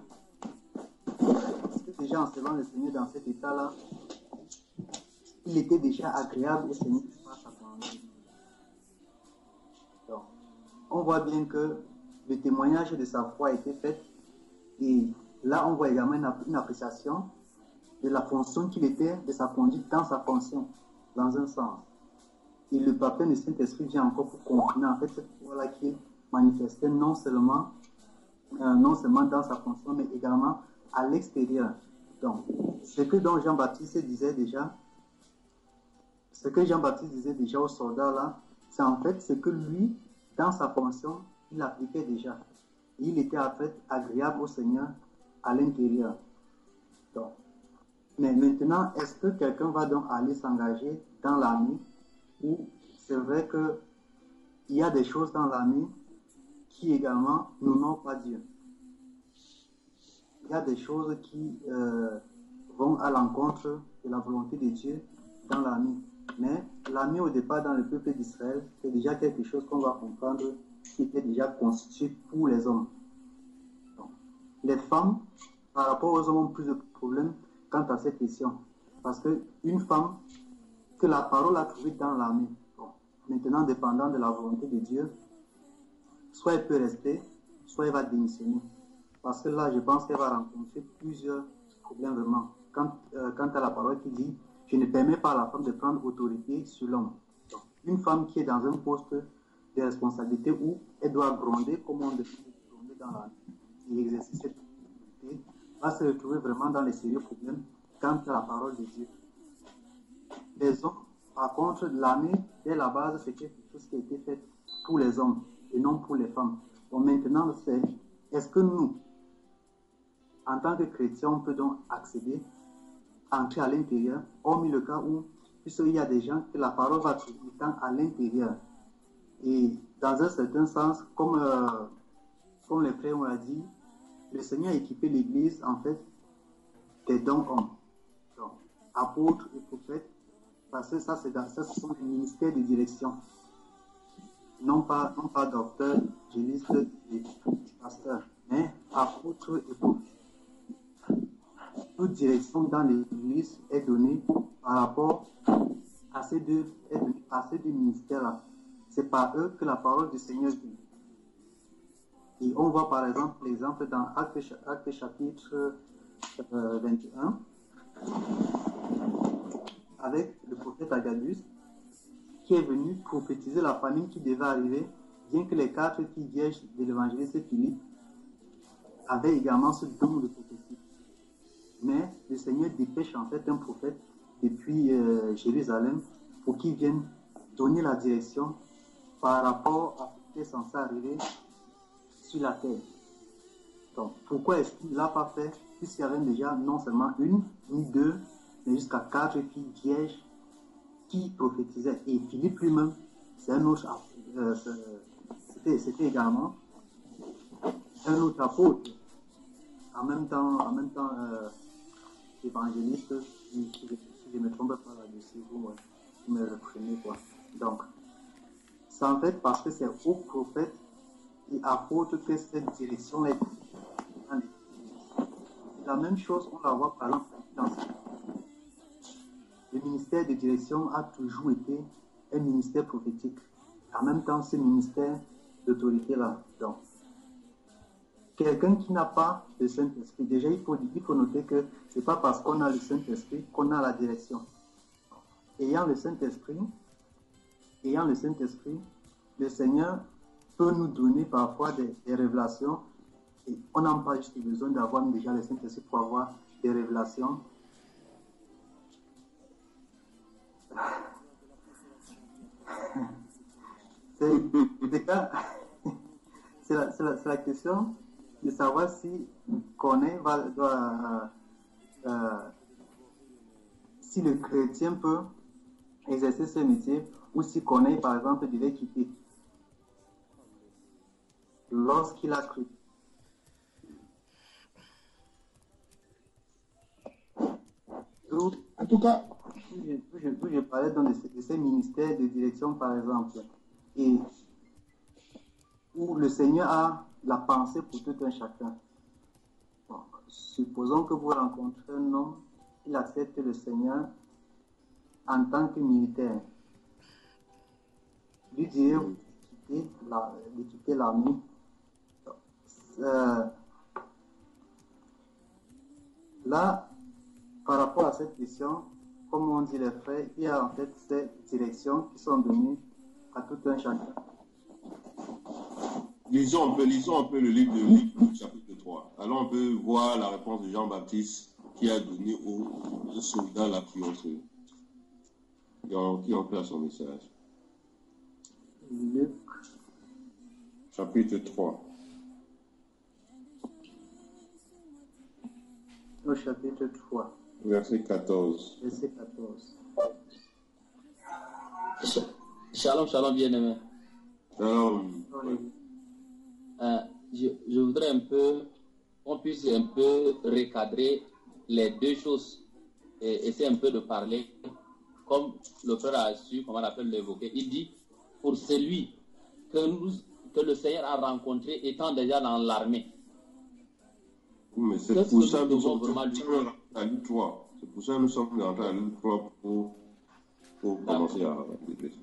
déjà en servant le Seigneur dans cet état-là, il était déjà agréable au Seigneur par sa parole. Donc, on voit bien que le témoignage de sa foi a été fait, et là on voit également une appréciation de la fonction qu'il était, de sa conduite dans sa fonction, dans un sens. Et le baptême du Saint-Esprit vient encore pour confirmer en fait cette foi-là qu'il manifestait non seulement dans sa fonction, mais également à l'extérieur. Donc, ce que Jean-Baptiste disait déjà aux soldats là, c'est en fait ce que lui, dans sa fonction, il appliquait déjà. Il était en fait agréable au Seigneur à l'intérieur. Donc, mais maintenant, est-ce que quelqu'un va donc aller s'engager dans l'armée, où c'est vrai qu'il y a des choses dans l'armée qui également n'honorent pas Dieu. Il y a des choses qui vont à l'encontre de la volonté de Dieu dans l'armée. Mais l'armée au départ dans le peuple d'Israël, c'est déjà quelque chose qu'on va comprendre qui était déjà constitué pour les hommes. Donc, les femmes, par rapport aux hommes, ont plus de problèmes quant à cette question. Parce qu'une femme que la parole a trouvée dans l'armée, bon, maintenant dépendant de la volonté de Dieu, soit elle peut rester, soit elle va démissionner. Parce que là, je pense qu'elle va rencontrer plusieurs problèmes vraiment. Quant à la parole qui dit, je ne permets pas à la femme de prendre autorité sur l'homme. Une femme qui est dans un poste des responsabilités où elle doit gronder comme on devrait gronder dans la vie et exercer cette activité, va se retrouver vraiment dans les sérieux problèmes quant à la parole de Dieu. Les hommes, par contre, l'armée, dès la base, c'était quelque chose qui a été fait pour les hommes et non pour les femmes. Donc maintenant, c'est est-ce que nous, en tant que chrétiens, on peut donc accéder, entrer à l'intérieur, hormis le cas où, puisqu'il y a des gens que la parole va tout le temps à l'intérieur. Et dans un certain sens, comme les frères ont dit, le Seigneur a équipé l'Église, en fait, des dons hommes. Donc, apôtres et prophètes, parce que ça, ce sont des ministères de direction. Non pas docteurs, évangélistes et pasteurs, mais apôtres et prophètes. Toute direction dans l'Église est donnée par rapport à ces deux ministères-là. C'est par eux que la parole du Seigneur vient. Et on voit par exemple l'exemple dans Actes chapitre 21, avec le prophète Agabus, qui est venu prophétiser la famine qui devait arriver, bien que les 4 filles vierges de l'évangéliste Philippe avaient également ce don de prophétie. Mais le Seigneur dépêche en fait un prophète depuis Jérusalem pour qu'il vienne donner la direction par rapport à ce qui est censé arriver sur la terre. Donc, pourquoi est-ce qu'il ne l'a pas fait, puisqu'il y avait déjà non seulement une, ni deux, mais jusqu'à 4 filles vierges qui prophétisaient. Et Philippe lui-même, c'est un autre, c'était également un autre apôtre, en même temps évangéliste, si je ne me trompe pas là-dessus, vous me reprenez quoi. Donc, c'est en fait parce que c'est aux prophètes et apôtres que cette direction est. La même chose, on la voit par exemple dans le ministère de direction a toujours été un ministère prophétique. En même temps, ce ministère d'autorité-là. Donc, quelqu'un qui n'a pas le Saint-Esprit, déjà il faut noter que ce n'est pas parce qu'on a le Saint-Esprit qu'on a la direction. Ayant le Saint-Esprit, le Seigneur peut nous donner parfois des révélations et on n'a pas juste besoin d'avoir déjà le Saint-Esprit pour avoir des révélations. C'est la question de savoir si si le chrétien peut exercer ce métier ou si Corneille, par exemple, devait quitter lorsqu'il a cru. En tout cas, je parlais de ces ministères de direction, par exemple, et où le Seigneur a la pensée pour tout un chacun. Bon, supposons que vous rencontrez un homme, il accepte le Seigneur en tant que militaire. Lui dire de quitter l'armée. Là, par rapport à cette question, comme on dit les frères, il y a en fait ces directions qui sont données à tout un chacun. Lisons un peu le livre de Luc, chapitre 3. Alors on peut voir la réponse de Jean-Baptiste qui a donné aux soldats là qui ont fait son message. Luc, chapitre 3. Au chapitre 3. Verset 14. Verset 14. Shalom, shalom, bien-aimé. Shalom. Je voudrais qu'on puisse un peu recadrer les deux choses et essayer un peu de parler, comme le frère a su, comment on appelle l'évoquer. Il dit, pour celui que le Seigneur a rencontré étant déjà dans l'armée. Mais c'est pour ça que nous sommes à Luc 3. C'est pour ça que nous sommes rentrés à Luc 3 pour commencer à réfléchir.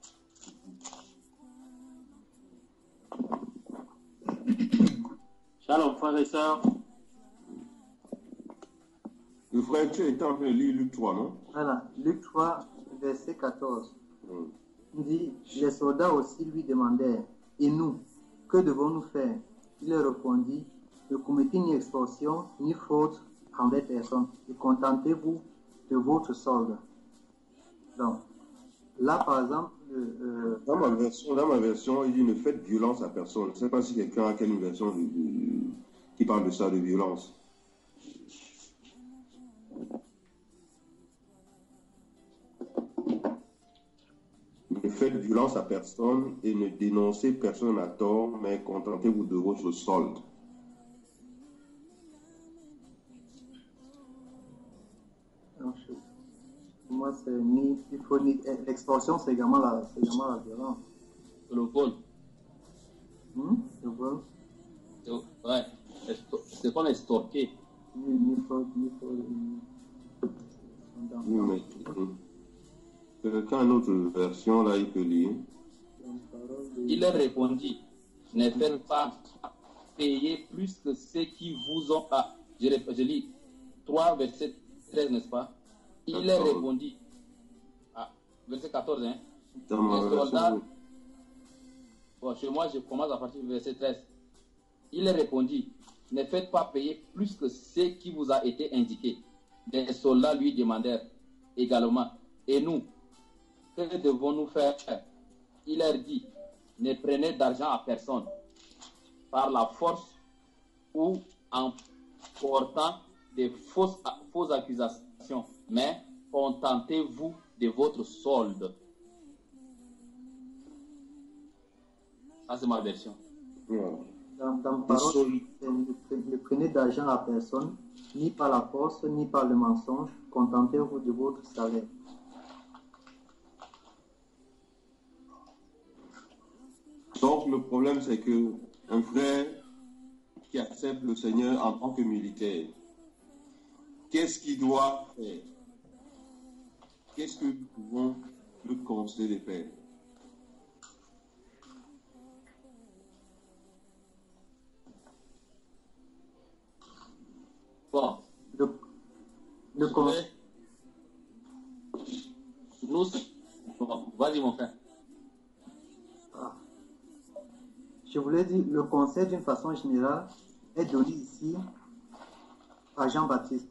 Shalom, frères et sœurs. Le frère, tu es en train de lire Luc 3, non? Voilà, Luc 3, verset 14. Il dit, les soldats aussi lui demandèrent, et nous, que devons-nous faire? Il leur répondit, ne commettez ni extorsion, ni faute envers personne, et contentez-vous de votre solde. Donc, là, par exemple, dans ma version, il dit ne faites violence à personne. Je ne sais pas si quelqu'un a quelle version qui parle de ça, de violence. Ne faites violence à personne et ne dénoncez personne à tort, mais contentez-vous de votre solde. Moi, c'est l'extorsion, c'est également la violence. Le vol. Le vol. Ouais, c'est qu'on est extorqué. Ni faute. Oui, mais quelqu'un a une autre version, là, il peut lire. Il leur répondit, ne faites pas payer plus que ceux qui vous ont... Ah, je lis 3, verset 13, n'est-ce pas? Il leur répondit, verset 14, hein? Les soldats... Bon, chez moi, je commence à partir du verset 13. Il leur répondit, ne faites pas payer plus que ce qui vous a été indiqué. Les soldats lui demandèrent également, et nous, que devons-nous faire? Il leur dit, ne prenez d'argent à personne par la force ou en portant des fausses accusations, mais contentez-vous de votre solde. Ça, c'est ma version. Dans parole, ne prenez d'argent à personne, ni par la force, ni par le mensonge, contentez-vous de votre salaire. Donc, le problème, c'est que un frère qui accepte le Seigneur en tant que militaire, qu'est-ce qu'il doit faire? Qu'est-ce que nous pouvons le conseiller de faire? Bon. Bon, vas-y, mon frère. Je voulais dire, le conseil d'une façon générale est donné ici à Jean-Baptiste.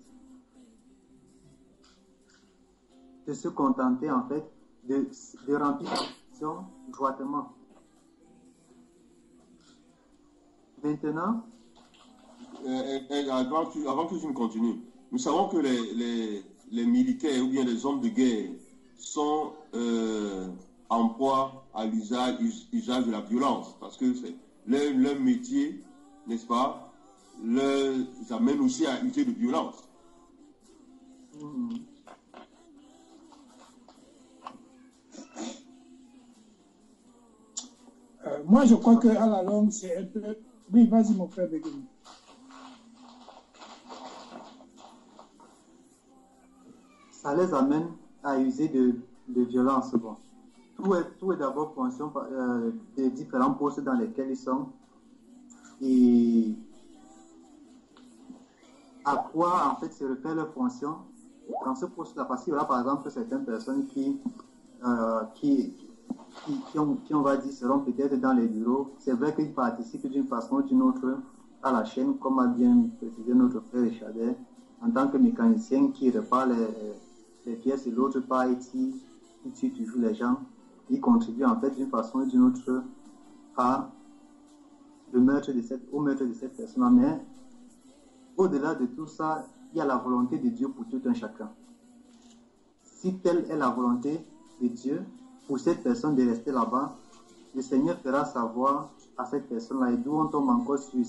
De se contenter en fait, de remplir la mission droitement. Maintenant, avant que tu ne continues, nous savons que les militaires ou bien les hommes de guerre sont en proie à l'usage de la violence, parce que c'est leur métier, n'est-ce pas, les amène aussi à user de violence. Moi, je crois qu'à la longue, c'est un peu... Oui, vas-y, mon frère Begum. Ça les amène à user de violence. Bon. Tout est d'abord fonction des différents postes dans lesquels ils sont. Et à quoi, en fait, se réfère leur fonction dans ce poste-là. Parce qu'il y aura, par exemple, certaines personnes qui on va dire, seront peut-être dans les bureaux. C'est vrai qu'ils participent d'une façon ou d'une autre à la chaîne, comme a bien précisé notre frère Richard, en tant que mécanicien qui répare les pièces et l'autre part ici, qui tue toujours les gens. Il contribue en fait d'une façon ou d'une autre au meurtre de cette personne. Mais au-delà de tout ça, il y a la volonté de Dieu pour tout un chacun. Si telle est la volonté de Dieu, pour cette personne de rester là-bas, le Seigneur fera savoir à cette personne-là, et d'où on tombe encore sur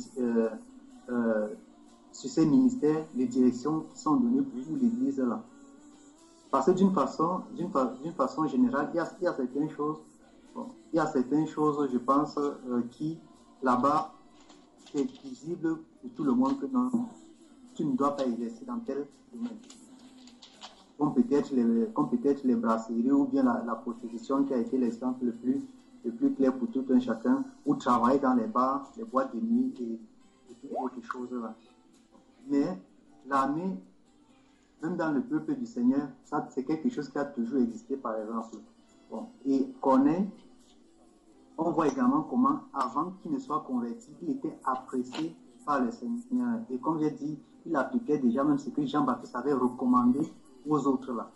ces ministères, les directions qui sont données pour l'Église là. Parce que d'une façon générale, il y a certaines choses, je pense, qui là-bas est visible pour tout le monde que non, tu ne dois pas exercer dans tel domaine. Comme peut-être les brasseries ou bien la prostitution qui a été l'exemple le plus clair pour tout un chacun, ou travailler dans les bars, les boîtes de nuit et toutes autres choses là. Mais l'armée, même dans le peuple du Seigneur, ça c'est quelque chose qui a toujours existé par exemple. Bon. Et Corneille, on voit également comment, avant qu'il ne soit converti, il était apprécié par le Seigneur. Et comme j'ai dit, il appliquait déjà même ce que Jean-Baptiste avait recommandé aux autres là.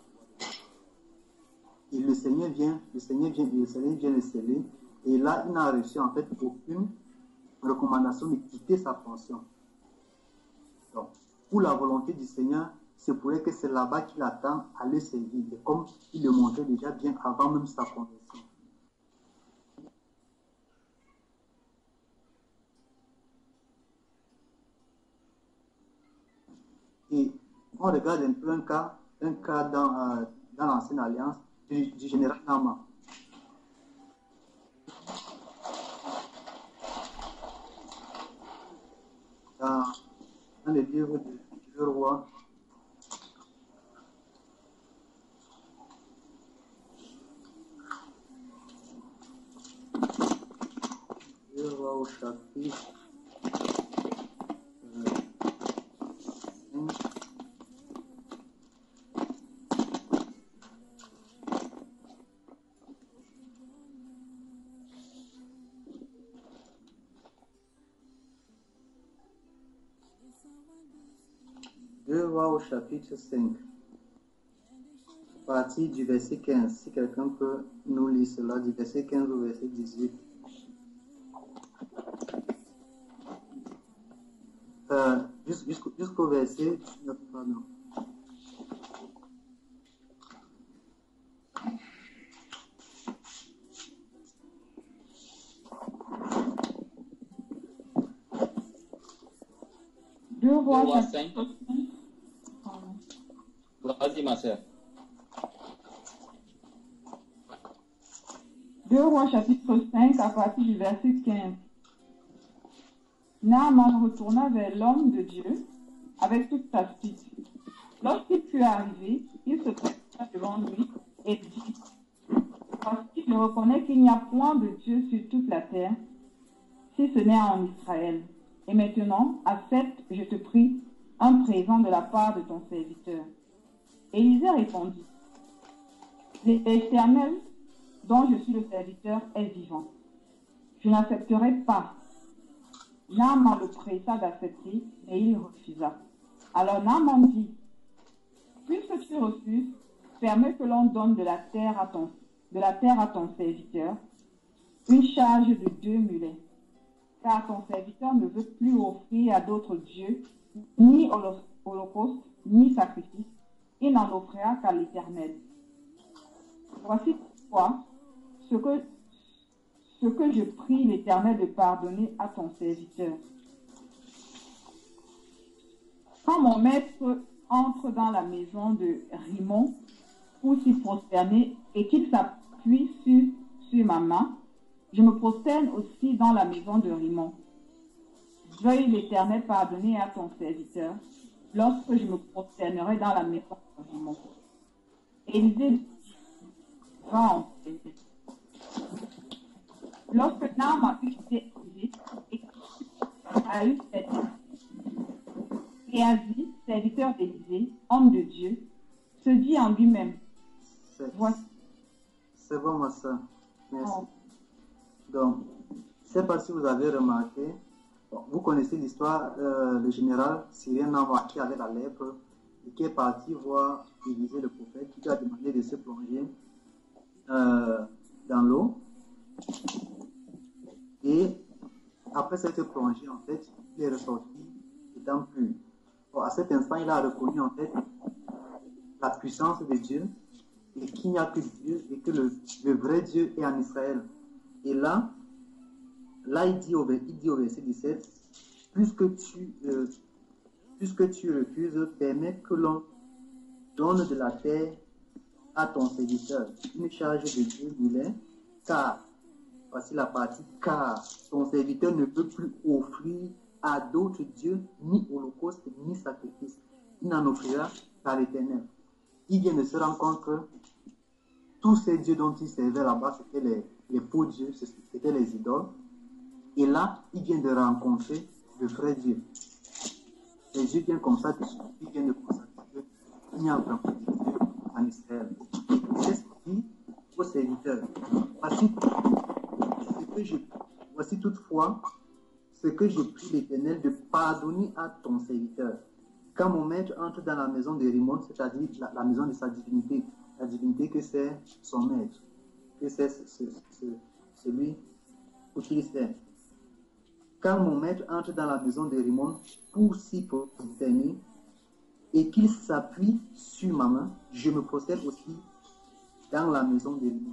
Et le Seigneur vient le sceller. Et là, il n'a reçu en fait aucune recommandation de quitter sa pension. Donc, pour la volonté du Seigneur, c'est pour que c'est là-bas qu'il attend à le servir. Et comme il le montrait déjà bien avant même sa conversion. Et on regarde un peu un cas dans l'Ancienne Alliance du général Naaman. Dans le livre de Deux Rois, au chapitre 5. Deux Rois au chapitre 5, à partir du verset 15. Si quelqu'un peut nous lire cela, du verset 15 au verset 18. Jusqu'au verset 19, pardon. Deux Rois 5. Vas-y, ma soeur. Deux Rois chapitre 5 à partir du verset 15. Naaman retourna vers l'homme de Dieu avec toute sa suite. Lorsqu'il fut arrivé, il se présenta devant lui et dit: Voici, je reconnais qu'il n'y a point de Dieu sur toute la terre, si ce n'est en Israël. Et maintenant, accepte, je te prie, un présent de la part de ton serviteur. Élisée répondit: L'Éternel, dont je suis le serviteur, est vivant. Je n'accepterai pas. Naaman le pressa d'accepter, mais il refusa. Alors Naaman dit: Puisque tu refuses, permets que l'on donne de la terre à ton serviteur, une charge de 2 mulets. Car ton serviteur ne veut plus offrir à d'autres dieux, ni holocauste, ni sacrifice. Il n'en offrira qu'à l'Éternel. Voici pourquoi ce que je prie l'Éternel de pardonner à ton serviteur. Quand mon maître entre dans la maison de Rimon pour s'y prosterner et qu'il s'appuie sur ma main, je me prosterne aussi dans la maison de Rimon. Veuille l'Éternel pardonner à ton serviteur lorsque je me prosternerai dans la maison de Rimon. Élisée dit: Va en paix. Lorsque Naaman eut été élevé et a eu cette Géhazi, serviteur d'Élisée, homme de Dieu, se dit en lui-même: Voici. C'est bon, ma soeur. Merci. Donc, je ne sais pas si vous avez remarqué, vous connaissez l'histoire, le général syrien Naaman qui avait la lèpre et qui est parti voir Élisée le prophète, qui lui a demandé de se plonger dans l'eau. Et après s'être plongé, en fait, il est ressorti étant pur. Bon, à cet instant, il a reconnu en fait la puissance de Dieu et qu'il n'y a que Dieu et que le vrai Dieu est en Israël. Et là il dit au verset 17, puisque tu refuses, permets que l'on donne de la terre à ton serviteur, une charge de 2 mulets, car, voici la partie, car ton serviteur ne peut plus offrir à d'autres dieux, ni holocauste, ni sacrifice. Il n'en offrira qu'à l'Éternel. Il vient de se rendre compte que tous ces dieux dont il servait là-bas, c'était les faux dieux, c'était les idoles. Et là, il vient de rencontrer le vrai Dieu. Les dieux viennent comme ça, il vient de constater qu'il n'y a vraiment de Dieu en Israël. C'est ce qui dit au serviteur serviteur. Voici toutefois ce que je prie l'Éternel de pardonner à ton serviteur. Quand mon maître entre dans la maison de Rimon, c'est-à-dire la maison de sa divinité, la divinité que c'est son maître, que c'est celui pour qui il sert. Quand mon maître entre dans la maison de Rimon pour s'y prosterner et qu'il s'appuie sur ma main, je me prosterne aussi dans la maison de Rimon.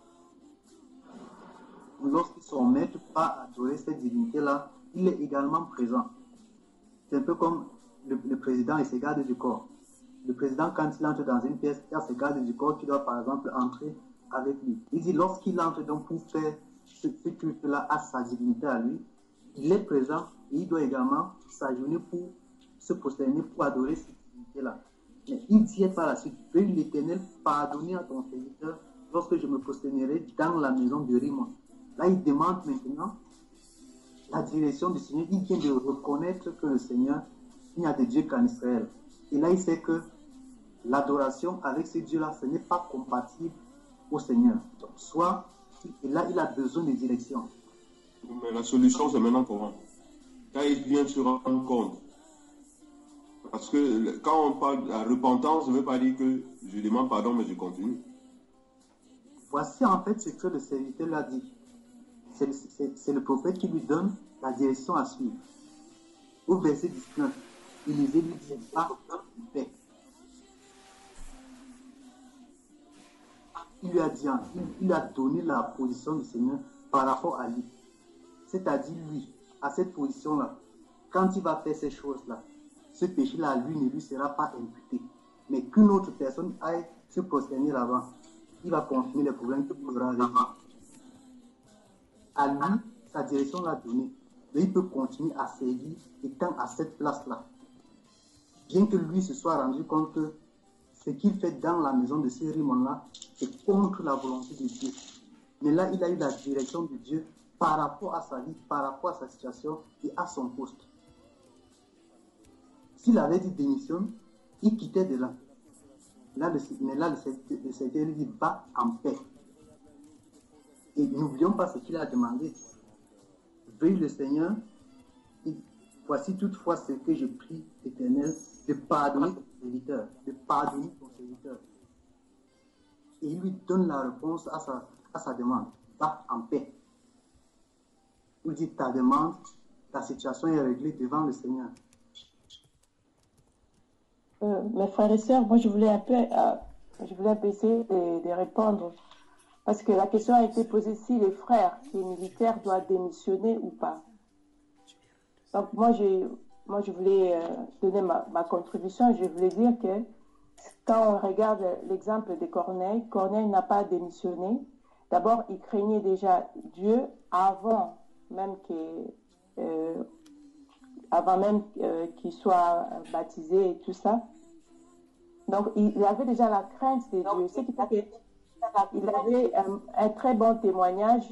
Lorsque son maître part adorer cette divinité-là, il est également présent. C'est un peu comme le président et ses gardes du corps. Le président, quand il entre dans une pièce, il y a ses gardes du corps qui doivent par exemple entrer avec lui. Il dit, lorsqu'il entre donc pour faire ce culte-là à sa divinité à lui, il est présent et il doit également s'agenouiller pour se prosterner, pour adorer cette divinité-là. Mais il dit par la suite, veuille l'Éternel pardonner à ton serviteur lorsque je me prosternerai dans la maison de Rimon. Là, il demande maintenant la direction du Seigneur. Il vient de reconnaître que le Seigneur, il n'y a de Dieu qu'en Israël. Et là, il sait que l'adoration avec ce Dieu-là, ce n'est pas compatible au Seigneur. Donc, et là, il a besoin de direction. Mais la solution, c'est maintenant comment? Quand il vient se rendre compte. Parce que quand on parle de la repentance, ça ne veut pas dire que je demande pardon, mais je continue. Voici en fait ce que le serviteur lui a dit. C'est le prophète qui lui donne la direction à suivre. Au verset 19, Élisée lui dit, pardonne en paix. Il lui a dit, il a donné la position du Seigneur par rapport à lui. C'est-à-dire lui, à cette position-là, quand il va faire ces choses-là, ce péché-là, lui, ne lui sera pas imputé. Mais qu'une autre personne aille se prosterner là-bas, il va continuer les problèmes qu'il posera avec lui. À lui, sa direction l'a donné. Mais il peut continuer à servir étant à cette place-là. Bien que lui se soit rendu compte que ce qu'il fait dans la maison de ce Rimon-là, c'est contre la volonté de Dieu. Mais là, il a eu la direction de Dieu par rapport à sa vie, par rapport à sa situation et à son poste. S'il avait dit démissionne, il quittait de là. Mais là, le Seigneur lui dit, va en paix. Et n'oublions pas ce qu'il a demandé. Veuille le Seigneur, et voici toutefois ce que je prie, l'Éternel, de pardonner ton serviteur, de pardonner ton serviteur. Et il lui donne la réponse à sa demande. Va en paix. Il dit, ta demande, ta situation est réglée devant le Seigneur. Mes frères et sœurs, moi je voulais un peu essayer de répondre. Parce que la question a été posée si les frères qui est militaire doivent démissionner ou pas. Donc moi je voulais donner ma contribution. Je voulais dire que quand on regarde l'exemple de Corneille, Corneille n'a pas démissionné. D'abord, il craignait déjà Dieu avant même qu'il soit baptisé et tout ça. Donc il avait déjà la crainte de Dieu. Ce qui fait il avait un très bon témoignage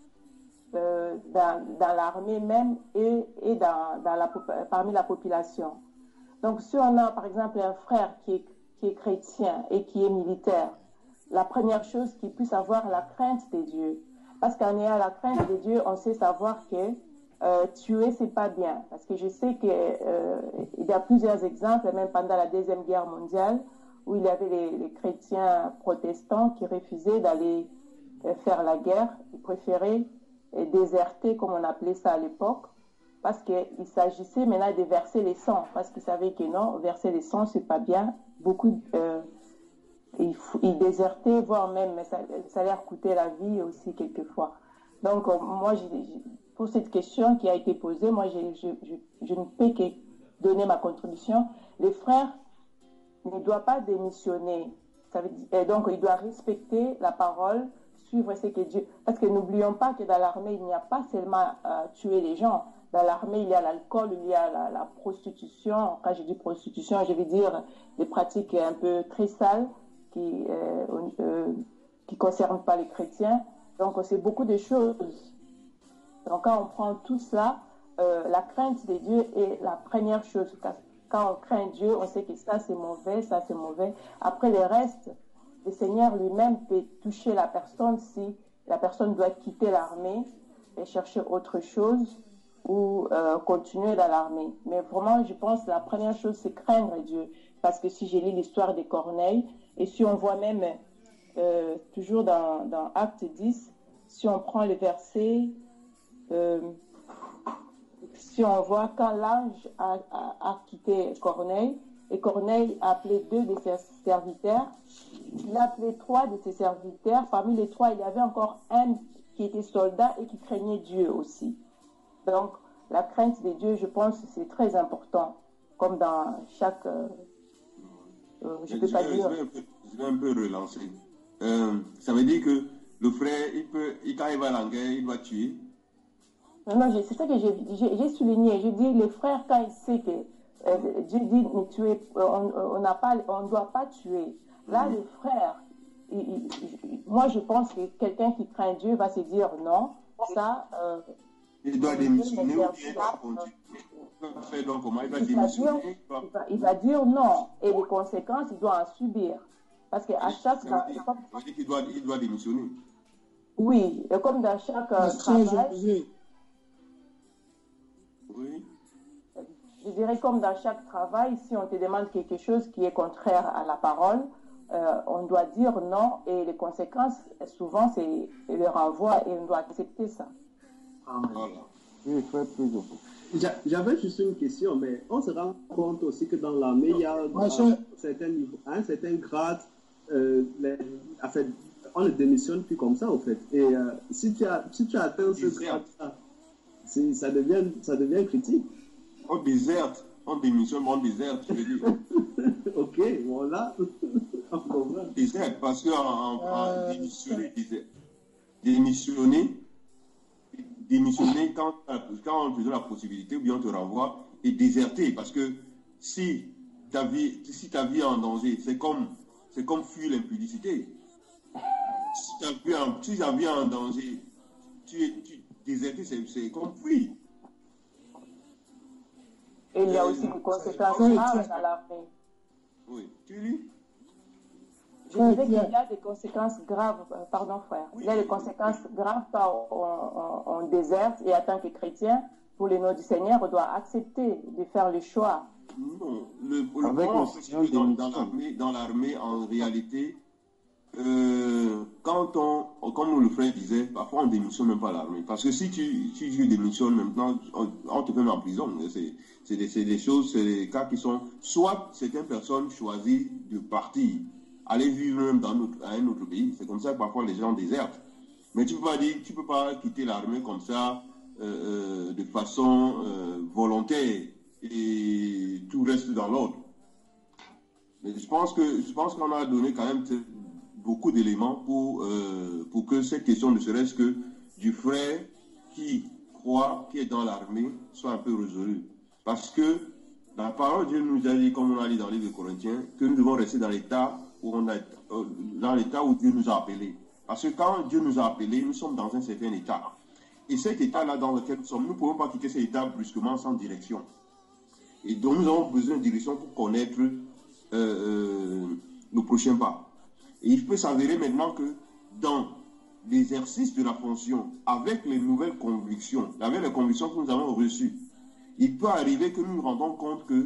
dans l'armée même et parmi la population. Donc, si on a par exemple un frère qui est chrétien et qui est militaire, la première chose qu'il puisse avoir la crainte de Dieu. Parce qu'en ayant la crainte de Dieu, on sait savoir que tuer, c'est pas bien. Parce que je sais qu'il y a plusieurs exemples, même pendant la Deuxième Guerre mondiale, où il y avait les chrétiens protestants qui refusaient d'aller faire la guerre. Ils préféraient déserter, comme on appelait ça à l'époque, parce qu'il s'agissait maintenant de verser les sangs, parce qu'ils savaient que non, verser les sangs, c'est pas bien. Beaucoup, ils désertaient, voire même, ça leur coûtait la vie aussi quelquefois. Donc, moi, pour cette question qui a été posée, moi, je ne peux que donner ma contribution. Les frères ne doit pas démissionner. Ça veut dire, donc, il doit respecter la parole, suivre ce que Dieu... Parce que n'oublions pas que dans l'armée, il n'y a pas seulement tuer les gens. Dans l'armée, il y a l'alcool, il y a la prostitution. Quand je dis prostitution, je veux dire des pratiques un peu très sales qui ne concernent pas les chrétiens. Donc, c'est beaucoup de choses. Donc, quand on prend tout cela, la crainte de Dieu est la première chose. Quand on craint Dieu, on sait que ça c'est mauvais, ça c'est mauvais. Après le reste, le Seigneur lui-même peut toucher la personne si la personne doit quitter l'armée et chercher autre chose ou continuer dans l'armée. Mais vraiment, je pense que la première chose, c'est craindre Dieu. Parce que si j'ai lu l'histoire de Corneille, et si on voit même, toujours dans Acte 10, si on prend le verset, si on voit quand l'ange a quitté Corneille, et Corneille a appelé 2 de ses serviteurs, il a appelé 3 de ses serviteurs. Parmi les 3, il y avait encore un qui était soldat et qui craignait Dieu aussi. Donc, la crainte de Dieu, je pense, c'est très important, comme dans chaque... je peux pas dire... Je vais un peu relancer. Ça veut dire que le frère, quand il va à la guerre, il doit tuer. Non, c'est ça que j'ai souligné. Je dis, le frère, quand il sait que Dieu dit ne tuer, on ne doit pas tuer. Là, le frère, moi, je pense que quelqu'un qui craint Dieu va se dire non, ça... il doit démissionner ou bien il doit continuer. Il va dire non. Et les conséquences, il doit en subir. Parce qu'à chaque... Ça veut dire qu'il doit démissionner. Oui, et comme dans chaque travail... Oui. Je dirais comme dans chaque travail, si on te demande quelque chose qui est contraire à la parole, on doit dire non et les conséquences, souvent, c'est le renvoi et on doit accepter ça. Voilà. J'avais juste une question, mais on se rend compte aussi que dans l'armée, il y a un certain grade, on ne démissionne plus comme ça, en fait. Et si tu as atteint ce grade-là, ça devient critique. On déserte, on démissionne, on déserte, tu veux dire. Ok, voilà. On comprend. Déserte, parce qu'en démissionner quand on te donne la possibilité, ou bien on te renvoie, et déserter, parce que si ta vie est en danger, c'est comme fuir l'impudicité. Si ta vie est en danger, déserter, c'est comme fuir. Et il y a aussi des conséquences graves à l'armée. Oui, tu dis? Je disais qu'il y a des conséquences graves, pardon frère, il y a des conséquences graves quand on déserte et en tant que chrétien, pour les noms du Seigneur, on doit accepter de faire le choix. Non, dans l'armée, en réalité, comme le frère disait, parfois on ne démissionne même pas à l'armée. Parce que si tu démissionnes maintenant, on te met en prison. C'est des choses, c'est des cas qui sont... Soit certaines personnes choisissent de partir, aller vivre même dans un autre pays. C'est comme ça que parfois les gens désertent. Mais tu ne peux pas quitter l'armée comme ça, de façon volontaire, et tout reste dans l'ordre. Mais je pense qu'on a donné quand même beaucoup d'éléments pour que cette question, ne serait-ce que du frère qui croit, qui est dans l'armée, soit un peu résolue. Parce que la parole de Dieu nous a dit, comme on a dit dans le livre de Corinthiens, que nous devons rester dans l'état où Dieu nous a appelés. Parce que quand Dieu nous a appelés, nous sommes dans un certain état. Et cet état-là dans lequel nous sommes, nous ne pouvons pas quitter cet état brusquement sans direction. Et donc nous avons besoin de direction pour connaître nos prochains pas. Et il peut s'avérer maintenant que dans l'exercice de la fonction, avec les nouvelles convictions, avec les convictions que nous avons reçues, il peut arriver que nous nous rendons compte que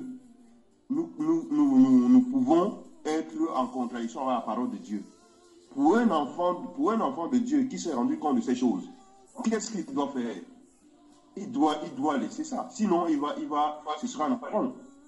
nous pouvons être en contradiction avec la parole de Dieu. Pour un enfant de Dieu qui s'est rendu compte de ces choses, qu'est-ce qu'il doit faire? Il doit laisser ça. Sinon, ce sera un affront.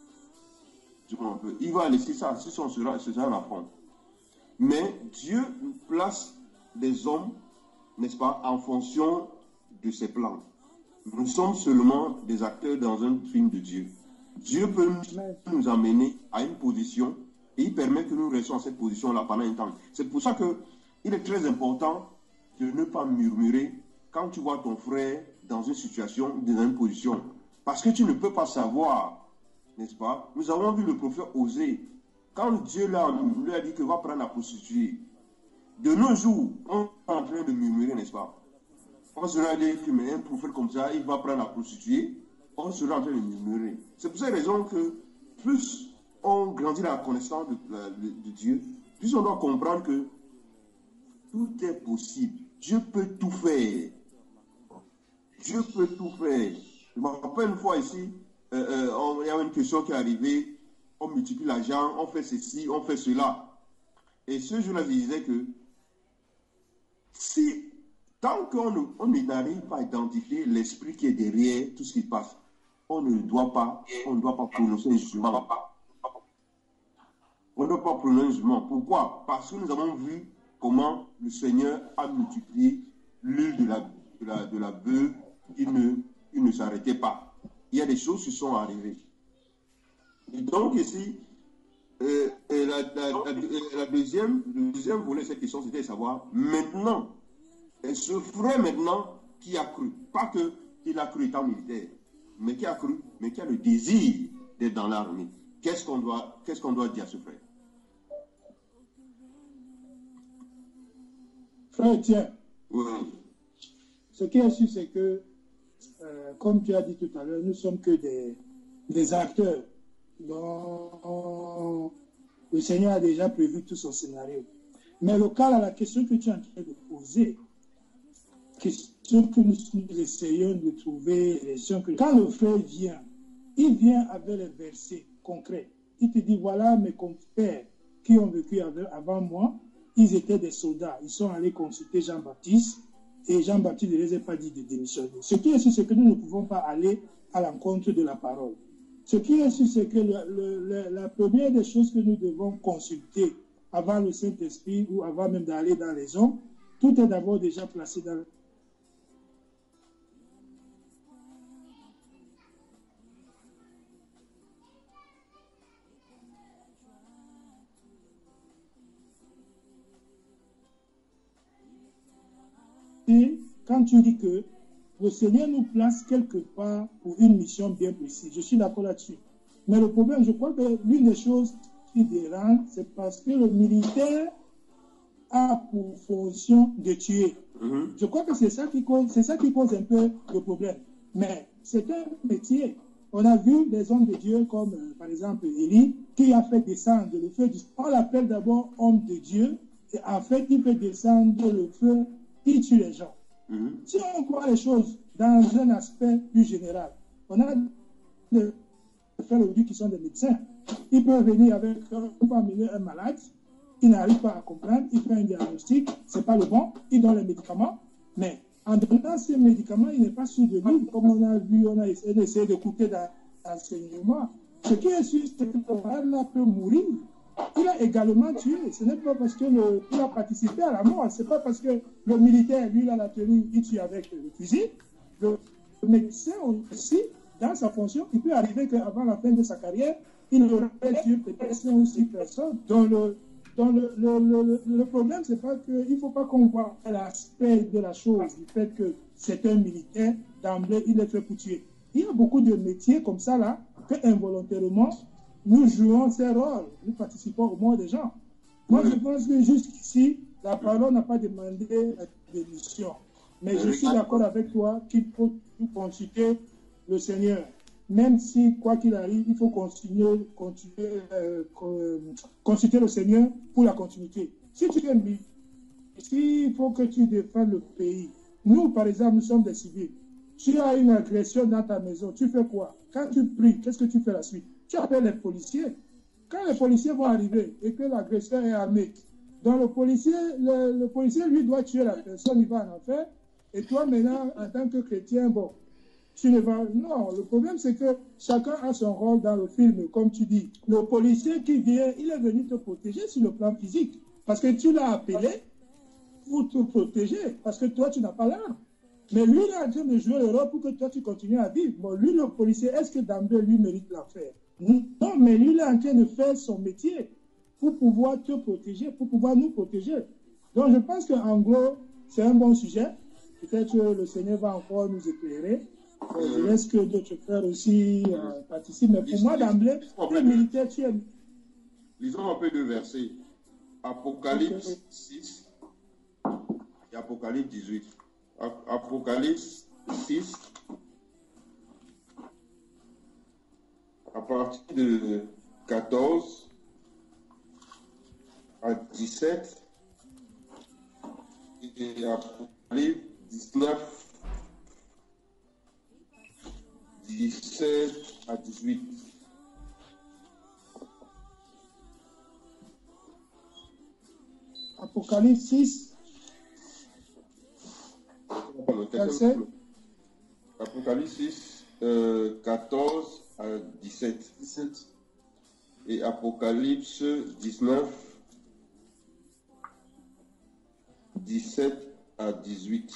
Il va laisser ça. Sinon, ce sera un affront. Mais Dieu place les hommes, n'est-ce pas, en fonction de ses plans. Nous sommes seulement des acteurs dans un film de Dieu. Dieu peut nous amener à une position et il permet que nous restions à cette position-là pendant un temps. C'est pour ça qu'il est très important de ne pas murmurer quand tu vois ton frère dans une situation, dans une position. Parce que tu ne peux pas savoir, n'est-ce pas? Nous avons vu le prophète Osée. Quand Dieu lui a dit qu'il va prendre la prostituée, de nos jours, on est en train de murmurer, n'est-ce pas? On sera dit que mais un prophète comme ça, il va prendre la prostituée, on sera en train de murmurer. C'est pour cette raison que plus on grandit dans la connaissance de Dieu, Puisqu'on doit comprendre que tout est possible. Dieu peut tout faire. Dieu peut tout faire. Je me rappelle une fois ici, il y a une question qui est arrivée, on multiplie l'argent, on fait ceci, on fait cela. Et ce jour-là, je disais que si, tant qu'on n'arrive pas à identifier l'esprit qui est derrière tout ce qui passe, on ne doit pas prononcer un jugement. On ne doit pas prononcer un jugement. Pourquoi? Parce que nous avons vu comment le Seigneur a multiplié l'huile de la veuve. Il ne s'arrêtait pas. Il y a des choses qui sont arrivées. Et donc ici, le deuxième volet de cette question, c'était de savoir maintenant, ce frère maintenant qui a cru, pas qu'il a cru étant militaire, mais qui a cru, mais qui a le désir d'être dans l'armée. Qu'est-ce qu'on doit dire à ce frère? Frère, tiens. Oui. Ce qui est sûr, c'est que, comme tu as dit tout à l'heure, nous ne sommes que des acteurs dont le Seigneur a déjà prévu tout son scénario. Mais le cas à la question que tu es en train de poser, question que nous essayons de trouver, quand le frère vient, il vient avec les versets concrets. Il te dit, voilà mes confrères qui ont vécu avant moi, ils étaient des soldats. Ils sont allés consulter Jean-Baptiste et Jean-Baptiste ne les a pas dit de démissionner. Ce qui est sûr, c'est que nous ne pouvons pas aller à l'encontre de la parole. Ce qui est sûr, c'est que la première des choses que nous devons consulter avant le Saint-Esprit ou avant même d'aller dans les hommes, tout est d'abord déjà placé dans Et quand tu dis que le Seigneur nous place quelque part pour une mission bien précise, je suis d'accord là-dessus. Mais le problème, je crois que l'une des choses qui dérange, c'est parce que le militaire a pour fonction de tuer. Je crois que c'est ça qui cause un peu le problème. Mais c'est un métier. On a vu des hommes de Dieu comme, par exemple, Élie, qui a fait descendre le feu du... On l'appelle d'abord homme de Dieu, et en fait, il fait descendre le feu, il tue les gens. Si on voit les choses dans un aspect plus général, on a des frères aujourd'hui qui sont des médecins. Ils peuvent venir avec un malade, il n'arrive pas à comprendre, il fait un diagnostic, c'est pas le bon, il donne les médicaments, mais en donnant ces médicaments, il n'est pas sûr de lui, comme on a vu, on a essayé d'écouter dans l'enseignement. Ce qui est sûr, c'est que le malade peut mourir. Il a également tué. Ce n'est pas parce qu'il a participé à la mort. Ce n'est pas parce que le militaire, lui, a la tenue, il tue avec le fusil. Le médecin aussi, dans sa fonction, il peut arriver qu'avant la fin de sa carrière, il aurait tué peut-être 5 ou 6 personnes. Donc, le problème, c'est pas qu'il ne faut pas qu'on voit l'aspect de la chose, du fait que c'est un militaire, d'emblée, il est fait pour tuer. Il y a beaucoup de métiers comme ça, là, que involontairement, nous jouons ces rôles, nous participons au mort des gens. Moi, je pense que jusqu'ici, la parole n'a pas demandé la démission. Mais je suis d'accord avec toi qu'il faut consulter le Seigneur. Même si, quoi qu'il arrive, il faut consulter le Seigneur pour la continuité. Si tu es s'il faut que tu défendes le pays. Nous, par exemple, nous sommes des civils. Tu as une agression dans ta maison, tu fais quoi? Quand tu pries, qu'est-ce que tu fais la suite? Tu appelles les policiers. Quand les policiers vont arriver et que l'agresseur est armé, donc le policier, lui, doit tuer la personne, il va en enfer. Et toi, maintenant, en tant que chrétien, bon, tu ne vas... Non, le problème, c'est que chacun a son rôle dans le film, comme tu dis. Le policier qui vient, il est venu te protéger sur le plan physique. Parce que tu l'as appelé pour te protéger. Parce que toi, tu n'as pas l'arme. Mais lui, il est en train de jouer le rôle pour que toi, tu continues à vivre. Bon, lui, le policier, est-ce que d'emblée, lui, mérite l'affaire? Non, mais lui, il est en train de faire son métier pour pouvoir te protéger, pour pouvoir nous protéger. Donc, je pense qu'en gros, c'est un bon sujet. Peut-être que le Seigneur va encore nous éclairer. Je laisse que d'autres frères aussi participent. Mais pour moi, d'emblée, les militaires, tu es... Lisons un peu de versets. Apocalypse 6 et Apocalypse 18. Apocalypse 6, à partir de 14 à 17 et Apocalypse 19, 17 à 18. Apocalypse 6, verset Apocalypse 6, 14 à 17. Et Apocalypse 19, 17 à 18.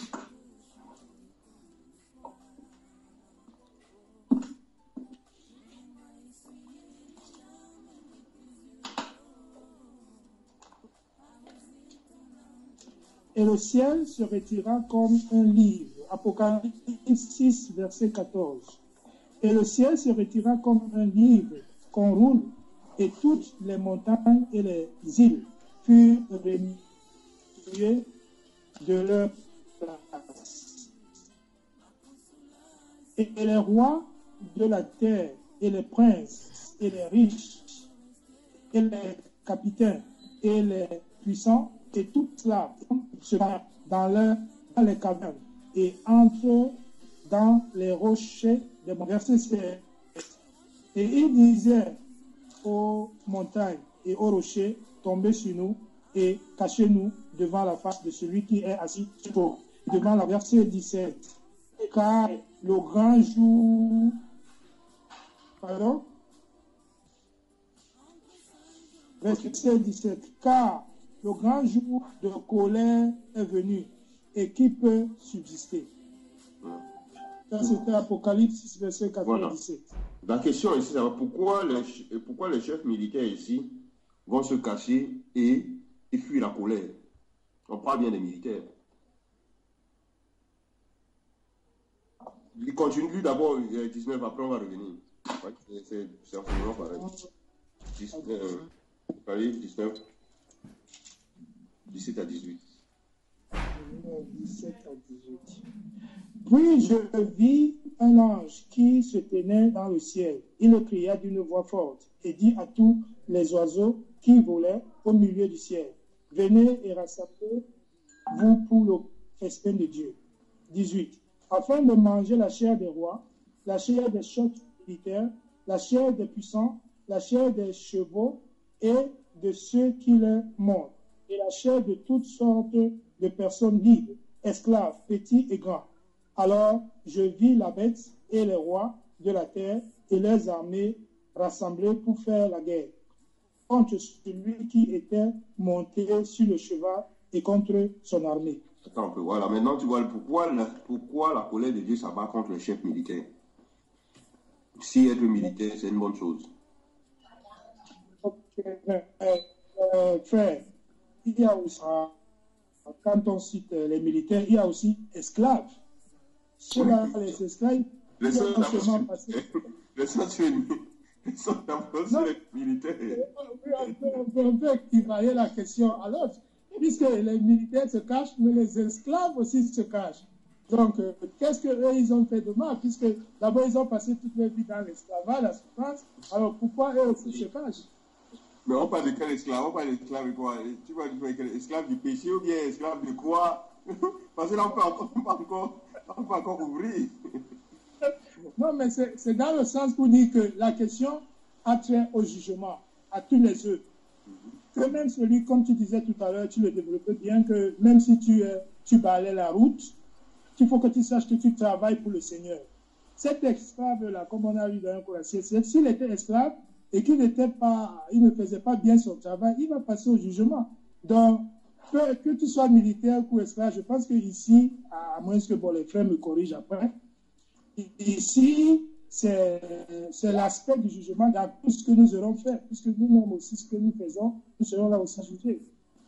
Et le ciel se retira comme un livre. Apocalypse 6, verset 14. Et le ciel se retira comme un livre qu'on roule, et toutes les montagnes et les îles furent remuées de leur place. Et les rois de la terre, et les princes, et les riches, et les capitaines, et les puissants, et toute slaves se mettent dans les cavernes et entrent dans les rochers de mon verset 7. Et il disait aux montagnes et aux rochers, tombez sur nous et cachez-nous devant la face de celui qui est assis sur devant la verset 17. Car le grand jour, pardon, verset 17, car le grand jour de colère est venu, et qui peut subsister? Ça, c'était Apocalypse 6, verset 97. Voilà. La question ici, c'est pourquoi les chefs militaires ici vont se cacher et fuir la colère? On parle bien des militaires. Il continue d'abord 19, après on va revenir. C'est absolument pareil. Apocalypse 19. 17 à 18. 17 à 18. Puis je vis un ange qui se tenait dans le ciel. Il cria d'une voix forte et dit à tous les oiseaux qui volaient au milieu du ciel, venez et rassemblez-vous pour le festin de Dieu. 18. Afin de manger la chair des rois, la chair des chefs militaires, la chair des puissants, la chair des chevaux et de ceux qui les montent, et la chair de toutes sortes de personnes libres, esclaves, petits et grands. Alors je vis la bête et les rois de la terre et leurs armées rassemblés pour faire la guerre contre celui qui était monté sur le cheval et contre son armée. Attends un peu, voilà. Maintenant tu vois pourquoi la colère de Dieu s'abat contre les chefs militaires. Si être militaire, c'est une bonne chose. Frère, il y a aussi, quand on cite les militaires, il y a aussi esclaves. Ceux-là, les esclaves, les militaires. On peut équivaler la question à l'autre, puisque les militaires se cachent, mais les esclaves aussi se cachent. Donc, qu'est-ce qu'eux, ils ont fait de mal, puisque d'abord, ils ont passé toute leur vie dans l'esclavage, la souffrance, alors pourquoi eux aussi se cachent? Mais on parle de quel esclave? On parle d'esclave de quoi? Tu vois, esclave du péché ou bien esclave de quoi? Parce que là, on peut encore ouvrir. Non, mais c'est dans le sens pour dire que la question a trait au jugement, à tous les œufs. Que même celui, comme tu disais tout à l'heure, tu le développais bien, que même si tu balayes la route, il faut que tu saches que tu travailles pour le Seigneur. Cet esclave-là, comme on a lu dans un Corinthiens, s'il était esclave, et qu'il ne faisait pas bien son travail, il va passer au jugement. Donc, que tu sois militaire ou esclave, je pense qu'ici, à moins que les frères me corrigent après, ici, c'est l'aspect du jugement dans tout ce que nous aurons fait, puisque nous-mêmes aussi, ce que nous faisons, nous serons là aussi jugés.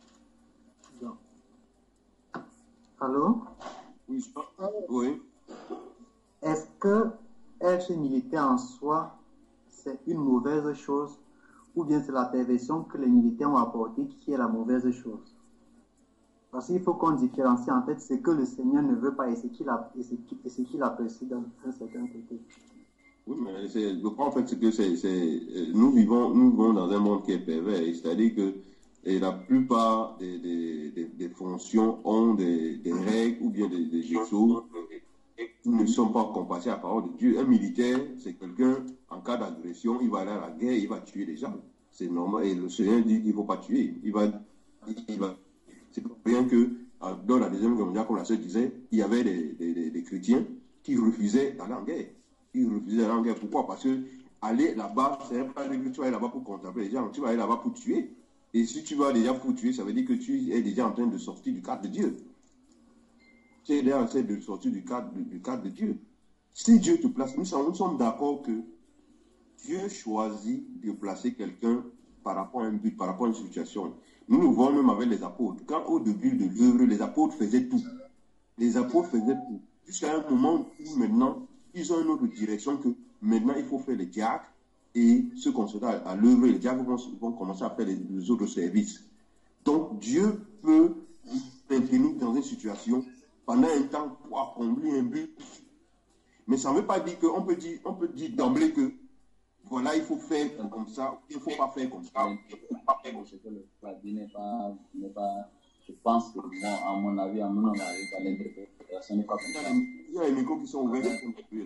Allô? Oui. Est-ce que être militaire en soi, c'est une mauvaise chose, ou bien c'est la perversion que les militaires ont apportée qui est la mauvaise chose? Parce qu'il faut qu'on différencie en fait ce que le Seigneur ne veut pas et ce qu'il apprécie d'un certain côté. Oui, mais je crois en fait que nous vivons dans un monde qui est pervers, c'est-à-dire que et la plupart des fonctions ont des règles ou bien des choses qui ne sont pas compassées à la parole de Dieu. Un militaire, c'est quelqu'un, en cas d'agression, il va aller à la guerre, il va tuer les gens. C'est normal. Et le Seigneur dit qu'il ne faut pas tuer. C'est pour rien que dans la Deuxième Guerre mondiale, comme la sœur disait, il y avait des chrétiens qui refusaient d'aller en guerre. Ils refusaient d'aller en guerre. Pourquoi? Parce que aller là-bas, c'est pas que tu vas aller là-bas pour contempler les gens, tu vas aller là-bas pour tuer. Et si tu vas déjà pour tuer, ça veut dire que tu es déjà en train de sortir du cadre de Dieu. Tu es déjà en train de sortir du cadre de Dieu. Si Dieu te place, nous sommes d'accord que Dieu choisit de placer quelqu'un par rapport à un but, par rapport à une situation. Nous voyons même avec les apôtres. Quand au début de l'œuvre, les apôtres faisaient tout. Les apôtres faisaient tout. Jusqu'à un moment où maintenant, ils ont une autre direction que maintenant il faut faire les diacres et ceux qui sont à l'œuvre, les diacres vont commencer à faire les autres services. Donc Dieu peut nous maintenir dans une situation pendant un temps pour accomplir un but. Mais ça ne veut pas dire qu'on peut dire d'emblée que voilà, il faut faire comme ça, il ne faut pas faire comme ça. Ce que le frère dit n'est pas, je pense que, à mon avis, à mon avis, dans l'interprétation n'est pas comme ça. Il y a les micros qui sont ouverts là.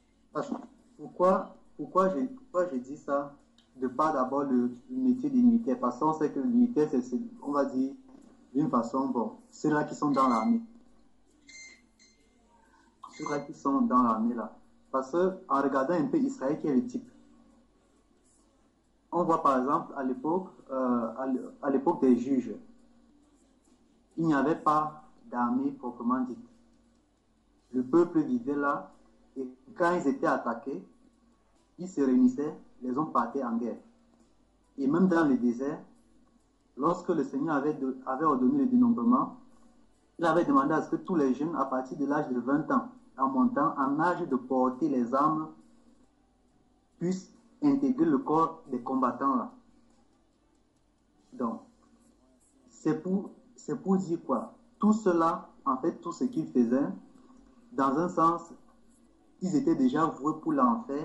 Pourquoi j'ai dit ça de pas d'abord le métier des militaires? Parce qu'on sait que les militaires, c'est, on va dire, d'une façon, bon, ceux-là qui sont dans l'armée. Ceux-là qui sont dans l'armée, là. Parce qu'en regardant un peu Israël, qui est le type, on voit par exemple à l'époque des juges, il n'y avait pas d'armée proprement dite. Le peuple vivait là, et quand ils étaient attaqués, ils se réunissaient, les hommes partaient en guerre. Et même dans le désert, lorsque le Seigneur avait ordonné le dénombrement, il avait demandé à ce que tous les jeunes, à partir de l'âge de 20 ans, en montant, en âge de porter les armes, puissent intégrer le corps des combattants là. Donc, c'est pour dire quoi? Tout cela, en fait, tout ce qu'ils faisaient, dans un sens, ils étaient déjà voués pour l'enfer,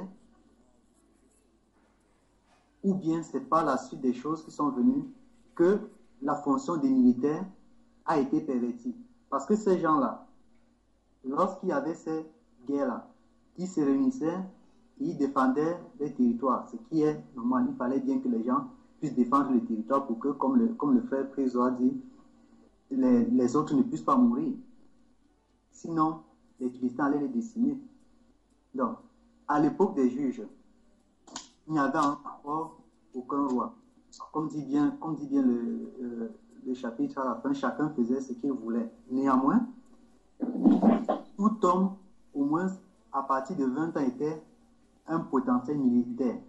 ou bien c'est par la suite des choses qui sont venues que la fonction des militaires a été pervertie. Parce que ces gens-là, lorsqu'il y avait ces guerres-là, ils se réunissaient, ils défendaient les territoires, ce qui est normal. Il fallait bien que les gens puissent défendre le territoire pour que, comme le frère Préso a dit, les autres ne puissent pas mourir. Sinon, les Christians allaient les décimer. Donc, à l'époque des juges, il n'y avait encore aucun roi. Comme dit bien le chapitre à la fin, chacun faisait ce qu'il voulait. Néanmoins, tout homme, au moins à partir de 20 ans, était un potentiel militaire.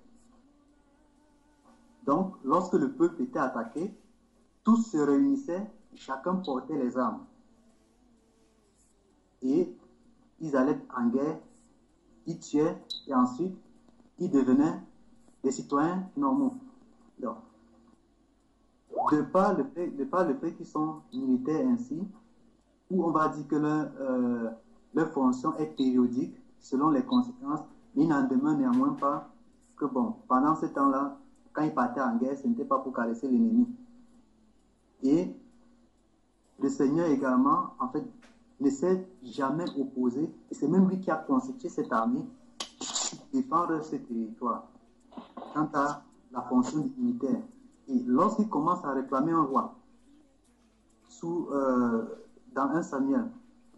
Donc, lorsque le peuple était attaqué, tous se réunissaient, chacun portait les armes. Et ils allaient en guerre, ils tuaient, et ensuite, ils devenaient des citoyens normaux. Donc, de par le fait qu'ils sont militaires ainsi, où on va dire que leur fonction est périodique, selon les conséquences, mais il n'en demeure néanmoins pas que, bon, pendant ce temps-là, quand ils partaient en guerre, ce n'était pas pour caresser l'ennemi. Et le Seigneur également, en fait, ne s'est jamais opposé, et c'est même lui qui a constitué cette armée pour défendre ce territoire. Quant à la fonction du militaire. Et lorsqu'il commence à réclamer un roi, dans 1 Samuel,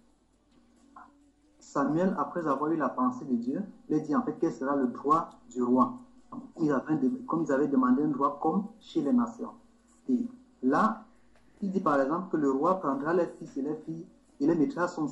Samuel, après avoir eu la pensée de Dieu, lui dit en fait quel sera le droit du roi. Comme ils avaient demandé un droit comme chez les nations. Et là, il dit par exemple que le roi prendra les fils et les filles et les mettra à son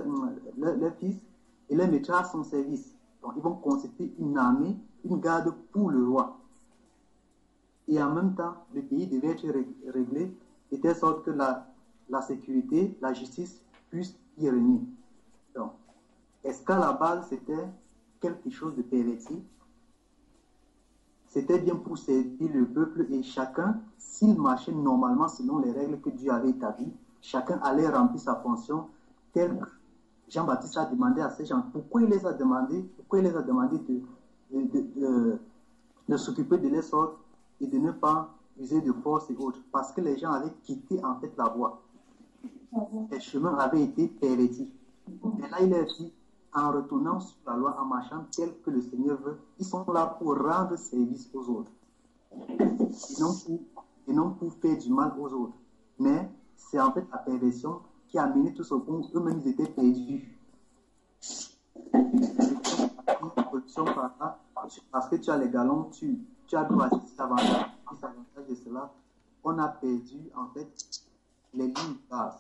service. Donc ils vont constituer une armée, une garde pour le roi. Et en même temps, le pays devait être réglé de telle sorte que la sécurité, la justice puisse y régner. Donc, est-ce qu'à la base, c'était quelque chose de perverti? C'était bien pour servir le peuple et chacun, s'il marchait normalement selon les règles que Dieu avait établies, chacun allait remplir sa fonction telle que Jean-Baptiste a demandé à ces gens. Pourquoi il les a demandé de s'occuper de leur sorte et de ne pas user de force et autres, parce que les gens avaient quitté en fait la voie. Les chemins avaient été pervertis. Et là, il a dit, en retournant sur la loi, en marchant tel que le Seigneur veut, ils sont là pour rendre service aux autres. Et non pour faire du mal aux autres. Mais c'est en fait la perversion qui a mené tout ce point où eux-mêmes ils étaient perdus. Parce que tu as les galons, tu as droit à cet avantage de cela. On a perdu en fait les lignes basses.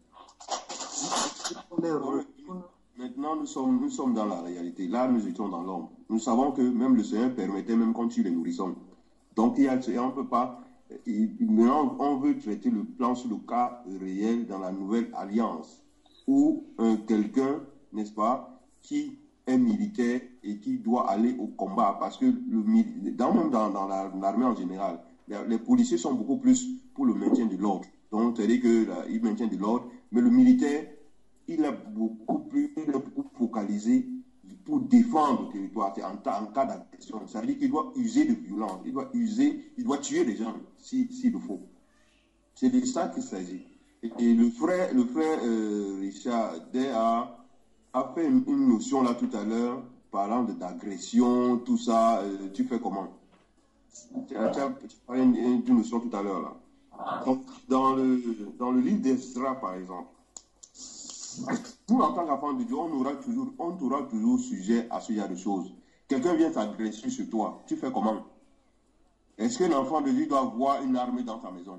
Maintenant, nous sommes dans la réalité. Là, nous étions dans l'ombre. Nous savons que même le Seigneur permettait, même quand tu les nourrissons. Donc, on ne peut pas. Maintenant, on veut traiter le plan sur le cas réel dans la nouvelle alliance, où quelqu'un, n'est-ce pas, qui est militaire et qui doit aller au combat, parce que même dans l'armée en général, les policiers sont beaucoup plus pour le maintien de l'ordre. Donc, c'est-à-dire qu'ils maintiennent de l'ordre, mais le militaire, il est beaucoup focalisé pour défendre le territoire en cas d'agression. Ça veut dire qu'il doit user de violence, il doit tuer les gens s'il le faut. C'est de ça qu'il s'agit. Et le frère Richard Day a fait une notion là tout à l'heure, parlant d'agression, tout ça. Tu fais comment? Tu as parlé d'une notion tout à l'heure là. Donc, dans le livre d'Esdras, par exemple, nous, en tant qu'enfant de Dieu, on aura toujours sujet à ce genre de choses. Quelqu'un vient t'agresser sur toi, tu fais comment? Est-ce qu'un enfant de Dieu doit avoir une armée dans sa maison?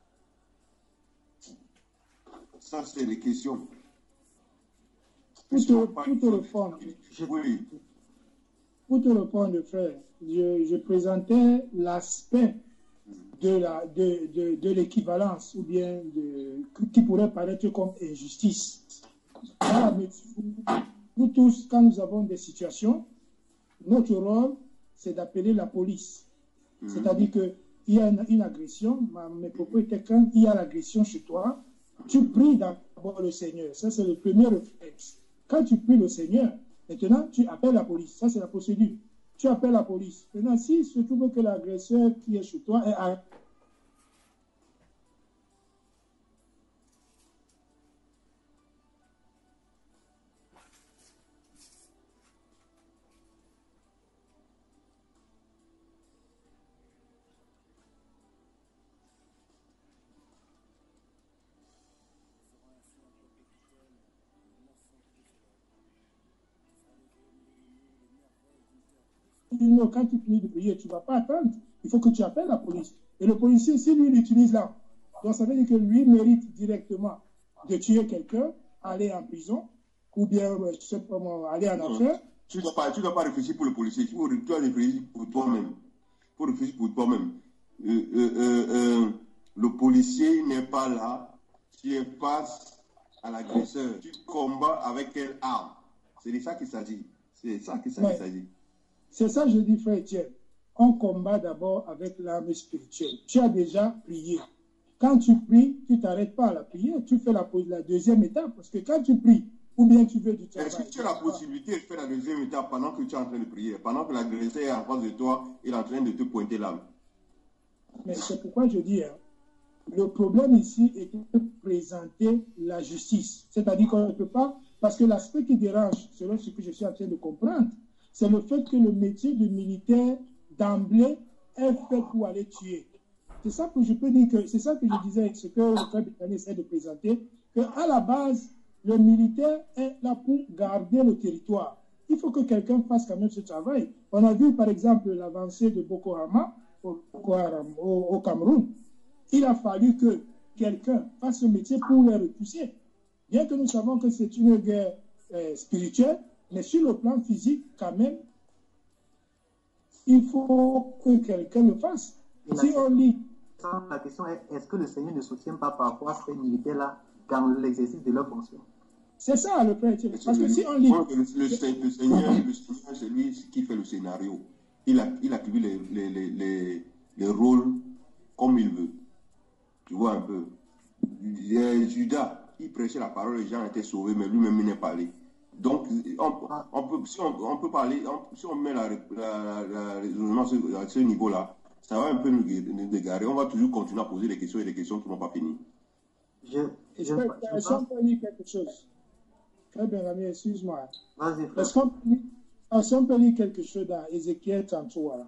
Ça, c'est les questions. Pour te répondre, frère, je présentais l'aspect de l'équivalence ou bien qui pourrait paraître comme injustice. Nous tous, quand nous avons des situations, notre rôle, c'est d'appeler la police. C'est-à-dire qu'il y a une agression, mes propos étaient quand il y a l'agression chez toi, tu pries d'abord le Seigneur. Ça, c'est le premier réflexe. Quand tu pries le Seigneur, maintenant, tu appelles la police. Ça, c'est la procédure. Tu appelles la police. Maintenant, si se trouve que l'agresseur qui est chez toi est non, quand tu finis de prier, tu ne vas pas attendre. Il faut que tu appelles la police. Et le policier, si lui l'utilise là, donc ça veut dire que lui mérite directement de tuer quelqu'un, aller en prison, ou bien, je sais pas comment, aller en enfer. Tu ne dois pas réfléchir pour le policier, tu dois réfléchir pour toi-même. Pour réfléchir pour toi-même. Le policier n'est pas là, tu es face à l'agresseur. Tu combats avec quelle arme? C'est de ça qu'il s'agit. C'est ça qu'il s'agit. C'est ça que je dis, frère Etienne. On combat d'abord avec l'arme spirituelle. Tu as déjà prié. Quand tu pries, tu ne t'arrêtes pas à la prière. Tu fais la deuxième étape. Parce que quand tu pries, ou bien tu veux du travail. Est-ce que tu as la possibilité de faire la deuxième étape pendant que tu es en train de prier, pendant que l'agresseur est en face de toi, il est en train de te pointer l'âme? Mais c'est pourquoi je dis, le problème ici est de présenter la justice. C'est-à-dire qu'on ne peut pas, parce que l'aspect qui dérange, selon ce que je suis en train de comprendre, c'est le fait que le métier de militaire, d'emblée, est fait pour aller tuer. C'est ça que je peux dire, c'est ça que je disais, ce que le frère Béthanie essaie de présenter, qu'à la base, le militaire est là pour garder le territoire. Il faut que quelqu'un fasse quand même ce travail. On a vu, par exemple, l'avancée de Boko Haram au Cameroun. Il a fallu que quelqu'un fasse ce métier pour les repousser. Bien que nous savons que c'est une guerre spirituelle, mais sur le plan physique, quand même, il faut que quelqu'un le fasse. Si on lit... La question est, est-ce que le Seigneur ne soutient pas parfois ces militaires-là dans l'exercice de leur fonction? C'est ça le frère. Parce que si on lit... Le Seigneur, c'est lui qui fait le scénario. Il attribue les rôles comme il veut. Tu vois un peu. Judas, il prêchait la parole, les gens étaient sauvés, mais lui-même, il n'est pas allé. Donc, si on peut parler, si on met la raisonnement à ce niveau-là, ça va un peu nous égarer. On va toujours continuer à poser des questions et des questions qui n'ont pas fini. Est-ce qu'on peut lire quelque chose? Très bien, ami, excuse-moi. Vas-y, frère. Est-ce qu'on peut lire quelque chose dans Ézéchiel 33?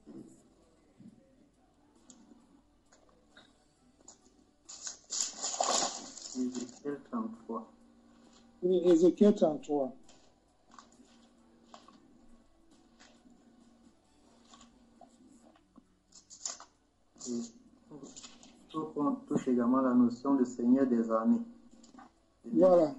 Ézéchiel 33. Oui, Ézéchiel 33. On touche également la notion de Seigneur des armées. Voilà.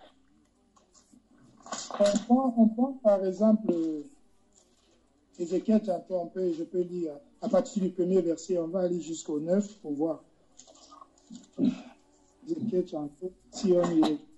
On prend par exemple Ézéchiel 33, je peux lire à partir du premier verset, on va aller jusqu'au 9 pour voir. Ézéchiel 33, si on y est.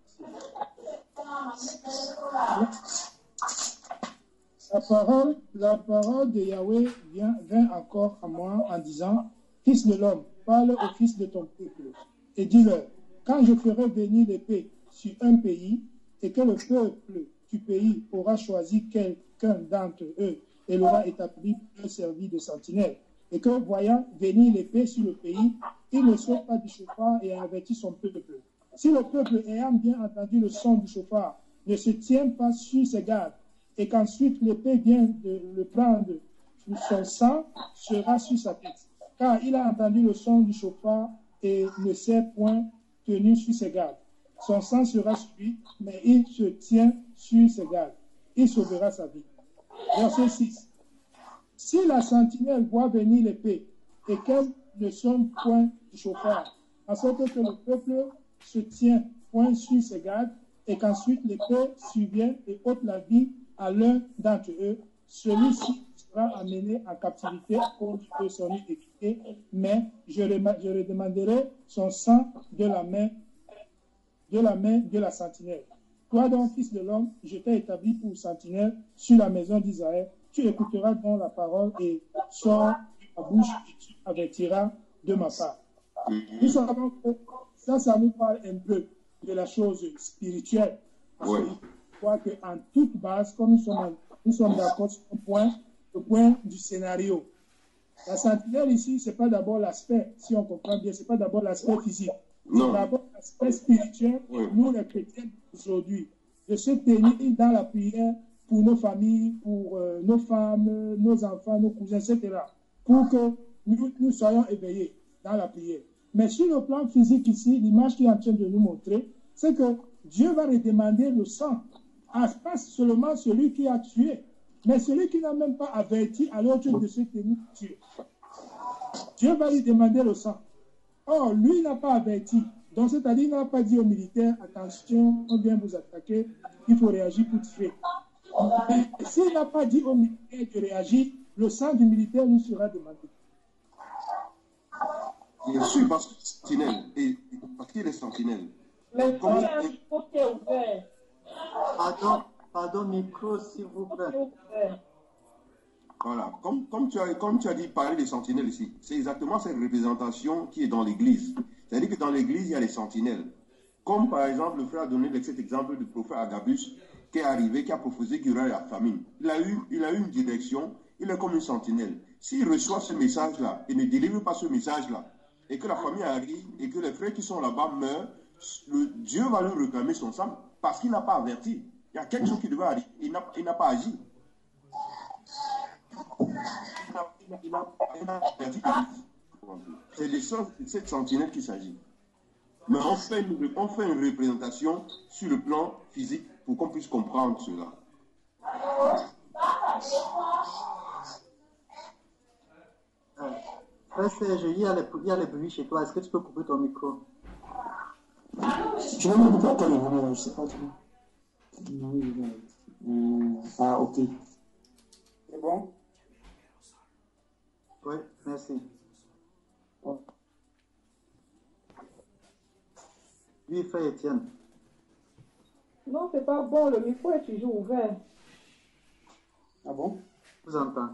La parole de Yahweh vint encore à moi en disant, Fils de l'homme, parle au fils de ton peuple et dis-leur, quand je ferai venir l'épée sur un pays et que le peuple du pays aura choisi quelqu'un d'entre eux et l'aura établi pour leur servir de sentinelle, et que voyant venir l'épée sur le pays, il ne saute pas du chauffard et avertit son peuple. Si le peuple ayant bien entendu le son du chauffard ne se tient pas sur ses gardes, et qu'ensuite l'épée vient de le prendre, son sang sera sur sa tête, car il a entendu le son du chauffard et ne s'est point tenu sur ses gardes. Son sang sera sur lui, mais il se tient sur ses gardes. Il sauvera sa vie. Verset 6. Si la sentinelle voit venir l'épée et qu'elle ne sonne point du chauffard, en sorte que le peuple se tient point sur ses gardes, et qu'ensuite l'épée survienne et ôte la vie à l'un d'entre eux, celui-ci sera amené en captivité à cause de son iniquité, mais je redemanderai son sang de la main de la sentinelle. Toi donc, fils de l'homme, je t'ai établi pour sentinelle sur la maison d'Israël. Tu écouteras donc la parole et sors de ma bouche et tu avertiras de ma part. Nous savons que ça nous parle un peu de la chose spirituelle. Parce que je crois qu'en toute base, comme nous sommes d'accord sur le point du scénario. La sentinelle ici, ce n'est pas d'abord l'aspect, si on comprend bien, ce n'est pas d'abord l'aspect physique. C'est d'abord l'aspect spirituel, nous les chrétiens aujourd'hui, de se tenir dans la prière pour nos familles, pour nos femmes, nos enfants, nos cousins, etc. Pour que nous soyons éveillés dans la prière. Mais sur le plan physique ici, l'image qui est en train de nous montrer, c'est que Dieu va redemander le sang. Pas seulement celui qui a tué, mais celui qui n'a même pas averti à l'autre de se tenir tué. Dieu va lui demander le sang. Or, lui n'a pas averti. Donc, c'est-à-dire, il n'a pas dit aux militaires, attention, on vient vous attaquer, il faut réagir pour tuer. Mais s'il n'a pas dit aux militaires de réagir, le sang du militaire lui sera demandé. Bien sûr, parce que sentinelle, et parce qu'il est sentinelle. Mais quand il y a un micro qui est ouvert. Pardon, micro, s'il vous plaît. Voilà, comme tu as dit, parler des sentinelles ici, c'est exactement cette représentation qui est dans l'église. C'est-à-dire que dans l'église, il y a les sentinelles. Comme par exemple, le frère a donné cet exemple du prophète Agabus qui est arrivé, qui a prophétisé qu'il y aurait la famine. Il a eu une direction, il est comme une sentinelle. S'il reçoit ce message-là et ne délivre pas ce message-là, et que la famille arrive et que les frères qui sont là-bas meurent, Dieu va lui réclamer son sang parce qu'il n'a pas averti. Il y a quelque chose qui devait arriver, il n'a pas agi. Il n'a pas averti. C'est de cette sentinelle qu'il s'agit. Mais on fait une représentation sur le plan physique pour qu'on puisse comprendre cela. Il y a les bruits chez toi. Est-ce que tu peux couper ton micro? Je vais me couper quand le volume, je ne sais pas trop. Ah, ok. C'est bon? Oui, merci. Oh. Oui, frère Étienne. Non, c'est pas bon, le micro est toujours ouvert. Ah bon? Je vous entends.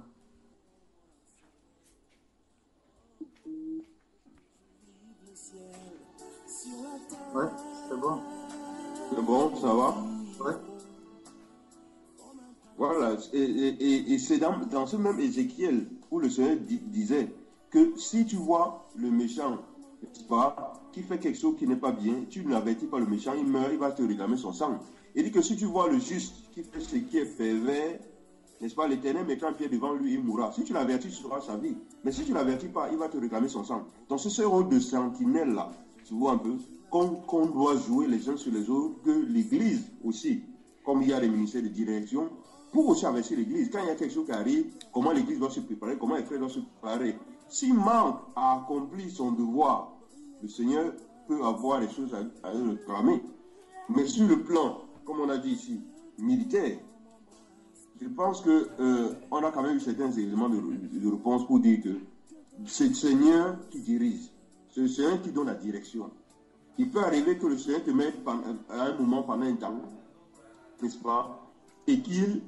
Ouais, c'est bon. C'est bon, ça va? Ouais. Voilà, et c'est dans ce même Ézéchiel où le Seigneur disait que si tu vois le méchant, n'est-ce pas, qui fait quelque chose qui n'est pas bien, tu ne l'avertis pas le méchant, il meurt, il va te réclamer son sang. Il dit que si tu vois le juste qui fait ce qui est pervers, n'est-ce pas, l'Éternel mettra un pied devant lui, il mourra. Si tu l'avertis, tu sauras sa vie. Mais si tu ne l'avertis pas, il va te réclamer son sang. Donc c'est ce rôle de sentinelle-là, tu vois un peu, qu'on doit jouer les uns sur les autres, que l'Église aussi, comme il y a des ministères de direction, pour aussi avertir l'Église. Quand il y a quelque chose qui arrive, comment l'Église doit se préparer, comment les frères doivent se préparer. S'il manque à accomplir son devoir, le Seigneur peut avoir des choses à réclamer. Mais sur le plan, comme on a dit ici, militaire, je pense qu'on a quand même eu certains éléments de réponse pour dire que c'est le Seigneur qui dirige, c'est le Seigneur qui donne la direction. Il peut arriver que le Seigneur te mette à un moment pendant un temps, n'est-ce pas, et qu'il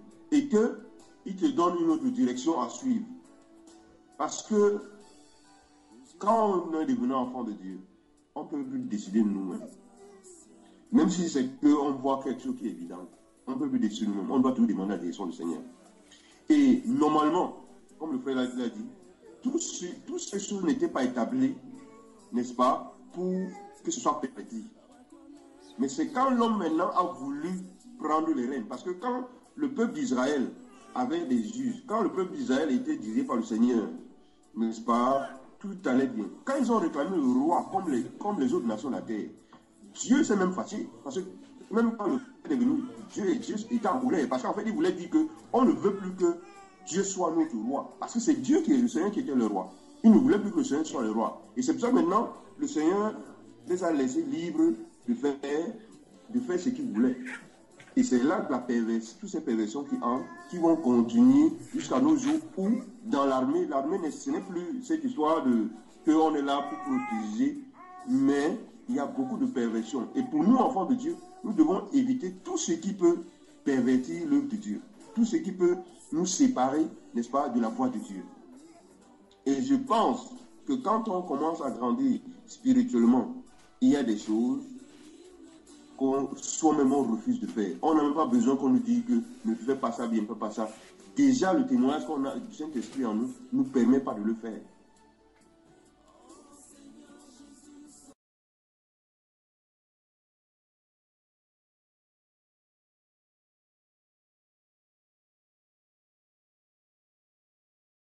te donne une autre direction à suivre. Parce que quand on est devenu enfant de Dieu, on ne peut plus décider de nous-mêmes. Même si c'est qu'on voit quelque chose qui est évident, on ne peut plus décider de nous-mêmes. On doit toujours demander la direction du Seigneur. Et normalement, comme le frère l'a dit, toutes ces choses n'étaient pas établies, n'est-ce pas, pour que ce soit perpétué. Mais c'est quand l'homme maintenant a voulu prendre les rênes. Parce que quand le peuple d'Israël avait des juges, quand le peuple d'Israël était dirigé par le Seigneur, n'est-ce pas, tout allait bien. Quand ils ont réclamé le roi comme les autres nations de la terre, Dieu s'est même fâché. Parce que même quand le peuple est venu, Dieu était en colère. Parce qu'en fait, il voulait dire qu'on ne veut plus que Dieu soit notre roi. Parce que c'est Dieu qui est le Seigneur qui était le roi. Il ne voulait plus que le Seigneur soit le roi. Et c'est pour ça que maintenant, le Seigneur les a laissés libres de faire ce qu'ils voulaient. Et c'est là que toutes ces perversions qui vont continuer jusqu'à nos jours où, dans l'armée, ce n'est plus cette histoire qu'on est là pour protéger, mais il y a beaucoup de perversions. Et pour nous, enfants de Dieu, nous devons éviter tout ce qui peut pervertir l'œuvre de Dieu, tout ce qui peut nous séparer, n'est-ce pas, de la voie de Dieu. Et je pense que quand on commence à grandir spirituellement, il y a des choses qu'on soi-même on refuse de faire. On n'a même pas besoin qu'on nous dise que ne fais pas ça, bien, ne fais pas ça. Déjà, le témoignage qu'on a du Saint-Esprit en nous ne permet pas de le faire.